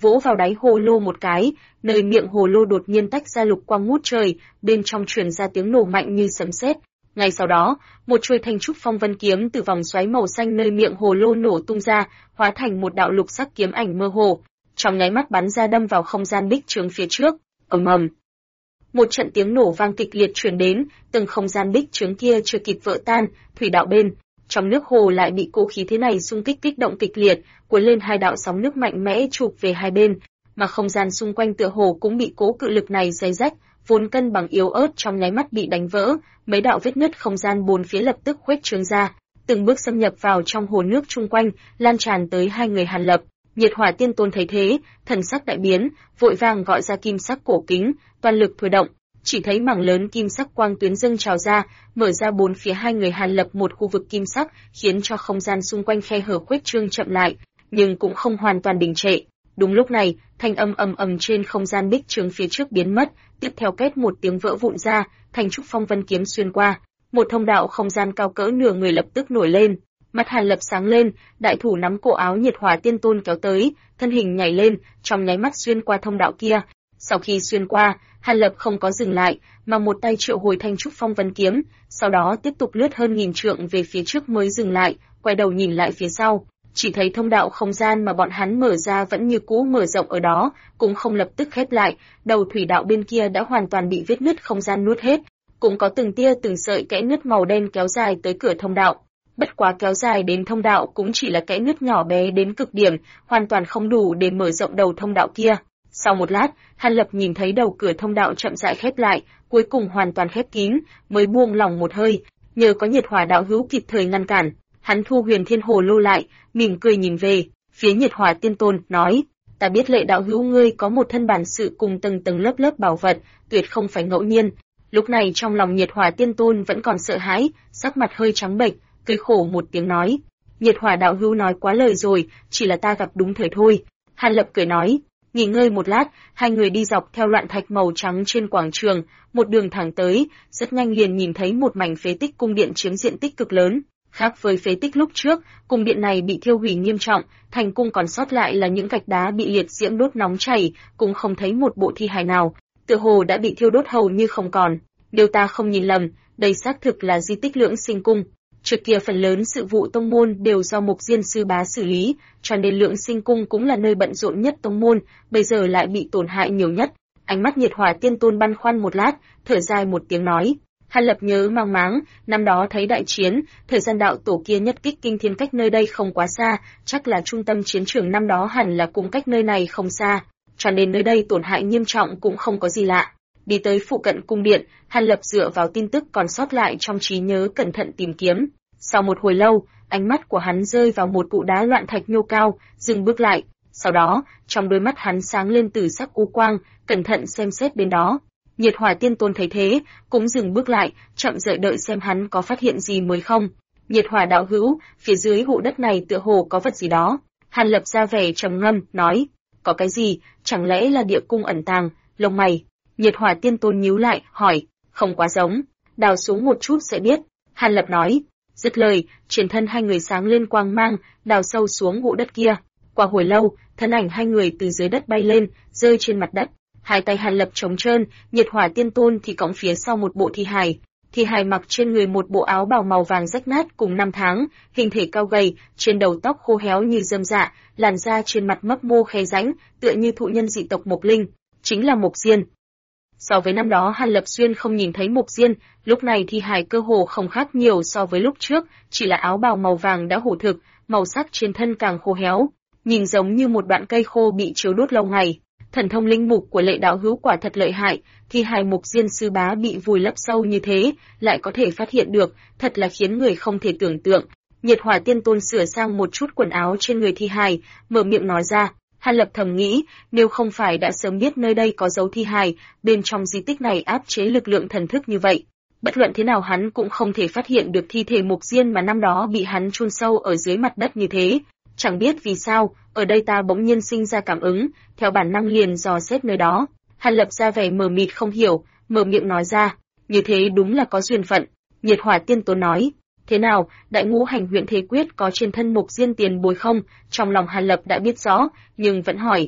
vỗ vào đáy hồ lô một cái, nơi miệng hồ lô đột nhiên tách ra lục quang ngút trời, bên trong truyền ra tiếng nổ mạnh như sấm sét. Ngay sau đó, một chuôi thanh trúc phong vân kiếm từ vòng xoáy màu xanh nơi miệng hồ lô nổ tung ra, hóa thành một đạo lục sắc kiếm ảnh mơ hồ, trong nháy mắt bắn ra đâm vào không gian bích trướng phía trước. Ầm ầm. Một trận tiếng nổ vang kịch liệt truyền đến, từng không gian bích trướng kia chưa kịp vỡ tan, thủy đạo bên trong nước hồ lại bị cỗ khí thế này xung kích kích động kịch liệt, cuốn lên hai đạo sóng nước mạnh mẽ chụp về hai bên, mà không gian xung quanh tựa hồ cũng bị cỗ cự lực này xé rách, vốn cân bằng yếu ớt trong nháy mắt bị đánh vỡ, mấy đạo vết nứt không gian bốn phía lập tức khuếch trương ra, từng bước xâm nhập vào trong hồ nước chung quanh, lan tràn tới hai người Hàn Lập. Nhiệt Hỏa Tiên Tôn thấy thế, thần sắc đại biến, vội vàng gọi ra kim sắc cổ kính, toàn lực thôi động, chỉ thấy mảng lớn kim sắc quang tuyến dâng trào ra, mở ra bốn phía hai người Hàn Lập một khu vực kim sắc, khiến cho không gian xung quanh khe hở khuếch trương chậm lại, nhưng cũng không hoàn toàn đình trệ. Đúng lúc này, thanh âm ầm ầm trên không gian bích trướng phía trước biến mất, tiếp theo két một tiếng vỡ vụn ra, thanh trúc phong vân kiếm xuyên qua, một thông đạo không gian cao cỡ nửa người lập tức nổi lên. Mắt Hàn Lập sáng lên, đại thủ nắm cổ áo Nhiệt Hỏa Tiên Tôn kéo tới, thân hình nhảy lên, trong nháy mắt xuyên qua thông đạo kia. Sau khi xuyên qua, Hàn Lập không có dừng lại, mà một tay triệu hồi thanh trúc phong vân kiếm, sau đó tiếp tục lướt hơn nghìn trượng về phía trước mới dừng lại, quay đầu nhìn lại phía sau, chỉ thấy thông đạo không gian mà bọn hắn mở ra vẫn như cũ mở rộng ở đó, cũng không lập tức khép lại, đầu thủy đạo bên kia đã hoàn toàn bị vết nứt không gian nuốt hết, cũng có từng tia từng sợi kẽ nứt màu đen kéo dài tới cửa thông đạo. Bất quá kéo dài đến thông đạo cũng chỉ là kẽ nứt nhỏ bé đến cực điểm, hoàn toàn không đủ để mở rộng đầu thông đạo kia. Sau một lát, Hàn Lập nhìn thấy đầu cửa thông đạo chậm rãi khép lại, cuối cùng hoàn toàn khép kín, mới buông lỏng một hơi, nhờ có Nhiệt Hỏa đạo hữu kịp thời ngăn cản, hắn thu Huyền Thiên Hồ lô lại, mỉm cười nhìn về phía Nhiệt Hỏa Tiên Tôn, nói: "Ta biết Lệ đạo hữu ngươi có một thân bản sự cùng tầng tầng lớp lớp bảo vật, tuyệt không phải ngẫu nhiên." Lúc này trong lòng Nhiệt Hỏa Tiên Tôn vẫn còn sợ hãi, sắc mặt hơi trắng bệch, cười khổ một tiếng nói: "Nhiệt Hỏa đạo hữu nói quá lời rồi, chỉ là ta gặp đúng thời thôi." Hàn Lập cười nói: Nghỉ ngơi một lát, hai người đi dọc theo loạn thạch màu trắng trên quảng trường, một đường thẳng tới, rất nhanh liền nhìn thấy một mảnh phế tích cung điện chiếm diện tích cực lớn. Khác với phế tích lúc trước, cung điện này bị thiêu hủy nghiêm trọng, thành cung còn sót lại là những gạch đá bị liệt diễm đốt nóng chảy, cũng không thấy một bộ thi hài nào, tựa hồ đã bị thiêu đốt hầu như không còn. Nếu ta không nhìn lầm, đây xác thực là di tích Lưỡng Sinh Cung. Trước kia phần lớn sự vụ tông môn đều do Mục Diên sư bá xử lý, cho nên Lưỡng Sinh Cung cũng là nơi bận rộn nhất tông môn, bây giờ lại bị tổn hại nhiều nhất. Ánh mắt Nhiệt Hỏa Tiên Tôn băn khoăn một lát, thở dài một tiếng nói: Hàn Lập nhớ mang máng, năm đó thấy đại chiến, thời gian đạo tổ kia nhất kích kinh thiên cách nơi đây không quá xa, chắc là trung tâm chiến trường năm đó hẳn là cũng cách nơi này không xa, cho nên nơi đây tổn hại nghiêm trọng cũng không có gì lạ. Đi tới phụ cận cung điện, Hàn Lập dựa vào tin tức còn sót lại trong trí nhớ cẩn thận tìm kiếm. Sau một hồi lâu, ánh mắt của hắn rơi vào một cự đá loạn thạch nhô cao, dừng bước lại. Sau đó, trong đôi mắt hắn sáng lên từ sắc u quang, cẩn thận xem xét bên đó. Nhiệt Hỏa Tiên Tôn thấy thế, cũng dừng bước lại, chậm rãi đợi xem hắn có phát hiện gì mới không. Nhiệt Hỏa đạo hữu, phía dưới hụ đất này tựa hồ có vật gì đó. Hàn Lập ra vẻ trầm ngâm, nói: Có cái gì? Chẳng lẽ là địa cung ẩn tàng? Lông mày Nhiệt Hỏa Tiên Tôn nhíu lại, hỏi: Không quá giống, đào xuống một chút sẽ biết. Hàn Lập nói. Dứt lời, trên thân hai người sáng lên quang mang, đào sâu xuống hụ đất kia. Qua hồi lâu, thân ảnh hai người từ dưới đất bay lên, rơi trên mặt đất. Hai tay Hàn Lập trống trơn, Nhiệt Hỏa Tiên Tôn thì cõng phía sau một bộ thi hài. Thi hài mặc trên người một bộ áo bào màu vàng rách nát cùng năm tháng, hình thể cao gầy, trên đầu tóc khô héo như rơm rạ, làn da trên mặt mấp mô khe rãnh, tựa như thụ nhân dị tộc Mộc Linh, chính là Mộc Diên. So với năm đó Hàn Lập xuyên không nhìn thấy Mộc Diên, lúc này thi hài cơ hồ không khác nhiều so với lúc trước, chỉ là áo bào màu vàng đã hủ thực, màu sắc trên thân càng khô héo, nhìn giống như một đoạn cây khô bị chiếu đốt lâu ngày. Thần thông linh mục của Lệ đạo hữu quả thật lợi hại, thi hài Mục Diên sư bá bị vùi lấp sâu như thế, lại có thể phát hiện được, thật là khiến người không thể tưởng tượng. Nhiệt Hỏa Tiên Tôn sửa sang một chút quần áo trên người thi hài, mở miệng nói ra. Hàn Lập thầm nghĩ, nếu không phải đã sớm biết nơi đây có dấu thi hài, bên trong di tích này áp chế lực lượng thần thức như vậy, bất luận thế nào hắn cũng không thể phát hiện được thi thể Mục Diên mà năm đó bị hắn chôn sâu ở dưới mặt đất như thế. Chẳng biết vì sao, ở đây ta bỗng nhiên sinh ra cảm ứng, theo bản năng liền dò xét nơi đó. Hàn Lập ra vẻ mờ mịt không hiểu, mở miệng nói ra, như thế đúng là có duyên phận. Nhiệt Hỏa Tiên Tôn nói, thế nào, Đại Ngũ Hành Huyễn Thế Quyết có trên thân Mục Diên tiền bối không? Trong lòng Hàn Lập đã biết rõ, nhưng vẫn hỏi,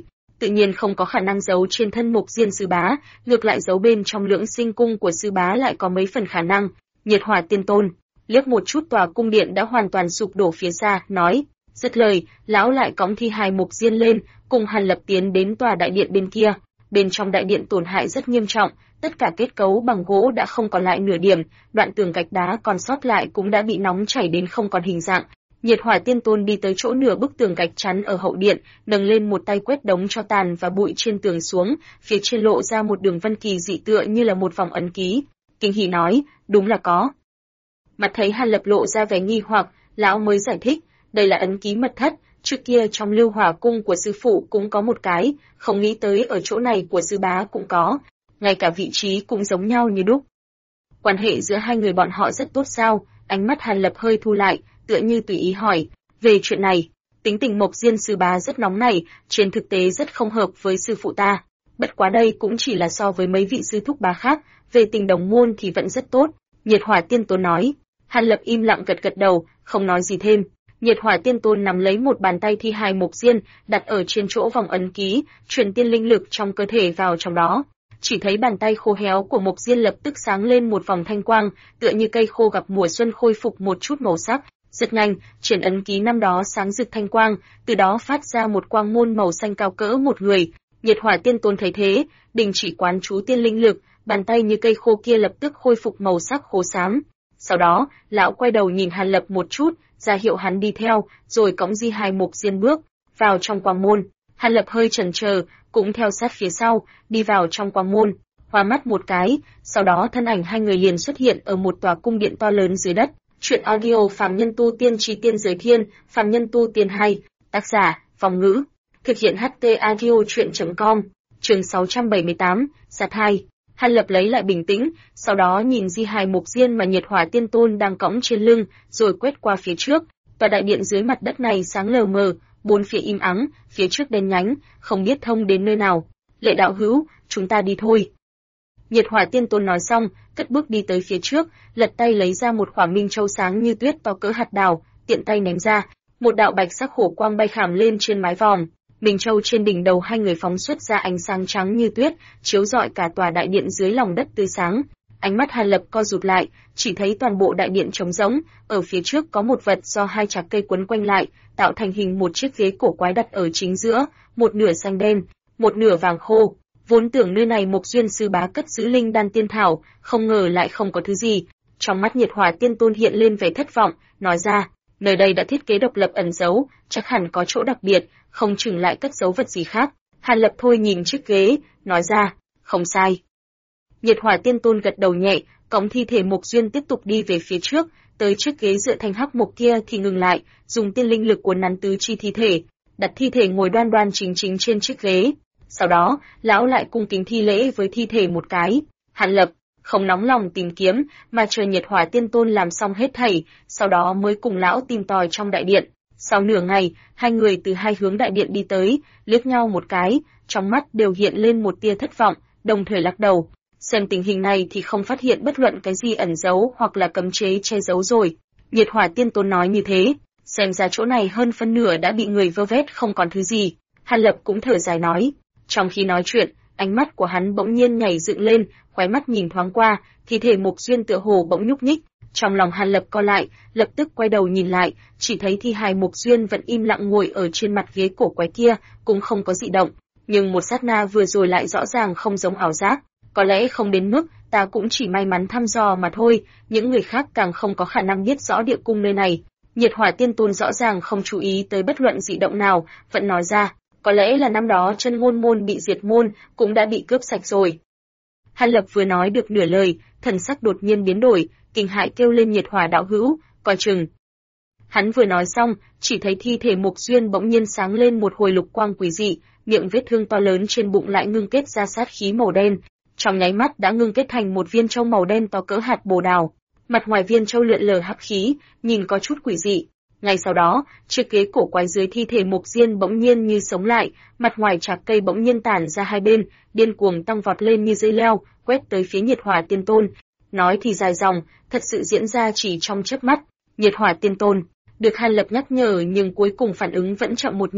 tự nhiên không có khả năng giấu trên thân Mộc Diên sư bá, ngược lại giấu bên trong Lưỡng Sinh cung của sư bá lại có mấy phần khả năng. Nhiệt Hỏa Tiên Tôn liếc một chút tòa cung điện đã hoàn toàn sụp đổ phía xa, nói: dứt lời, lão lại cõng thi hài Mộc Diên lên, cùng Hàn Lập tiến đến tòa đại điện bên kia. Bên trong đại điện tổn hại rất nghiêm trọng, tất cả kết cấu bằng gỗ đã không còn lại nửa điểm, đoạn tường gạch đá còn sót lại cũng đã bị nóng chảy đến không còn hình dạng. Nhiệt Hỏa Tiên Tôn đi tới chỗ nửa bức tường gạch chắn ở hậu điện, nâng lên một tay quét đống tro tàn và bụi trên tường xuống, phía trên lộ ra một đường vân kỳ dị tựa như là một vòng ấn ký. Kinh hỉ nói: đúng là có. Mặt thấy Hàn Lập lộ ra vẻ nghi hoặc, lão mới giải thích: đây là ấn ký mật thất, trước kia trong Lưu Hỏa cung của sư phụ cũng có một cái, không nghĩ tới ở chỗ này của sư bá cũng có, ngay cả vị trí cũng giống nhau như đúc. Quan hệ giữa hai người bọn họ rất tốt sao? Ánh mắt Hàn Lập hơi thu lại, tựa như tùy ý hỏi: về chuyện này, tính tình Mộc Diên sư bá rất nóng nảy, trên thực tế rất không hợp với sư phụ ta. Bất quá đây cũng chỉ là so với mấy vị sư thúc bá khác, về tình đồng môn thì vẫn rất tốt. Nhiệt Hỏa Tiên Tôn nói. Hàn Lập im lặng gật gật đầu, không nói gì thêm. Nhiệt Hỏa Tiên Tôn nắm lấy một bàn tay thi hài Mộc Diên, đặt ở trên chỗ vòng ấn ký, truyền tiên linh lực trong cơ thể vào trong đó. Chỉ thấy bàn tay khô héo của Mộc Diên lập tức sáng lên một vòng thanh quang, tựa như cây khô gặp mùa xuân khôi phục một chút màu sắc. Rất nhanh, trên ấn ký năm đó sáng rực thanh quang, từ đó phát ra một quang môn màu xanh cao cỡ một người. Nhiệt Hỏa Tiên Tôn thấy thế, đình chỉ quán chú tiên linh lực, bàn tay như cây khô kia lập tức khôi phục màu sắc khô xám. Sau đó, lão quay đầu nhìn Hàn Lập một chút, ra hiệu hắn đi theo, rồi cõng di hài Mộc Diên bước vào trong quang môn. Hàn Lập hơi chần chờ, cũng theo sát phía sau, đi vào trong quang môn, hoa mắt một cái, sau đó thân ảnh hai người liền xuất hiện ở một tòa cung điện to lớn dưới đất. Chuyện audio Phàm Nhân Tu Tiên Chi Tiên Giới Thiên, Phàm Nhân Tu Tiên hay, tác giả, Phong Ngữ, thực hiện HT audio chuyện.com, chương 678, Sát hai. Hàn Lập lấy lại bình tĩnh, sau đó nhìn di hài Mộc Diên mà Nhiệt Hỏa Tiên Tôn đang cõng trên lưng, rồi quét qua phía trước. Tòa đại điện dưới mặt đất này sáng lờ mờ, bốn phía im ắng, phía trước đen nhánh, không biết thông đến nơi nào. Lệ đạo hữu, chúng ta đi thôi. Nhiệt Hỏa Tiên Tôn nói xong, cất bước đi tới phía trước, lật tay lấy ra một khỏa minh châu sáng như tuyết to cỡ hạt đào, tiện tay ném ra, một đạo bạch sắc hổ quang bay khảm lên trên mái vòm. Minh châu trên đỉnh đầu hai người phóng xuất ra ánh sáng trắng như tuyết, chiếu rọi cả tòa đại điện dưới lòng đất tươi sáng. Ánh mắt Hàn Lập co rụt lại, chỉ thấy toàn bộ đại điện trống rỗng, ở phía trước có một vật do hai chạc cây quấn quanh lại, tạo thành hình một chiếc ghế cổ quái đặt ở chính giữa, một nửa xanh đen, một nửa vàng khô. Vốn tưởng nơi này Mộc Duyên sư bá cất giữ linh đan tiên thảo, không ngờ lại không có thứ gì. Trong mắt Nhiệt Hỏa Tiên Tôn hiện lên vẻ thất vọng, nói ra: nơi đây đã thiết kế độc lập ẩn giấu, chắc hẳn có chỗ đặc biệt, không chừng lại cất giấu vật gì khác. Hàn Lập thôi nhìn chiếc ghế, nói ra: không sai. Nhiệt Hỏa Tiên Tôn gật đầu nhẹ, cõng thi thể Mộc Duyên tiếp tục đi về phía trước, tới chiếc ghế dựa thành hắc mộc kia thì ngừng lại, dùng tiên linh lực cuốn nắn tứ chi thi thể, đặt thi thể ngồi đoan đoan chính chính trên chiếc ghế. Sau đó, lão lại cung kính thi lễ với thi thể một cái. Hàn Lập không nóng lòng tìm kiếm, mà chờ Nhiệt Hỏa Tiên Tôn làm xong hết thảy, sau đó mới cùng lão tìm tòi trong đại điện. Sau nửa ngày, hai người từ hai hướng đại điện đi tới, liếc nhau một cái, trong mắt đều hiện lên một tia thất vọng, đồng thời lắc đầu. Xem tình hình này thì không phát hiện bất luận cái gì ẩn giấu hoặc là cấm chế che giấu rồi. Nhiệt Hỏa Tiên Tôn nói như thế, xem ra chỗ này hơn phân nửa đã bị người vơ vét không còn thứ gì. Hàn Lập cũng thở dài nói. Trong khi nói chuyện, ánh mắt của hắn bỗng nhiên nhảy dựng lên, khóe mắt nhìn thoáng qua, thi thể Mộc Duyên tựa hồ bỗng nhúc nhích. Trong lòng Hàn Lập co lại, lập tức quay đầu nhìn lại, chỉ thấy thi hài Mộc Duyên vẫn im lặng ngồi ở trên mặt ghế cổ quái kia, cũng không có dị động. Nhưng một sát na vừa rồi lại rõ ràng không giống ảo giác. Có lẽ không đến mức, ta cũng chỉ may mắn thăm dò mà thôi, những người khác càng không có khả năng biết rõ địa cung nơi này. Nhiệt Hỏa Tiên Tôn rõ ràng không chú ý tới bất luận dị động nào, vẫn nói ra: có lẽ là năm đó Chân Ngôn môn bị diệt môn, cũng đã bị cướp sạch rồi. Hàn Lập vừa nói được nửa lời, thần sắc đột nhiên biến đổi, kinh hãi kêu lên: Nhiệt Hỏa đạo hữu, coi chừng. Hắn vừa nói xong, chỉ thấy thi thể Mộc Duyên bỗng nhiên sáng lên một hồi lục quang quỷ dị, miệng vết thương to lớn trên bụng lại ngưng kết ra sát khí màu đen, trong nháy mắt đã ngưng kết thành một viên châu màu đen to cỡ hạt bồ đào. Mặt ngoài viên châu lượn lờ hắc khí, nhìn có chút quỷ dị. Ngay sau đó, chiếc ghế cổ quái dưới thi thể Mộc Duyên bỗng nhiên như sống lại, mặt ngoài chạc cây bỗng nhiên tản ra hai bên, điên cuồng tăng vọt lên như dây leo, quét tới phía Nhiệt Hỏa Tiên Tôn. Nói thì dài dòng, thật sự diễn ra chỉ trong chớp mắt. Nhiệt Hỏa Tiên Tôn được Hàn Lập nhắc nhở, nhưng cuối cùng phản ứng vẫn chậm một nhịp,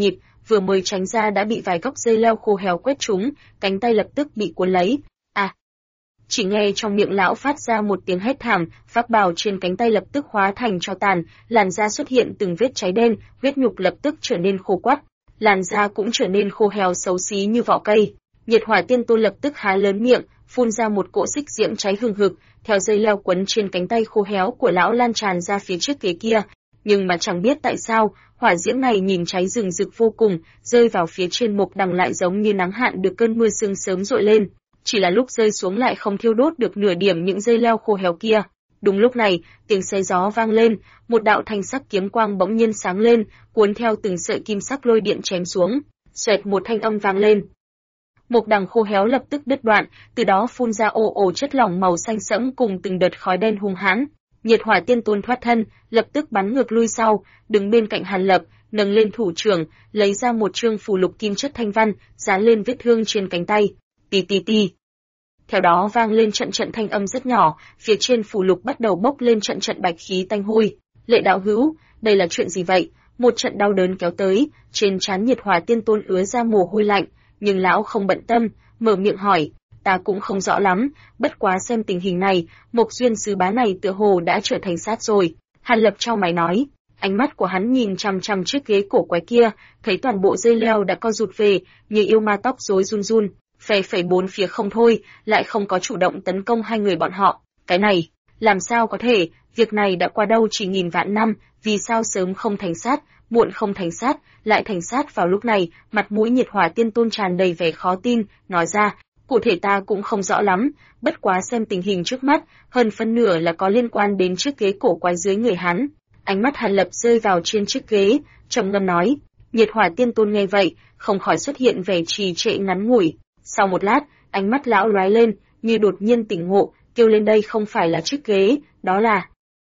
vừa mới tránh ra đã bị vài gốc dây leo khô héo quét trúng, cánh tay lập tức bị cuốn lấy. À! Chỉ nghe trong miệng lão phát ra một tiếng hét thảm, pháp bào trên cánh tay lập tức hóa thành tro tàn, làn da xuất hiện từng vết cháy đen, huyết nhục lập tức trở nên khô quắt, làn da cũng trở nên khô héo xấu xí như vỏ cây. Nhiệt Hỏa Tiên Tôn lập tức há lớn miệng, phun ra một cỗ xích diễm cháy hừng hực, theo dây leo quấn trên cánh tay khô héo của lão lan tràn ra phía trước ghế kia. Nhưng mà chẳng biết tại sao, hỏa diễm này nhìn cháy rừng rực vô cùng, rơi vào phía trên mộc đằng lại giống như nắng hạn được cơn mưa sương sớm dội lên. Chỉ là lúc rơi xuống lại không thiêu đốt được nửa điểm những dây leo khô héo kia. Đúng lúc này, tiếng xé gió vang lên, một đạo thanh sắc kiếm quang bỗng nhiên sáng lên, cuốn theo từng sợi kim sắc lôi điện chém xuống. Xoẹt một thanh âm vang lên. Mộc đằng khô héo lập tức đứt đoạn, từ đó phun ra ồ ồ chất lỏng màu xanh sẫm cùng từng đợt khói đen hung hãn. Nhiệt Hỏa Tiên Tôn thoát thân, lập tức bắn ngược lui sau, đứng bên cạnh Hàn Lập, nâng lên thủ trưởng, lấy ra một chương phù lục kim chất thanh văn, dán lên vết thương trên cánh tay. Tì tì tì. Theo đó vang lên trận trận thanh âm rất nhỏ, phía trên phù lục bắt đầu bốc lên trận trận bạch khí tanh hôi. Lệ đạo hữu, đây là chuyện gì vậy? Một trận đau đớn kéo tới, trên trán Nhiệt Hỏa Tiên Tôn ứa ra mồ hôi lạnh, nhưng lão không bận tâm, mở miệng hỏi, ta cũng không rõ lắm, bất quá xem tình hình này, Mộc Duyên sứ bá này tựa hồ đã trở thành sát rồi. Hàn Lập chau mày nói, ánh mắt của hắn nhìn chằm chằm chiếc ghế cổ quái kia, thấy toàn bộ dây leo đã co rụt về, như yêu ma tóc rối run run, phe phẩy bốn phía không thôi, lại không có chủ động tấn công hai người bọn họ. Cái này, làm sao có thể, việc này đã qua đâu chỉ nghìn vạn năm, vì sao sớm không thành sát, muộn không thành sát, lại thành sát vào lúc này? Mặt mũi Nhiệt Hỏa Tiên Tôn tràn đầy vẻ khó tin, nói ra, cụ thể ta cũng không rõ lắm, bất quá xem tình hình trước mắt, hơn phân nửa là có liên quan đến chiếc ghế cổ quái dưới người hắn. Ánh mắt Hàn Lập rơi vào trên chiếc ghế, trầm ngâm nói. Nhiệt Hỏa Tiên Tôn nghe vậy, không khỏi xuất hiện vẻ trì trệ ngắn ngủi. Sau một lát, ánh mắt lão lóe lên, như đột nhiên tỉnh ngộ, kêu lên đây không phải là chiếc ghế, đó là...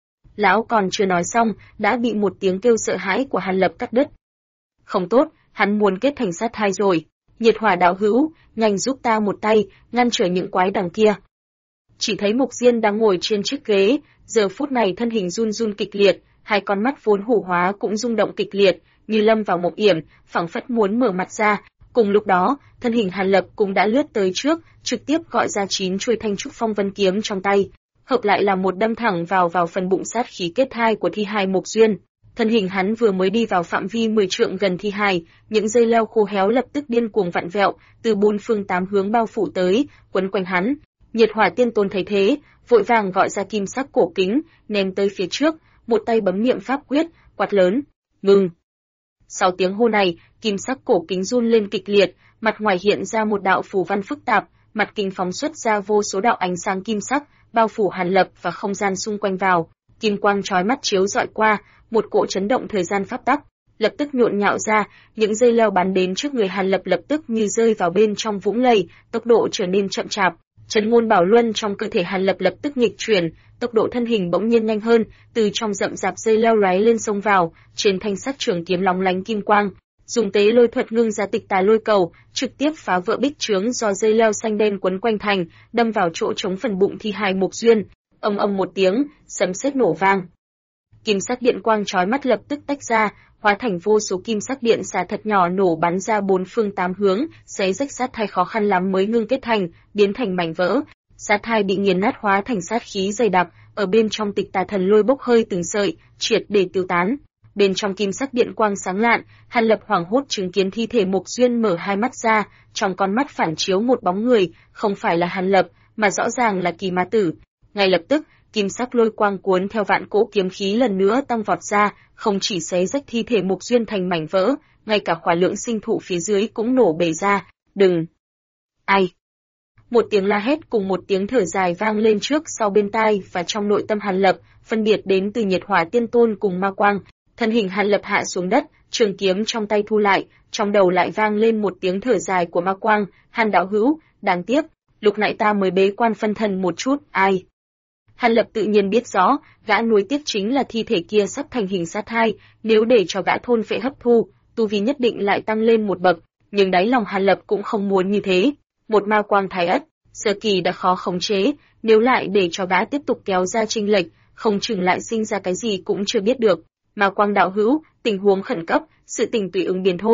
Lão còn chưa nói xong, đã bị một tiếng kêu sợ hãi của Hàn Lập cắt đứt. Không tốt, hắn muốn kết thành sát thai rồi. Nhiệt Hỏa đạo hữu, nhanh giúp ta một tay, ngăn trở những quái đằng kia. Chỉ thấy Mục Diên đang ngồi trên chiếc ghế, giờ phút này thân hình run run kịch liệt, hai con mắt vốn hủ hóa cũng rung động kịch liệt, như lâm vào một yểm, phảng phất muốn mở mặt ra. Cùng lúc đó, thân hình Hàn Lập cũng đã lướt tới trước, trực tiếp gọi ra 9 chuôi thanh trúc phong vân kiếm trong tay, hợp lại là một đâm thẳng vào phần bụng sát khí kết thai của thi hài Mục Duyên. Thân hình hắn vừa mới đi vào phạm vi 10 trượng gần thi hài, những dây leo khô héo lập tức điên cuồng vặn vẹo, từ bốn phương tám hướng bao phủ tới, quấn quanh hắn. Nhiệt Hỏa Tiên Tôn thấy thế, vội vàng gọi ra kim sắc cổ kính, ném tới phía trước, một tay bấm niệm pháp quyết, quát lớn, ngừng. Sau tiếng hô này, kim sắc cổ kính run lên kịch liệt, mặt ngoài hiện ra một đạo phù văn phức tạp, mặt kính phóng xuất ra vô số đạo ánh sáng kim sắc, bao phủ Hàn Lập và không gian xung quanh vào. Kim quang chói mắt chiếu rọi qua, một cỗ chấn động thời gian pháp tắc, lập tức nhộn nhạo ra, những dây leo bắn đến trước người Hàn Lập lập tức như rơi vào bên trong vũng lầy, tốc độ trở nên chậm chạp. Trấn ngôn bảo luân trong cơ thể Hàn Lập lập tức nghịch chuyển, tốc độ thân hình bỗng nhiên nhanh hơn, từ trong rậm rạp dây leo lóe lên xông vào, trên thanh sắc trường kiếm lóng lánh kim quang, dùng tế lôi thuật ngưng ra tịch tà lôi cầu, trực tiếp phá vỡ bích chướng do dây leo xanh đen quấn quanh thành, đâm vào chỗ trống phần bụng thi hài Mục Duyên. Ầm ầm một tiếng, sấm sét nổ vang. Kim sắc điện quang chói mắt lập tức tách ra, hóa thành vô số kim sắc điện xà thật nhỏ nổ bắn ra bốn phương tám hướng, xé rách sát thai khó khăn lắm mới ngưng kết thành, biến thành mảnh vỡ. Sát thai bị nghiền nát hóa thành sát khí dày đặc, ở bên trong tịch tà thần lôi bốc hơi từng sợi, triệt để tiêu tán. Bên trong kim sắc điện quang sáng lạn, Hàn Lập hoảng hốt chứng kiến thi thể Mục Duyên mở hai mắt ra, trong con mắt phản chiếu một bóng người, không phải là Hàn Lập, mà rõ ràng là Kỳ Ma Tử. Ngay lập tức, kim sắc lôi quang cuốn theo vạn cỗ kiếm khí lần nữa tăng vọt ra, không chỉ xé rách thi thể Mục Duyên thành mảnh vỡ, ngay cả khỏa lượng sinh thụ phía dưới cũng nổ bể ra. Đừng! Ai! Một tiếng la hét cùng một tiếng thở dài vang lên trước sau bên tai và trong nội tâm Hàn Lập, phân biệt đến từ Nhiệt Hỏa Tiên Tôn cùng Ma Quang. Thân hình Hàn Lập hạ xuống đất, trường kiếm trong tay thu lại, trong đầu lại vang lên một tiếng thở dài của Ma Quang, Hàn đạo hữu, đáng tiếc, lúc nãy ta mới bế quan phân thân một chút, ai? Hàn Lập tự nhiên biết rõ, gã nuối tiếc chính là thi thể kia sắp thành hình sát thai, nếu để cho gã thôn phệ hấp thu, tu vi nhất định lại tăng lên một bậc, nhưng đáy lòng Hàn Lập cũng không muốn như thế. Một ma quang thái ất, sơ kỳ đã khó khống chế, nếu lại để cho gã tiếp tục kéo ra chênh lệch, không chừng lại sinh ra cái gì cũng chưa biết được. Ma Quang đạo hữu, tình huống khẩn cấp, sự tình tùy ứng biến thôi.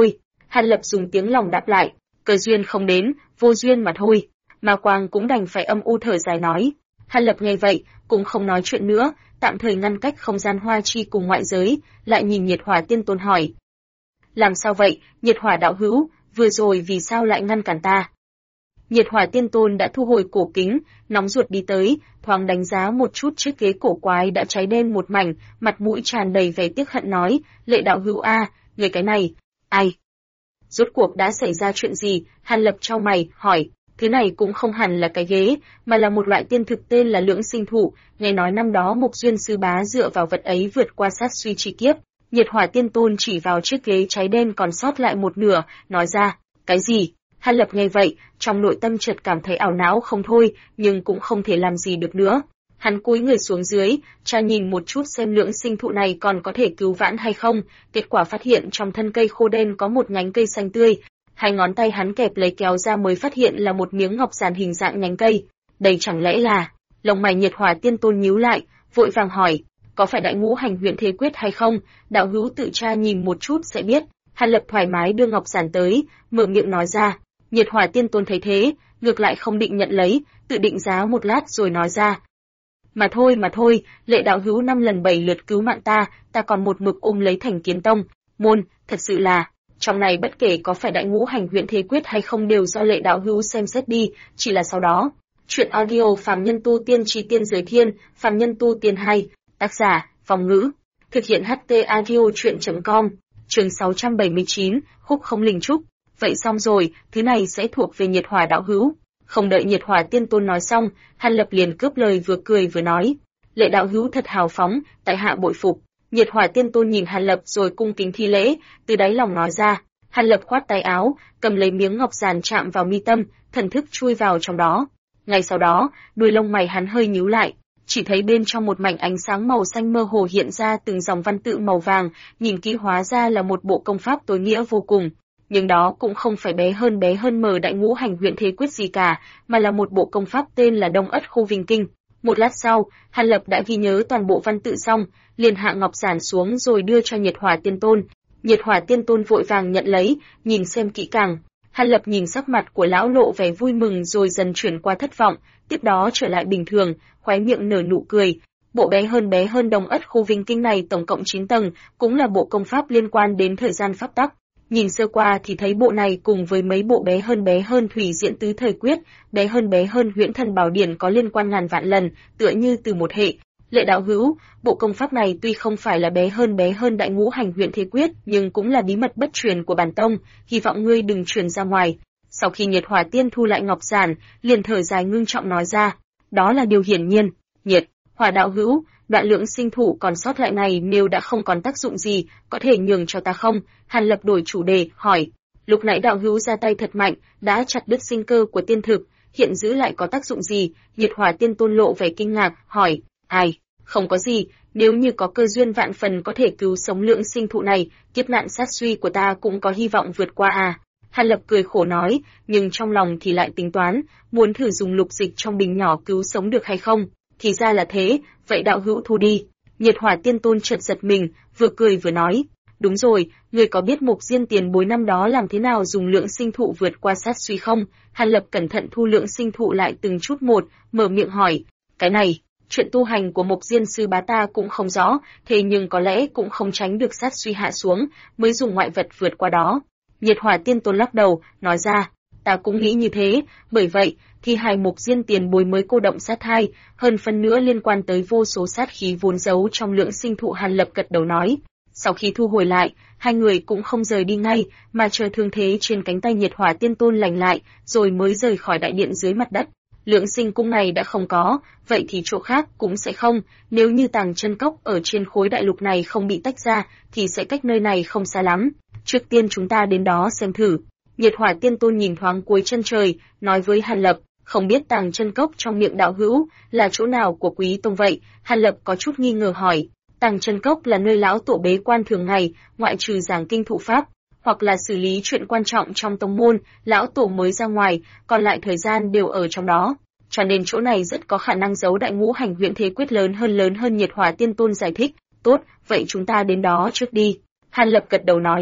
Hàn Lập dùng tiếng lòng đáp lại, cơ duyên không đến, vô duyên mà thôi. Ma Quang cũng đành phải âm u thở dài nói. Hàn Lập nghe vậy, cũng không nói chuyện nữa, tạm thời ngăn cách không gian hoa chi cùng ngoại giới, lại nhìn Nhiệt Hỏa Tiên Tôn hỏi. Làm sao vậy, Nhiệt Hỏa đạo hữu, vừa rồi vì sao lại ngăn cản ta? Nhiệt Hỏa Tiên Tôn đã thu hồi cổ kính, nóng ruột đi tới, thoáng đánh giá một chút chiếc ghế cổ quái đã cháy đen một mảnh, mặt mũi tràn đầy vẻ tiếc hận nói, Lệ đạo hữu a, người cái này, ai? Rốt cuộc đã xảy ra chuyện gì? Hàn Lập chau mày, hỏi, thứ này cũng không hẳn là cái ghế, mà là một loại tiên thực tên là Lưỡng Sinh Thụ, nghe nói năm đó Mục Duyên sư bá dựa vào vật ấy vượt qua sát suy chi kiếp. Nhiệt Hỏa Tiên Tôn chỉ vào chiếc ghế cháy đen còn sót lại một nửa, nói ra, cái gì? Hàn Lập nghe vậy, trong nội tâm chợt cảm thấy ảo não không thôi, nhưng cũng không thể làm gì được nữa. Hắn cúi người xuống dưới, tra nhìn một chút xem Lưỡng Sinh Thụ này còn có thể cứu vãn hay không, kết quả phát hiện trong thân cây khô đen có một nhánh cây xanh tươi. Hai ngón tay hắn kẹp lấy kéo ra mới phát hiện là một miếng ngọc giản hình dạng nhánh cây. Đây chẳng lẽ là... Lông mày Nhiệt Hỏa Tiên Tôn nhíu lại, vội vàng hỏi, có phải Đại Ngũ Hành Huyễn Thế Quyết hay không? Đạo hữu tự tra nhìn một chút sẽ biết. Hàn Lập thoải mái đưa ngọc giản tới, mở miệng nói ra. Nhiệt Hỏa Tiên Tôn thấy thế, ngược lại không định nhận lấy, tự định giá một lát rồi nói ra. Mà thôi, Lệ đạo hữu 5 lần 7 lượt cứu mạng ta còn một mực ôm lấy Thành Kiến Tông, môn, thật sự là, trong này bất kể có phải Đại Ngũ Hành Huyễn Thế Quyết hay không đều do Lệ đạo hữu xem xét đi, chỉ là sau đó. Chuyện audio Phàm Nhân Tu Tiên Chí Tiên Giới Thiên, Phàm Nhân Tu Tiên hay, tác giả, Phong Ngữ, thực hiện HT audio chuyện.com, chương 679, Khúc Không Linh Trúc. Vậy xong rồi, thứ này sẽ thuộc về Nhiệt Hỏa đạo hữu. Không đợi Nhiệt Hỏa Tiên Tôn nói xong, Hàn Lập liền cướp lời vừa cười vừa nói. Lệ đạo hữu thật hào phóng, tại hạ bội phục. Nhiệt Hỏa Tiên Tôn nhìn Hàn Lập rồi cung kính thi lễ, từ đáy lòng nói ra. Hàn Lập khoát tay áo, cầm lấy miếng ngọc giản chạm vào mi tâm, thần thức chui vào trong đó. Ngay sau đó, đuôi lông mày hắn hơi nhíu lại, chỉ thấy bên trong một mảnh ánh sáng màu xanh mơ hồ hiện ra từng dòng văn tự màu vàng, nhìn kỹ hóa ra là một bộ công pháp tối nghĩa vô cùng. Nhưng đó cũng không phải bé hơn mờ Đại Ngũ Hành Huyễn Thế Quyết gì cả, mà là một bộ công pháp tên là Đông Ất Khô Vinh Kinh. Một lát sau, Hàn Lập đã ghi nhớ toàn bộ văn tự xong, liền hạ ngọc giản xuống rồi đưa cho Nhiệt Hỏa Tiên Tôn. Nhiệt Hỏa Tiên Tôn vội vàng nhận lấy, nhìn xem kỹ càng. Hàn Lập nhìn sắc mặt của lão lộ vẻ vui mừng rồi dần chuyển qua thất vọng, tiếp đó trở lại bình thường, khóe miệng nở nụ cười. Bộ bé hơn Đông Ất Khô Vinh Kinh này tổng cộng 9 tầng, cũng là bộ công pháp liên quan đến thời gian pháp tắc. Nhìn sơ qua thì thấy bộ này cùng với mấy bộ bé hơn Thủy Diễn Tứ Thời Quyết, bé hơn Huyễn Thần Bảo Điển có liên quan ngàn vạn lần, tựa như từ một hệ. Lệ đạo hữu, bộ công pháp này tuy không phải là bé hơn Đại Ngũ Hành Huyễn Thế Quyết, nhưng cũng là bí mật bất truyền của bản tông, hy vọng ngươi đừng truyền ra ngoài. Sau khi Nhiệt Hỏa Tiên thu lại ngọc giản, liền thở dài ngưng trọng nói ra, đó là điều hiển nhiên. Nhiệt Hỏa đạo hữu, đoạn Lưỡng Sinh Thụ còn sót lại này nếu đã không còn tác dụng gì, có thể nhường cho ta không? Hàn Lập đổi chủ đề, hỏi. Lúc nãy đạo hữu ra tay thật mạnh, đã chặt đứt sinh cơ của tiên thực, hiện giữ lại có tác dụng gì? Nhiệt Hỏa Tiên Tôn lộ vẻ kinh ngạc, hỏi. Ai? Không có gì, nếu như có cơ duyên vạn phần có thể cứu sống Lưỡng Sinh Thụ này, kiếp nạn sát suy của ta cũng có hy vọng vượt qua à? Hàn Lập cười khổ nói, nhưng trong lòng thì lại tính toán, muốn thử dùng lục dịch trong bình nhỏ cứu sống được hay không? Thì ra là thế, vậy đạo hữu thu đi. Nhiệt Hỏa Tiên Tôn chợt giật mình, vừa cười vừa nói, đúng rồi, người có biết Mục Diên tiền bối năm đó làm thế nào dùng Lưỡng Sinh Thụ vượt qua sát suy không? Hàn Lập cẩn thận thu Lưỡng Sinh Thụ lại từng chút một, mở miệng hỏi, cái này, chuyện tu hành của Mục Diên sư bá ta cũng không rõ, thế nhưng có lẽ cũng không tránh được sát suy hạ xuống, mới dùng ngoại vật vượt qua đó. Nhiệt Hỏa Tiên Tôn lắc đầu, nói ra, ta cũng nghĩ như thế, bởi vậy, thì hai Mục Diên tiền bối mới cô động sát thai, hơn phân nữa liên quan tới vô số sát khí vốn giấu trong Lưỡng Sinh Thụ. Hàn Lập gật đầu nói. Sau khi thu hồi lại, hai người cũng không rời đi ngay, mà chờ thương thế trên cánh tay Nhiệt Hỏa Tiên Tôn lành lại, rồi mới rời khỏi đại điện dưới mặt đất. Lưỡng Sinh cung này đã không có, vậy thì chỗ khác cũng sẽ không, nếu như Tàng Chân Cốc ở trên khối đại lục này không bị tách ra, thì sẽ cách nơi này không xa lắm. Trước tiên chúng ta đến đó xem thử. Nhiệt Hỏa Tiên Tôn nhìn thoáng cuối chân trời, nói với Hàn Lập, không biết Tàng Chân Cốc trong miệng đạo hữu là chỗ nào của Quý tông vậy? Hàn Lập có chút nghi ngờ hỏi. Tàng Chân Cốc là nơi lão tổ bế quan thường ngày, ngoại trừ giảng kinh thụ pháp, hoặc là xử lý chuyện quan trọng trong tông môn, lão tổ mới ra ngoài, còn lại thời gian đều ở trong đó. Cho nên chỗ này rất có khả năng giấu Đại Ngũ Hành Huyễn Thế Quyết lớn hơn. Nhiệt Hỏa Tiên Tôn giải thích. Tốt, vậy chúng ta đến đó trước đi. Hàn Lập gật đầu nói.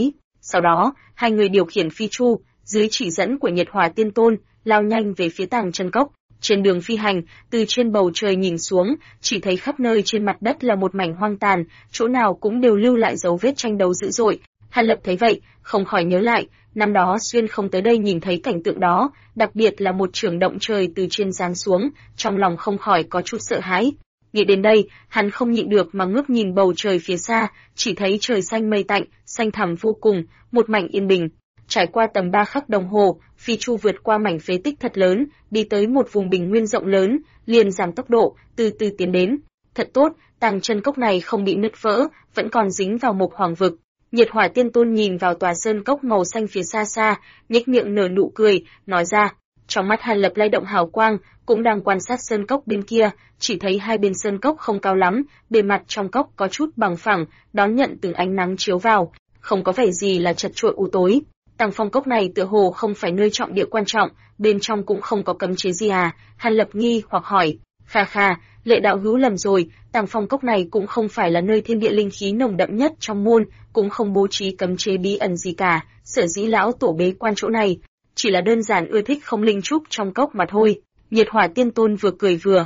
Sau đó, hai người điều khiển phi chu, dưới chỉ dẫn của Nhiệt Hỏa Tiên Tôn, lao nhanh về phía Tàng Chân Cốc. Trên đường phi hành, từ trên bầu trời nhìn xuống, chỉ thấy khắp nơi trên mặt đất là một mảnh hoang tàn, chỗ nào cũng đều lưu lại dấu vết tranh đấu dữ dội. Hàn Lập thấy vậy, không khỏi nhớ lại, năm đó xuyên không tới đây nhìn thấy cảnh tượng đó, đặc biệt là một chưởng động trời từ trên giáng xuống, trong lòng không khỏi có chút sợ hãi. Nghĩ đến đây, hắn không nhịn được mà ngước nhìn bầu trời phía xa, chỉ thấy trời xanh mây tạnh, xanh thẳm vô cùng, một mảnh yên bình. Trải qua tầm 3 khắc đồng hồ, phi chu vượt qua mảnh phế tích thật lớn, đi tới một vùng bình nguyên rộng lớn, liền giảm tốc độ, từ từ tiến đến. Thật tốt, Tàng Chân Cốc này không bị nứt vỡ, vẫn còn dính vào Mộc Hoàng vực. Nhiệt Hỏa Tiên Tôn nhìn vào tòa sơn cốc màu xanh phía xa xa, nhếch miệng nở nụ cười, nói ra. Trong mắt Hàn Lập lay động hào quang, cũng đang quan sát sơn cốc bên kia, chỉ thấy hai bên sơn cốc không cao lắm, bề mặt trong cốc có chút bằng phẳng, đón nhận từng ánh nắng chiếu vào, không có vẻ gì là chật chội u tối. Tàng Phong Cốc này tựa hồ không phải nơi trọng địa quan trọng, bên trong cũng không có cấm chế gì à? Hàn Lập nghi hoặc hỏi. Kha kha, Lệ đạo hữu lầm rồi, Tàng Phong Cốc này cũng không phải là nơi thiên địa linh khí nồng đậm nhất trong môn, cũng không bố trí cấm chế bí ẩn gì cả, sở dĩ lão tổ bế quan chỗ này, chỉ là đơn giản ưa thích không linh trúc trong cốc mà thôi. Nhiệt Hỏa Tiên Tôn vừa cười vừa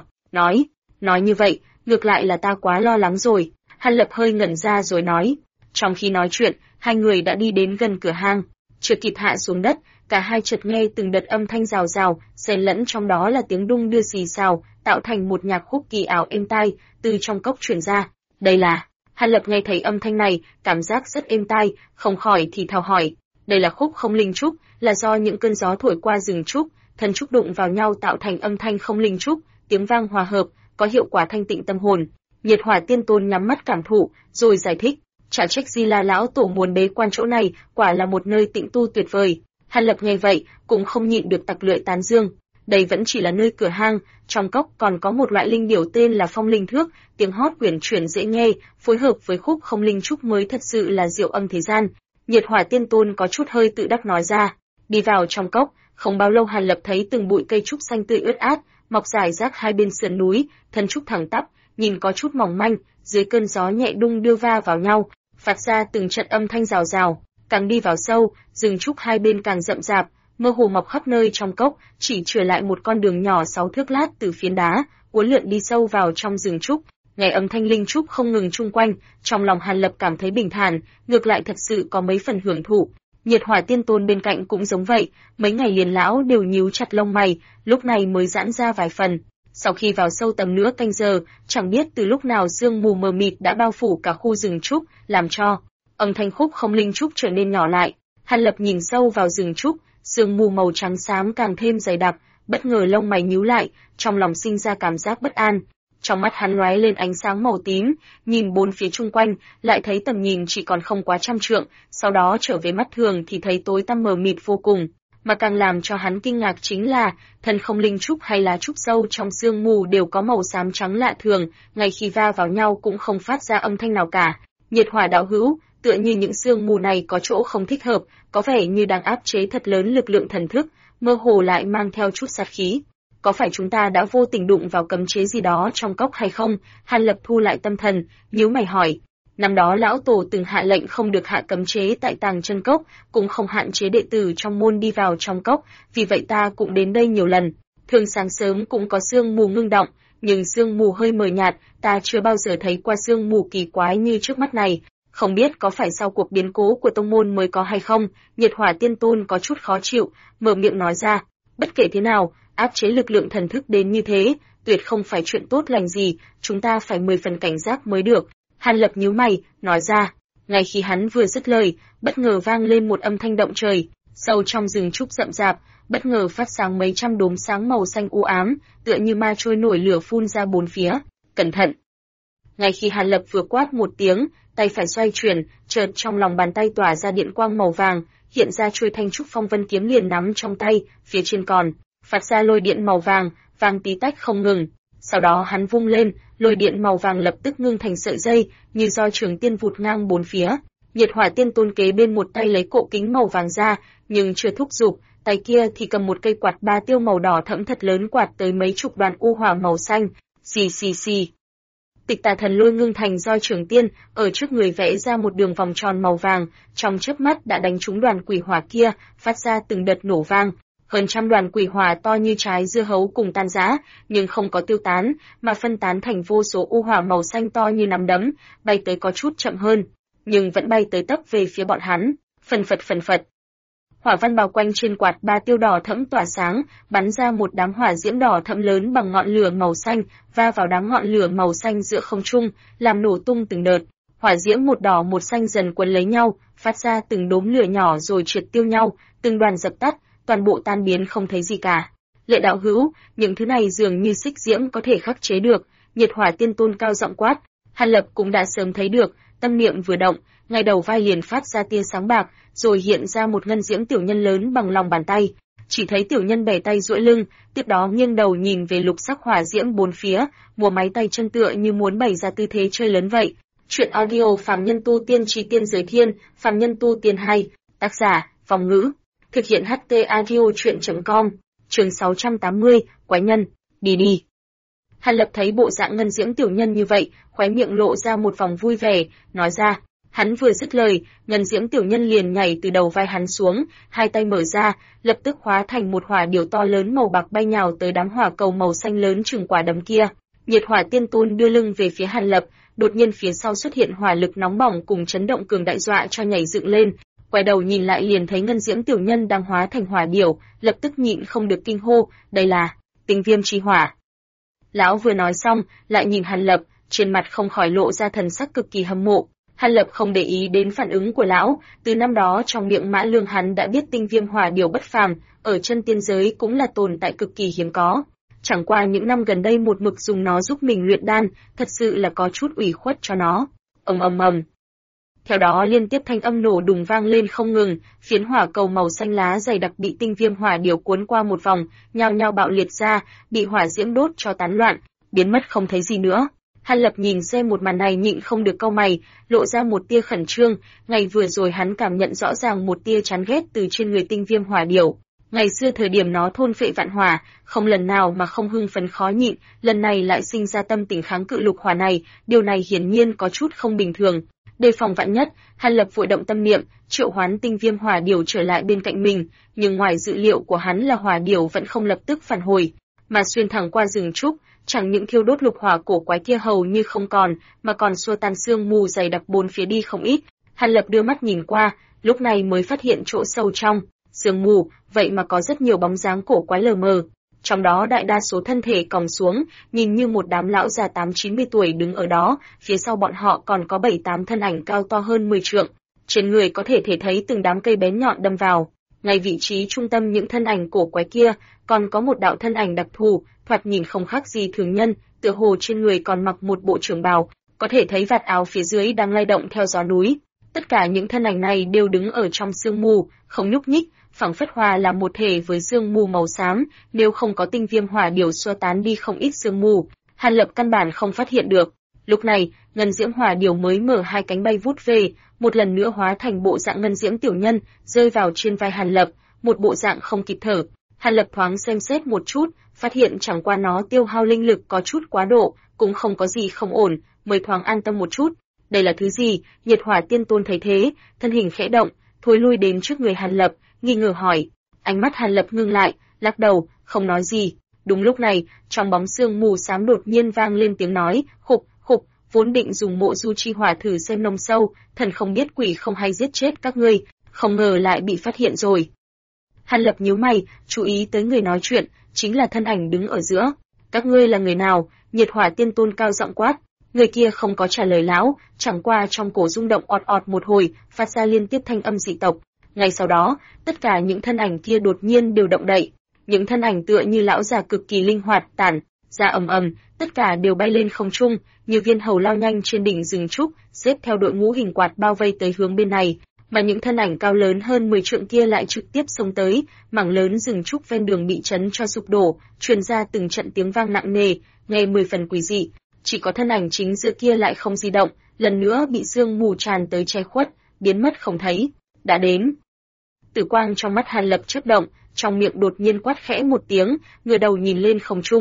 nói như vậy, ngược lại là ta quá lo lắng rồi. Hàn Lập hơi ngẩn ra rồi nói. Trong khi nói chuyện, hai người đã đi đến gần cửa hang, chưa kịp hạ xuống đất, cả hai chợt nghe từng đợt âm thanh rào rào, xen lẫn trong đó là tiếng đung đưa xì xào, tạo thành một nhạc khúc kỳ ảo êm tai, từ trong cốc truyền ra. Đây là... Hàn Lập nghe thấy âm thanh này, cảm giác rất êm tai, không khỏi thì thào hỏi. Đây là khúc không linh trúc, là do những cơn gió thổi qua rừng trúc, thân trúc đụng vào nhau tạo thành âm thanh không linh trúc, tiếng vang hòa hợp, có hiệu quả thanh tịnh tâm hồn. Nhiệt Hỏa Tiên Tôn nhắm mắt cảm thụ, rồi giải thích. Chả trách gì là lão tổ muốn bế quan chỗ này, quả là một nơi tịnh tu tuyệt vời. Hàn Lập nghe vậy, cũng không nhịn được tặc lưỡi tán dương. Đây vẫn chỉ là nơi cửa hang, trong cốc còn có một loại linh điểu tên là phong linh thước, tiếng hót uyển chuyển dễ nghe, phối hợp với khúc không linh trúc mới thật sự là diệu âm thế gian. Nhiệt Hỏa Tiên Tôn có chút hơi tự đắc nói ra. Đi vào trong cốc, không bao lâu Hàn Lập thấy từng bụi cây trúc xanh tươi ướt át, mọc rải rác hai bên sườn núi, thân trúc thẳng tắp, nhìn có chút mỏng manh, dưới cơn gió nhẹ đung đưa va vào nhau, phát ra từng trận âm thanh rào rào. Càng đi vào sâu, rừng trúc hai bên càng rậm rạp, mơ hồ mọc khắp nơi trong cốc, chỉ trừ lại một con đường nhỏ 6 thước lát từ phiến đá, uốn lượn đi sâu vào trong rừng trúc. Nghe âm thanh linh trúc không ngừng chung quanh, trong lòng Hàn Lập cảm thấy bình thản, ngược lại thật sự có mấy phần hưởng thụ. Nhiệt Hỏa Tiên Tôn bên cạnh cũng giống vậy, mấy ngày liền lão đều nhíu chặt lông mày, lúc này mới giãn ra vài phần. Sau khi vào sâu tầm nửa canh giờ, chẳng biết từ lúc nào sương mù mờ mịt đã bao phủ cả khu rừng trúc, làm cho âm thanh khúc không linh trúc trở nên nhỏ lại. Hàn Lập nhìn sâu vào rừng trúc, sương mù màu trắng xám càng thêm dày đặc, bất ngờ lông mày nhíu lại, trong lòng sinh ra cảm giác bất an. Trong mắt hắn lóe lên ánh sáng màu tím, nhìn bốn phía chung quanh, lại thấy tầm nhìn chỉ còn không quá 100 trượng, sau đó trở về mắt thường thì thấy tối tăm mờ mịt vô cùng. Mà càng làm cho hắn kinh ngạc chính là, thân không linh trúc hay lá trúc sâu trong sương mù đều có màu xám trắng lạ thường, ngay khi va vào nhau cũng không phát ra âm thanh nào cả. Nhiệt Hỏa đạo hữu, tựa như những sương mù này có chỗ không thích hợp, có vẻ như đang áp chế thật lớn lực lượng thần thức, mơ hồ lại mang theo chút sát khí. Có phải chúng ta đã vô tình đụng vào cấm chế gì đó trong cốc hay không? Hàn Lập thu lại tâm thần, nhíu mày hỏi. Năm đó lão tổ từng hạ lệnh không được hạ cấm chế tại Tàng Chân Cốc, cũng không hạn chế đệ tử trong môn đi vào trong cốc, vì vậy ta cũng đến đây nhiều lần. Thường sáng sớm cũng có sương mù ngưng động, nhưng sương mù hơi mờ nhạt, ta chưa bao giờ thấy qua sương mù kỳ quái như trước mắt này. Không biết có phải sau cuộc biến cố của tông môn mới có hay không? Nhiệt Hỏa Tiên Tôn có chút khó chịu, mở miệng nói ra. Bất kể thế nào, áp chế lực lượng thần thức đến như thế, tuyệt không phải chuyện tốt lành gì, chúng ta phải 10 phần cảnh giác mới được. Hàn Lập nhíu mày, nói ra. Ngay khi hắn vừa dứt lời, bất ngờ vang lên một âm thanh động trời, sâu trong rừng trúc rậm rạp, bất ngờ phát sáng mấy trăm đốm sáng màu xanh u ám, tựa như ma trôi nổi lửa phun ra bốn phía. Cẩn thận! Ngay khi Hàn Lập vừa quát một tiếng, tay phải xoay chuyển, chợt trong lòng bàn tay tỏa ra điện quang màu vàng, hiện ra chuôi thanh trúc phong vân kiếm liền nắm trong tay, phía trên còn phát ra lôi điện màu vàng, vàng tí tách không ngừng. Sau đó hắn vung lên, lôi điện màu vàng lập tức ngưng thành sợi dây, như do trường tiên vụt ngang bốn phía. Nhiệt Hỏa Tiên Tôn kế bên một tay lấy cộ kính màu vàng ra, nhưng chưa thúc giục, tay kia thì cầm một cây quạt ba tiêu màu đỏ thẫm thật lớn quạt tới mấy chục đoàn u hỏa màu xanh. Xì xì xì. Tịch Tà Thần Lôi ngưng thành roi trường tiên, ở trước người vẽ ra một đường vòng tròn màu vàng, trong chớp mắt đã đánh trúng đoàn quỷ hỏa kia, phát ra từng đợt nổ vang. Hơn trăm đoàn quỷ hỏa to như trái dưa hấu cùng tan rã, nhưng không có tiêu tán, mà phân tán thành vô số u hỏa màu xanh to như nắm đấm, bay tới có chút chậm hơn, nhưng vẫn bay tới tấp về phía bọn hắn. Phần phật. Hỏa văn bao quanh trên quạt ba tiêu đỏ thẫm tỏa sáng, bắn ra một đám hỏa diễm đỏ thẫm lớn bằng ngọn lửa màu xanh, va vào đám ngọn lửa màu xanh giữa không trung, làm nổ tung từng đợt. Hỏa diễm một đỏ một xanh dần quấn lấy nhau, phát ra từng đốm lửa nhỏ rồi triệt tiêu nhau, từng đoàn dập tắt, toàn bộ tan biến không thấy gì cả. Lệ đạo hữu, những thứ này dường như xích diễm có thể khắc chế được. Nhiệt Hỏa Tiên Tôn cao giọng quát. Hàn Lập cũng đã sớm thấy được, tâm niệm vừa động, ngay đầu vai liền phát ra tia sáng bạc, rồi hiện ra một ngân diễm tiểu nhân lớn bằng lòng bàn tay. Chỉ thấy tiểu nhân bẻ tay duỗi lưng, tiếp đó nghiêng đầu nhìn về lục sắc hỏa diễm bốn phía, múa máy tay chân tựa như muốn bày ra tư thế chơi lớn vậy. Chuyện audio Phàm Nhân Tu Tiên Chí Tiên Giới Thiên, Phàm Nhân Tu Tiên hay, tác giả, Phong Ngữ. Thực hiện HT Audio Chuyện.com, chương 680, Quái Nhân, đi. Hàn Lập thấy bộ dạng ngân diễm tiểu nhân như vậy, khóe miệng lộ ra một vòng vui vẻ, nói ra. Hắn vừa dứt lời, ngân diễm tiểu nhân liền nhảy từ đầu vai hắn xuống, hai tay mở ra, lập tức hóa thành một hỏa điểu to lớn màu bạc bay nhào tới đám hỏa cầu màu xanh lớn chừng quả đấm kia. Nhiệt Hỏa Tiên Tôn đưa lưng về phía Hàn Lập, đột nhiên phía sau xuất hiện hỏa lực nóng bỏng cùng chấn động cường đại dọa cho nhảy dựng lên. Quay đầu nhìn lại liền thấy ngân diễm tiểu nhân đang hóa thành hỏa điểu, lập tức nhịn không được kinh hô, đây là Tinh Viêm chi hỏa. Lão vừa nói xong, lại nhìn Hàn Lập, trên mặt không khỏi lộ ra thần sắc cực kỳ hâm mộ. Hàn Lập không để ý đến phản ứng của lão, từ năm đó trong miệng Mã Lương hắn đã biết Tinh Viêm hỏa điểu bất phàm, ở chân tiên giới cũng là tồn tại cực kỳ hiếm có. Chẳng qua những năm gần đây một mực dùng nó giúp mình luyện đan, thật sự là có chút ủy khuất cho nó. Ầm. Theo đó liên tiếp thanh âm nổ đùng vang lên không ngừng, phiến hỏa cầu màu xanh lá dày đặc bị Tinh Viêm hỏa điểu cuốn qua một vòng, nhao nhao bạo liệt ra, bị hỏa diễm đốt cho tán loạn, biến mất không thấy gì nữa. Hàn Lập nhìn xem một màn này nhịn không được cau mày, lộ ra một tia khẩn trương, ngày vừa rồi hắn cảm nhận rõ ràng một tia chán ghét từ trên người Tinh Viêm hỏa điểu. Ngày xưa thời điểm nó thôn phệ vạn hỏa, không lần nào mà không hưng phấn khó nhịn, lần này lại sinh ra tâm tình kháng cự lục hỏa này, điều này hiển nhiên có chút không bình thường. Đề phòng vạn nhất, Hàn Lập vội động tâm niệm, triệu hoán Tinh Viêm hỏa điểu trở lại bên cạnh mình, nhưng ngoài dự liệu của hắn là hỏa điểu vẫn không lập tức phản hồi, mà xuyên thẳng qua rừng trúc, chẳng những thiêu đốt lục hỏa cổ quái kia hầu như không còn, mà còn xua tan sương mù dày đặc bốn phía đi không ít. Hàn Lập đưa mắt nhìn qua, lúc này mới phát hiện chỗ sâu trong sương mù, vậy mà có rất nhiều bóng dáng cổ quái lờ mờ. Trong đó đại đa số thân thể còng xuống, nhìn như một đám lão già 8-90 tuổi đứng ở đó, phía sau bọn họ còn có 7-8 thân ảnh cao to hơn 10 trượng. Trên người có thể thấy từng đám cây bén nhọn đâm vào. Ngay vị trí trung tâm những thân ảnh cổ quái kia, còn có một đạo thân ảnh đặc thù, thoạt nhìn không khác gì thường nhân, tựa hồ trên người còn mặc một bộ trường bào, có thể thấy vạt áo phía dưới đang lay động theo gió núi. Tất cả những thân ảnh này đều đứng ở trong sương mù, không nhúc nhích, phảng phất hòa là một thể với sương mù màu xám, nếu không có Tinh Viêm hỏa điểu xua tán đi không ít sương mù, Hàn Lập căn bản không phát hiện được. Lúc này, ngân diễm hỏa điểu mới mở hai cánh bay vút về, một lần nữa hóa thành bộ dạng ngân diễm tiểu nhân, rơi vào trên vai Hàn Lập, một bộ dạng không kịp thở. Hàn Lập thoáng xem xét một chút, phát hiện chẳng qua nó tiêu hao linh lực có chút quá độ, cũng không có gì không ổn, mới thoáng an tâm một chút. Đây là thứ gì? Nhiệt Hỏa Tiên Tôn thấy thế, thân hình khẽ động, thối lui đến trước người Hàn Lập, nghi ngờ hỏi. Ánh mắt Hàn Lập ngưng lại, lắc đầu, không nói gì. Đúng lúc này, trong bóng sương mù xám đột nhiên vang lên tiếng nói, khục, vốn định dùng mộ du chi hỏa thử xem nông sâu, thần không biết quỷ không hay giết chết các ngươi, không ngờ lại bị phát hiện rồi. Hàn Lập nhíu mày, chú ý tới người nói chuyện, chính là thân ảnh đứng ở giữa. Các ngươi là người nào? Nhiệt Hỏa Tiên Tôn cao giọng quát. Người kia không có trả lời lão, chẳng qua trong cổ rung động ọt ọt một hồi, phát ra liên tiếp thanh âm dị tộc. Ngay sau đó, tất cả những thân ảnh kia đột nhiên đều động đậy. Những thân ảnh tựa như lão già cực kỳ linh hoạt tản ra ầm, tất cả đều bay lên không trung, như viên hầu lao nhanh trên đỉnh rừng trúc, xếp theo đội ngũ hình quạt bao vây tới hướng bên này. Mà những thân ảnh cao lớn hơn 10 trượng kia lại trực tiếp xông tới, mảng lớn rừng trúc ven đường bị chấn cho sụp đổ, truyền ra từng trận tiếng vang nặng nề, nghe 10 phần quỷ dị. Chỉ có thân ảnh chính giữa kia lại không di động, lần nữa bị sương mù tràn tới che khuất, biến mất không thấy. Đã đến. Tử quang trong mắt Hàn Lập chớp động, trong miệng đột nhiên quát khẽ một tiếng, ngửa đầu nhìn lên không trung.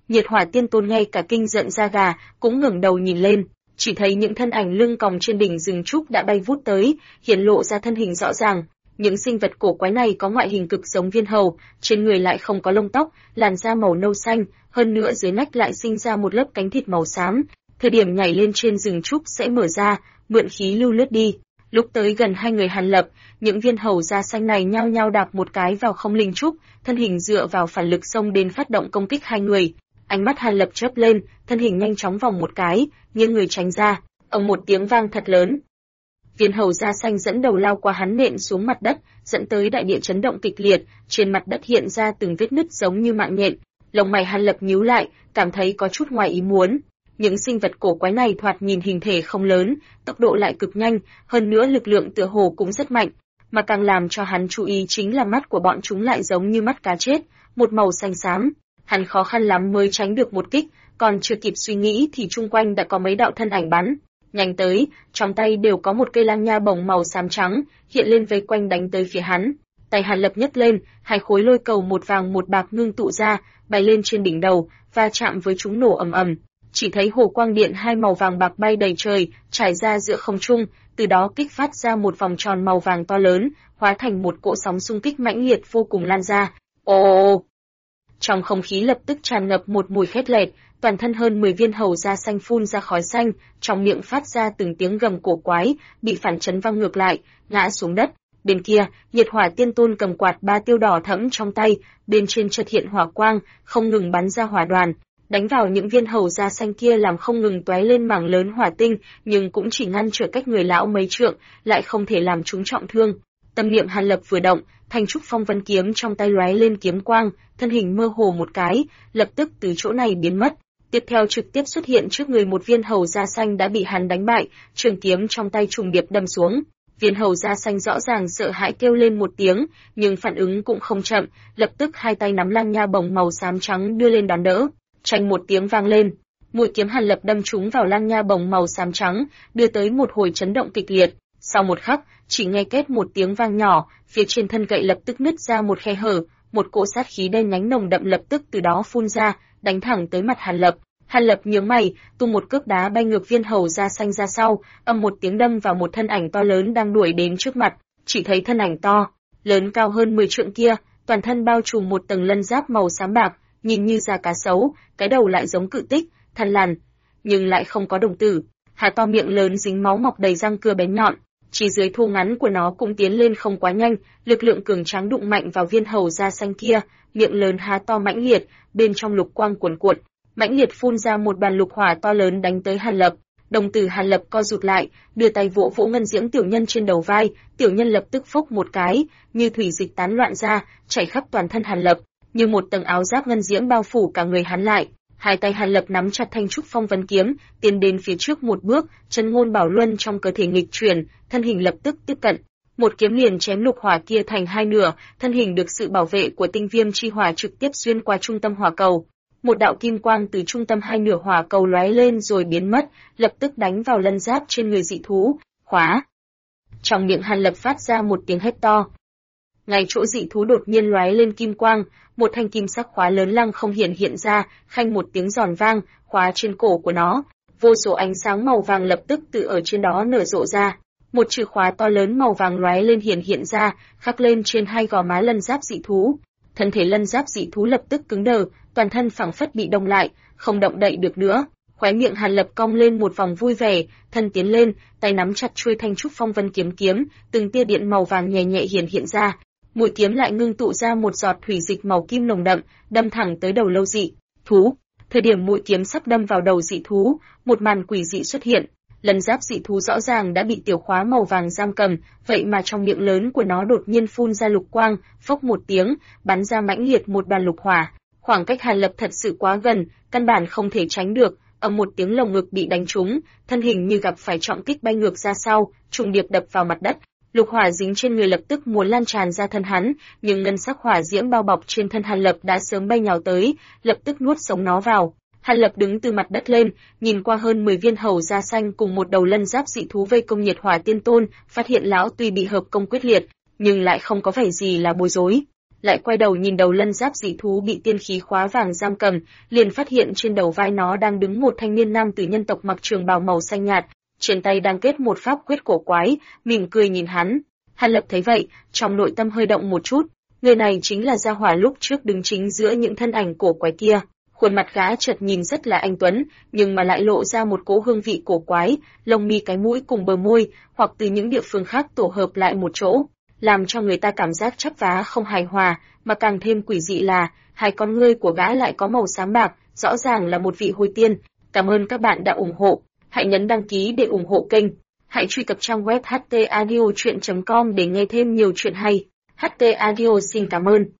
Nhiệt Hỏa Tiên Tôn ngay cả kinh giận da gà, cũng ngẩng đầu nhìn lên, chỉ thấy những thân ảnh lưng còng trên đỉnh rừng trúc đã bay vút tới, hiện lộ ra thân hình rõ ràng. Những sinh vật cổ quái này có ngoại hình cực giống viên hầu, trên người lại không có lông tóc, làn da màu nâu xanh, hơn nữa dưới nách lại sinh ra một lớp cánh thịt màu xám. Thời điểm nhảy lên trên rừng trúc sẽ mở ra, mượn khí lưu lướt đi. Lúc tới gần hai người Hàn Lập, những viên hầu da xanh này nhao nhao đạp một cái vào không linh trúc, thân hình dựa vào phản lực xông đến phát động công kích hai người. Ánh mắt Hàn Lập chớp lên, thân hình nhanh chóng vòng một cái, nghiêng người tránh ra, ầm một tiếng vang thật lớn. Viên hầu da xanh dẫn đầu lao qua hắn nện xuống mặt đất, dẫn tới đại địa chấn động kịch liệt, trên mặt đất hiện ra từng vết nứt giống như mạng nhện. Lông mày Hàn Lập nhíu lại, cảm thấy có chút ngoài ý muốn. Những sinh vật cổ quái này thoạt nhìn hình thể không lớn, tốc độ lại cực nhanh, hơn nữa lực lượng tựa hồ cũng rất mạnh, mà càng làm cho hắn chú ý chính là mắt của bọn chúng lại giống như mắt cá chết, một màu xanh xám. Hắn khó khăn lắm mới tránh được một kích, còn chưa kịp suy nghĩ thì chung quanh đã có mấy đạo thân ảnh bắn nhanh tới, trong tay đều có một cây lang nha bổng màu xám trắng, hiện lên vây quanh đánh tới phía hắn. Tay Hàn Lập nhấc lên, hai khối lôi cầu một vàng một bạc ngưng tụ ra, bay lên trên đỉnh đầu, va chạm với chúng nổ ầm ầm. Chỉ thấy hồ quang điện hai màu vàng bạc bay đầy trời, trải ra giữa không trung, từ đó kích phát ra một vòng tròn màu vàng to lớn, hóa thành một cỗ sóng xung kích mãnh liệt vô cùng lan ra. Ồ! Trong không khí lập tức tràn ngập một mùi khét lẹt, toàn thân hơn 10 viên hầu da xanh phun ra khói xanh, trong miệng phát ra từng tiếng gầm cổ quái, bị phản chấn văng ngược lại, ngã xuống đất. Bên kia, Nhiệt Hỏa Tiên Tôn cầm quạt ba tiêu đỏ thẫm trong tay, bên trên chợt hiện hỏa quang, không ngừng bắn ra hỏa đoàn, đánh vào những viên hầu da xanh kia làm không ngừng tóe lên mảng lớn hỏa tinh, nhưng cũng chỉ ngăn trở cách người lão mấy trượng, lại không thể làm chúng trọng thương. Tâm niệm Hàn Lập vừa động, thanh trúc phong vân kiếm trong tay lóe lên kiếm quang, thân hình mơ hồ một cái, lập tức từ chỗ này biến mất. Tiếp theo trực tiếp xuất hiện trước người một viên hầu da xanh đã bị hắn đánh bại, trường kiếm trong tay trùng điệp đâm xuống. Viên hầu da xanh rõ ràng sợ hãi kêu lên một tiếng, nhưng phản ứng cũng không chậm, lập tức hai tay nắm lang nha bổng màu xám trắng đưa lên đón đỡ. Chành một tiếng vang lên, mũi kiếm Hàn Lập đâm trúng vào lang nha bổng màu xám trắng, đưa tới một hồi chấn động kịch liệt. Sau một khắc, chỉ nghe két một tiếng vang nhỏ, phía trên thân gậy lập tức nứt ra một khe hở, một cỗ sát khí đen nhánh nồng đậm lập tức từ đó phun ra, đánh thẳng tới mặt Hàn Lập. Hàn Lập nhướng mày, tung một cước đá bay ngược viên hầu da xanh ra sau, ầm một tiếng đâm vào một thân ảnh to lớn đang đuổi đến trước mặt. Chỉ thấy thân ảnh to lớn cao hơn 10 trượng kia, toàn thân bao trùm một tầng lân giáp màu xám bạc, nhìn như da cá sấu, cái đầu lại giống cự tích, thằn lằn, nhưng lại không có đồng tử. Há to miệng lớn dính máu mọc đầy răng cưa bén nhọn, chỉ dưới thu ngắn của nó cũng tiến lên không quá nhanh, lực lượng cường tráng đụng mạnh vào viên hầu da xanh kia, miệng lớn há to mãnh liệt, bên trong lục quang cuồn cuộn, mãnh liệt phun ra một bàn lục hỏa to lớn đánh tới Hàn Lập. Đồng tử Hàn Lập co rụt lại, đưa tay vỗ vỗ ngân diễm tiểu nhân trên đầu vai, tiểu nhân lập tức phốc một cái, như thủy dịch tán loạn ra, chảy khắp toàn thân Hàn Lập, như một tầng áo giáp ngân diễm bao phủ cả người hắn lại. Hai tay Hàn Lập nắm chặt thanh trúc phong vân kiếm, tiến đến phía trước một bước, chân ngôn bảo luân trong cơ thể nghịch chuyển, thân hình lập tức tiếp cận. Một kiếm liền chém lục hỏa kia thành hai nửa, thân hình được sự bảo vệ của tinh viêm chi hỏa trực tiếp xuyên qua trung tâm hỏa cầu. Một đạo kim quang từ trung tâm hai nửa hỏa cầu lóe lên rồi biến mất, lập tức đánh vào lân giáp trên người dị thú. Khóa! Trong miệng Hàn Lập phát ra một tiếng hét to. Ngay chỗ dị thú đột nhiên lóe lên kim quang, một thanh kim sắc khóa lớn lăng không hiện ra, khanh một tiếng giòn vang, khóa trên cổ của nó, vô số ánh sáng màu vàng lập tức từ ở trên đó nở rộ ra. Một chìa khóa to lớn màu vàng lóe lên hiện ra, khắc lên trên hai gò má lân giáp dị thú. Thân thể lân giáp dị thú lập tức cứng đờ, toàn thân phẳng phất bị đông lại, không động đậy được nữa. Khóe miệng Hàn Lập cong lên một vòng vui vẻ, thân tiến lên, tay nắm chặt chuôi thanh trúc phong vân kiếm, từng tia điện màu vàng nhẹ nhẹ hiện ra. Mũi kiếm lại ngưng tụ ra một giọt thủy dịch màu kim nồng đậm, đâm thẳng tới đầu lâu dị thú. Thời điểm mũi kiếm sắp đâm vào đầu dị thú, một màn quỷ dị xuất hiện. Lân giáp dị thú rõ ràng đã bị tiểu khóa màu vàng giam cầm, vậy mà trong miệng lớn của nó đột nhiên phun ra lục quang, phốc một tiếng, bắn ra mãnh liệt một đoàn lục hỏa. Khoảng cách Hàn Lập thật sự quá gần, căn bản không thể tránh được, ầm một tiếng lồng ngực bị đánh trúng, thân hình như gặp phải trọng kích bay ngược ra sau, trùng điệp đập vào mặt đất. Lục hỏa dính trên người lập tức muốn lan tràn ra thân hắn, nhưng ngân sắc hỏa diễm bao bọc trên thân Hàn Lập đã sớm bay nhào tới, lập tức nuốt sống nó vào. Hàn Lập đứng từ mặt đất lên, nhìn qua hơn 10 viên hầu da xanh cùng một đầu lân giáp dị thú vây công Nhiệt Hỏa Tiên Tôn, phát hiện lão tuy bị hợp công quyết liệt, nhưng lại không có vẻ gì là bối rối. lại quay đầu nhìn đầu lân giáp dị thú bị tiên khí khóa vàng giam cầm, liền phát hiện trên đầu vai nó đang đứng một thanh niên nam tử nhân tộc mặc trường bào màu xanh nhạt, trên tay đang kết một pháp quyết cổ quái, mỉm cười nhìn hắn. Hàn Lập thấy vậy, trong nội tâm hơi động một chút, người này chính là gia hỏa lúc trước đứng chính giữa những thân ảnh cổ quái kia. Khuôn mặt gã chợt nhìn rất là anh tuấn, nhưng mà lại lộ ra một cỗ hương vị cổ quái, lông mi cái mũi cùng bờ môi, hoặc từ những địa phương khác tổ hợp lại một chỗ, làm cho người ta cảm giác chắp vá không hài hòa, mà càng thêm quỷ dị là, hai con ngươi của gã lại có màu xám bạc, rõ ràng là một vị hồi tiên. Cảm ơn các bạn đã ủng hộ, hãy nhấn đăng ký để ủng hộ kênh. Hãy truy cập trang web htaudio.com để nghe thêm nhiều chuyện hay. HT Audio xin cảm ơn.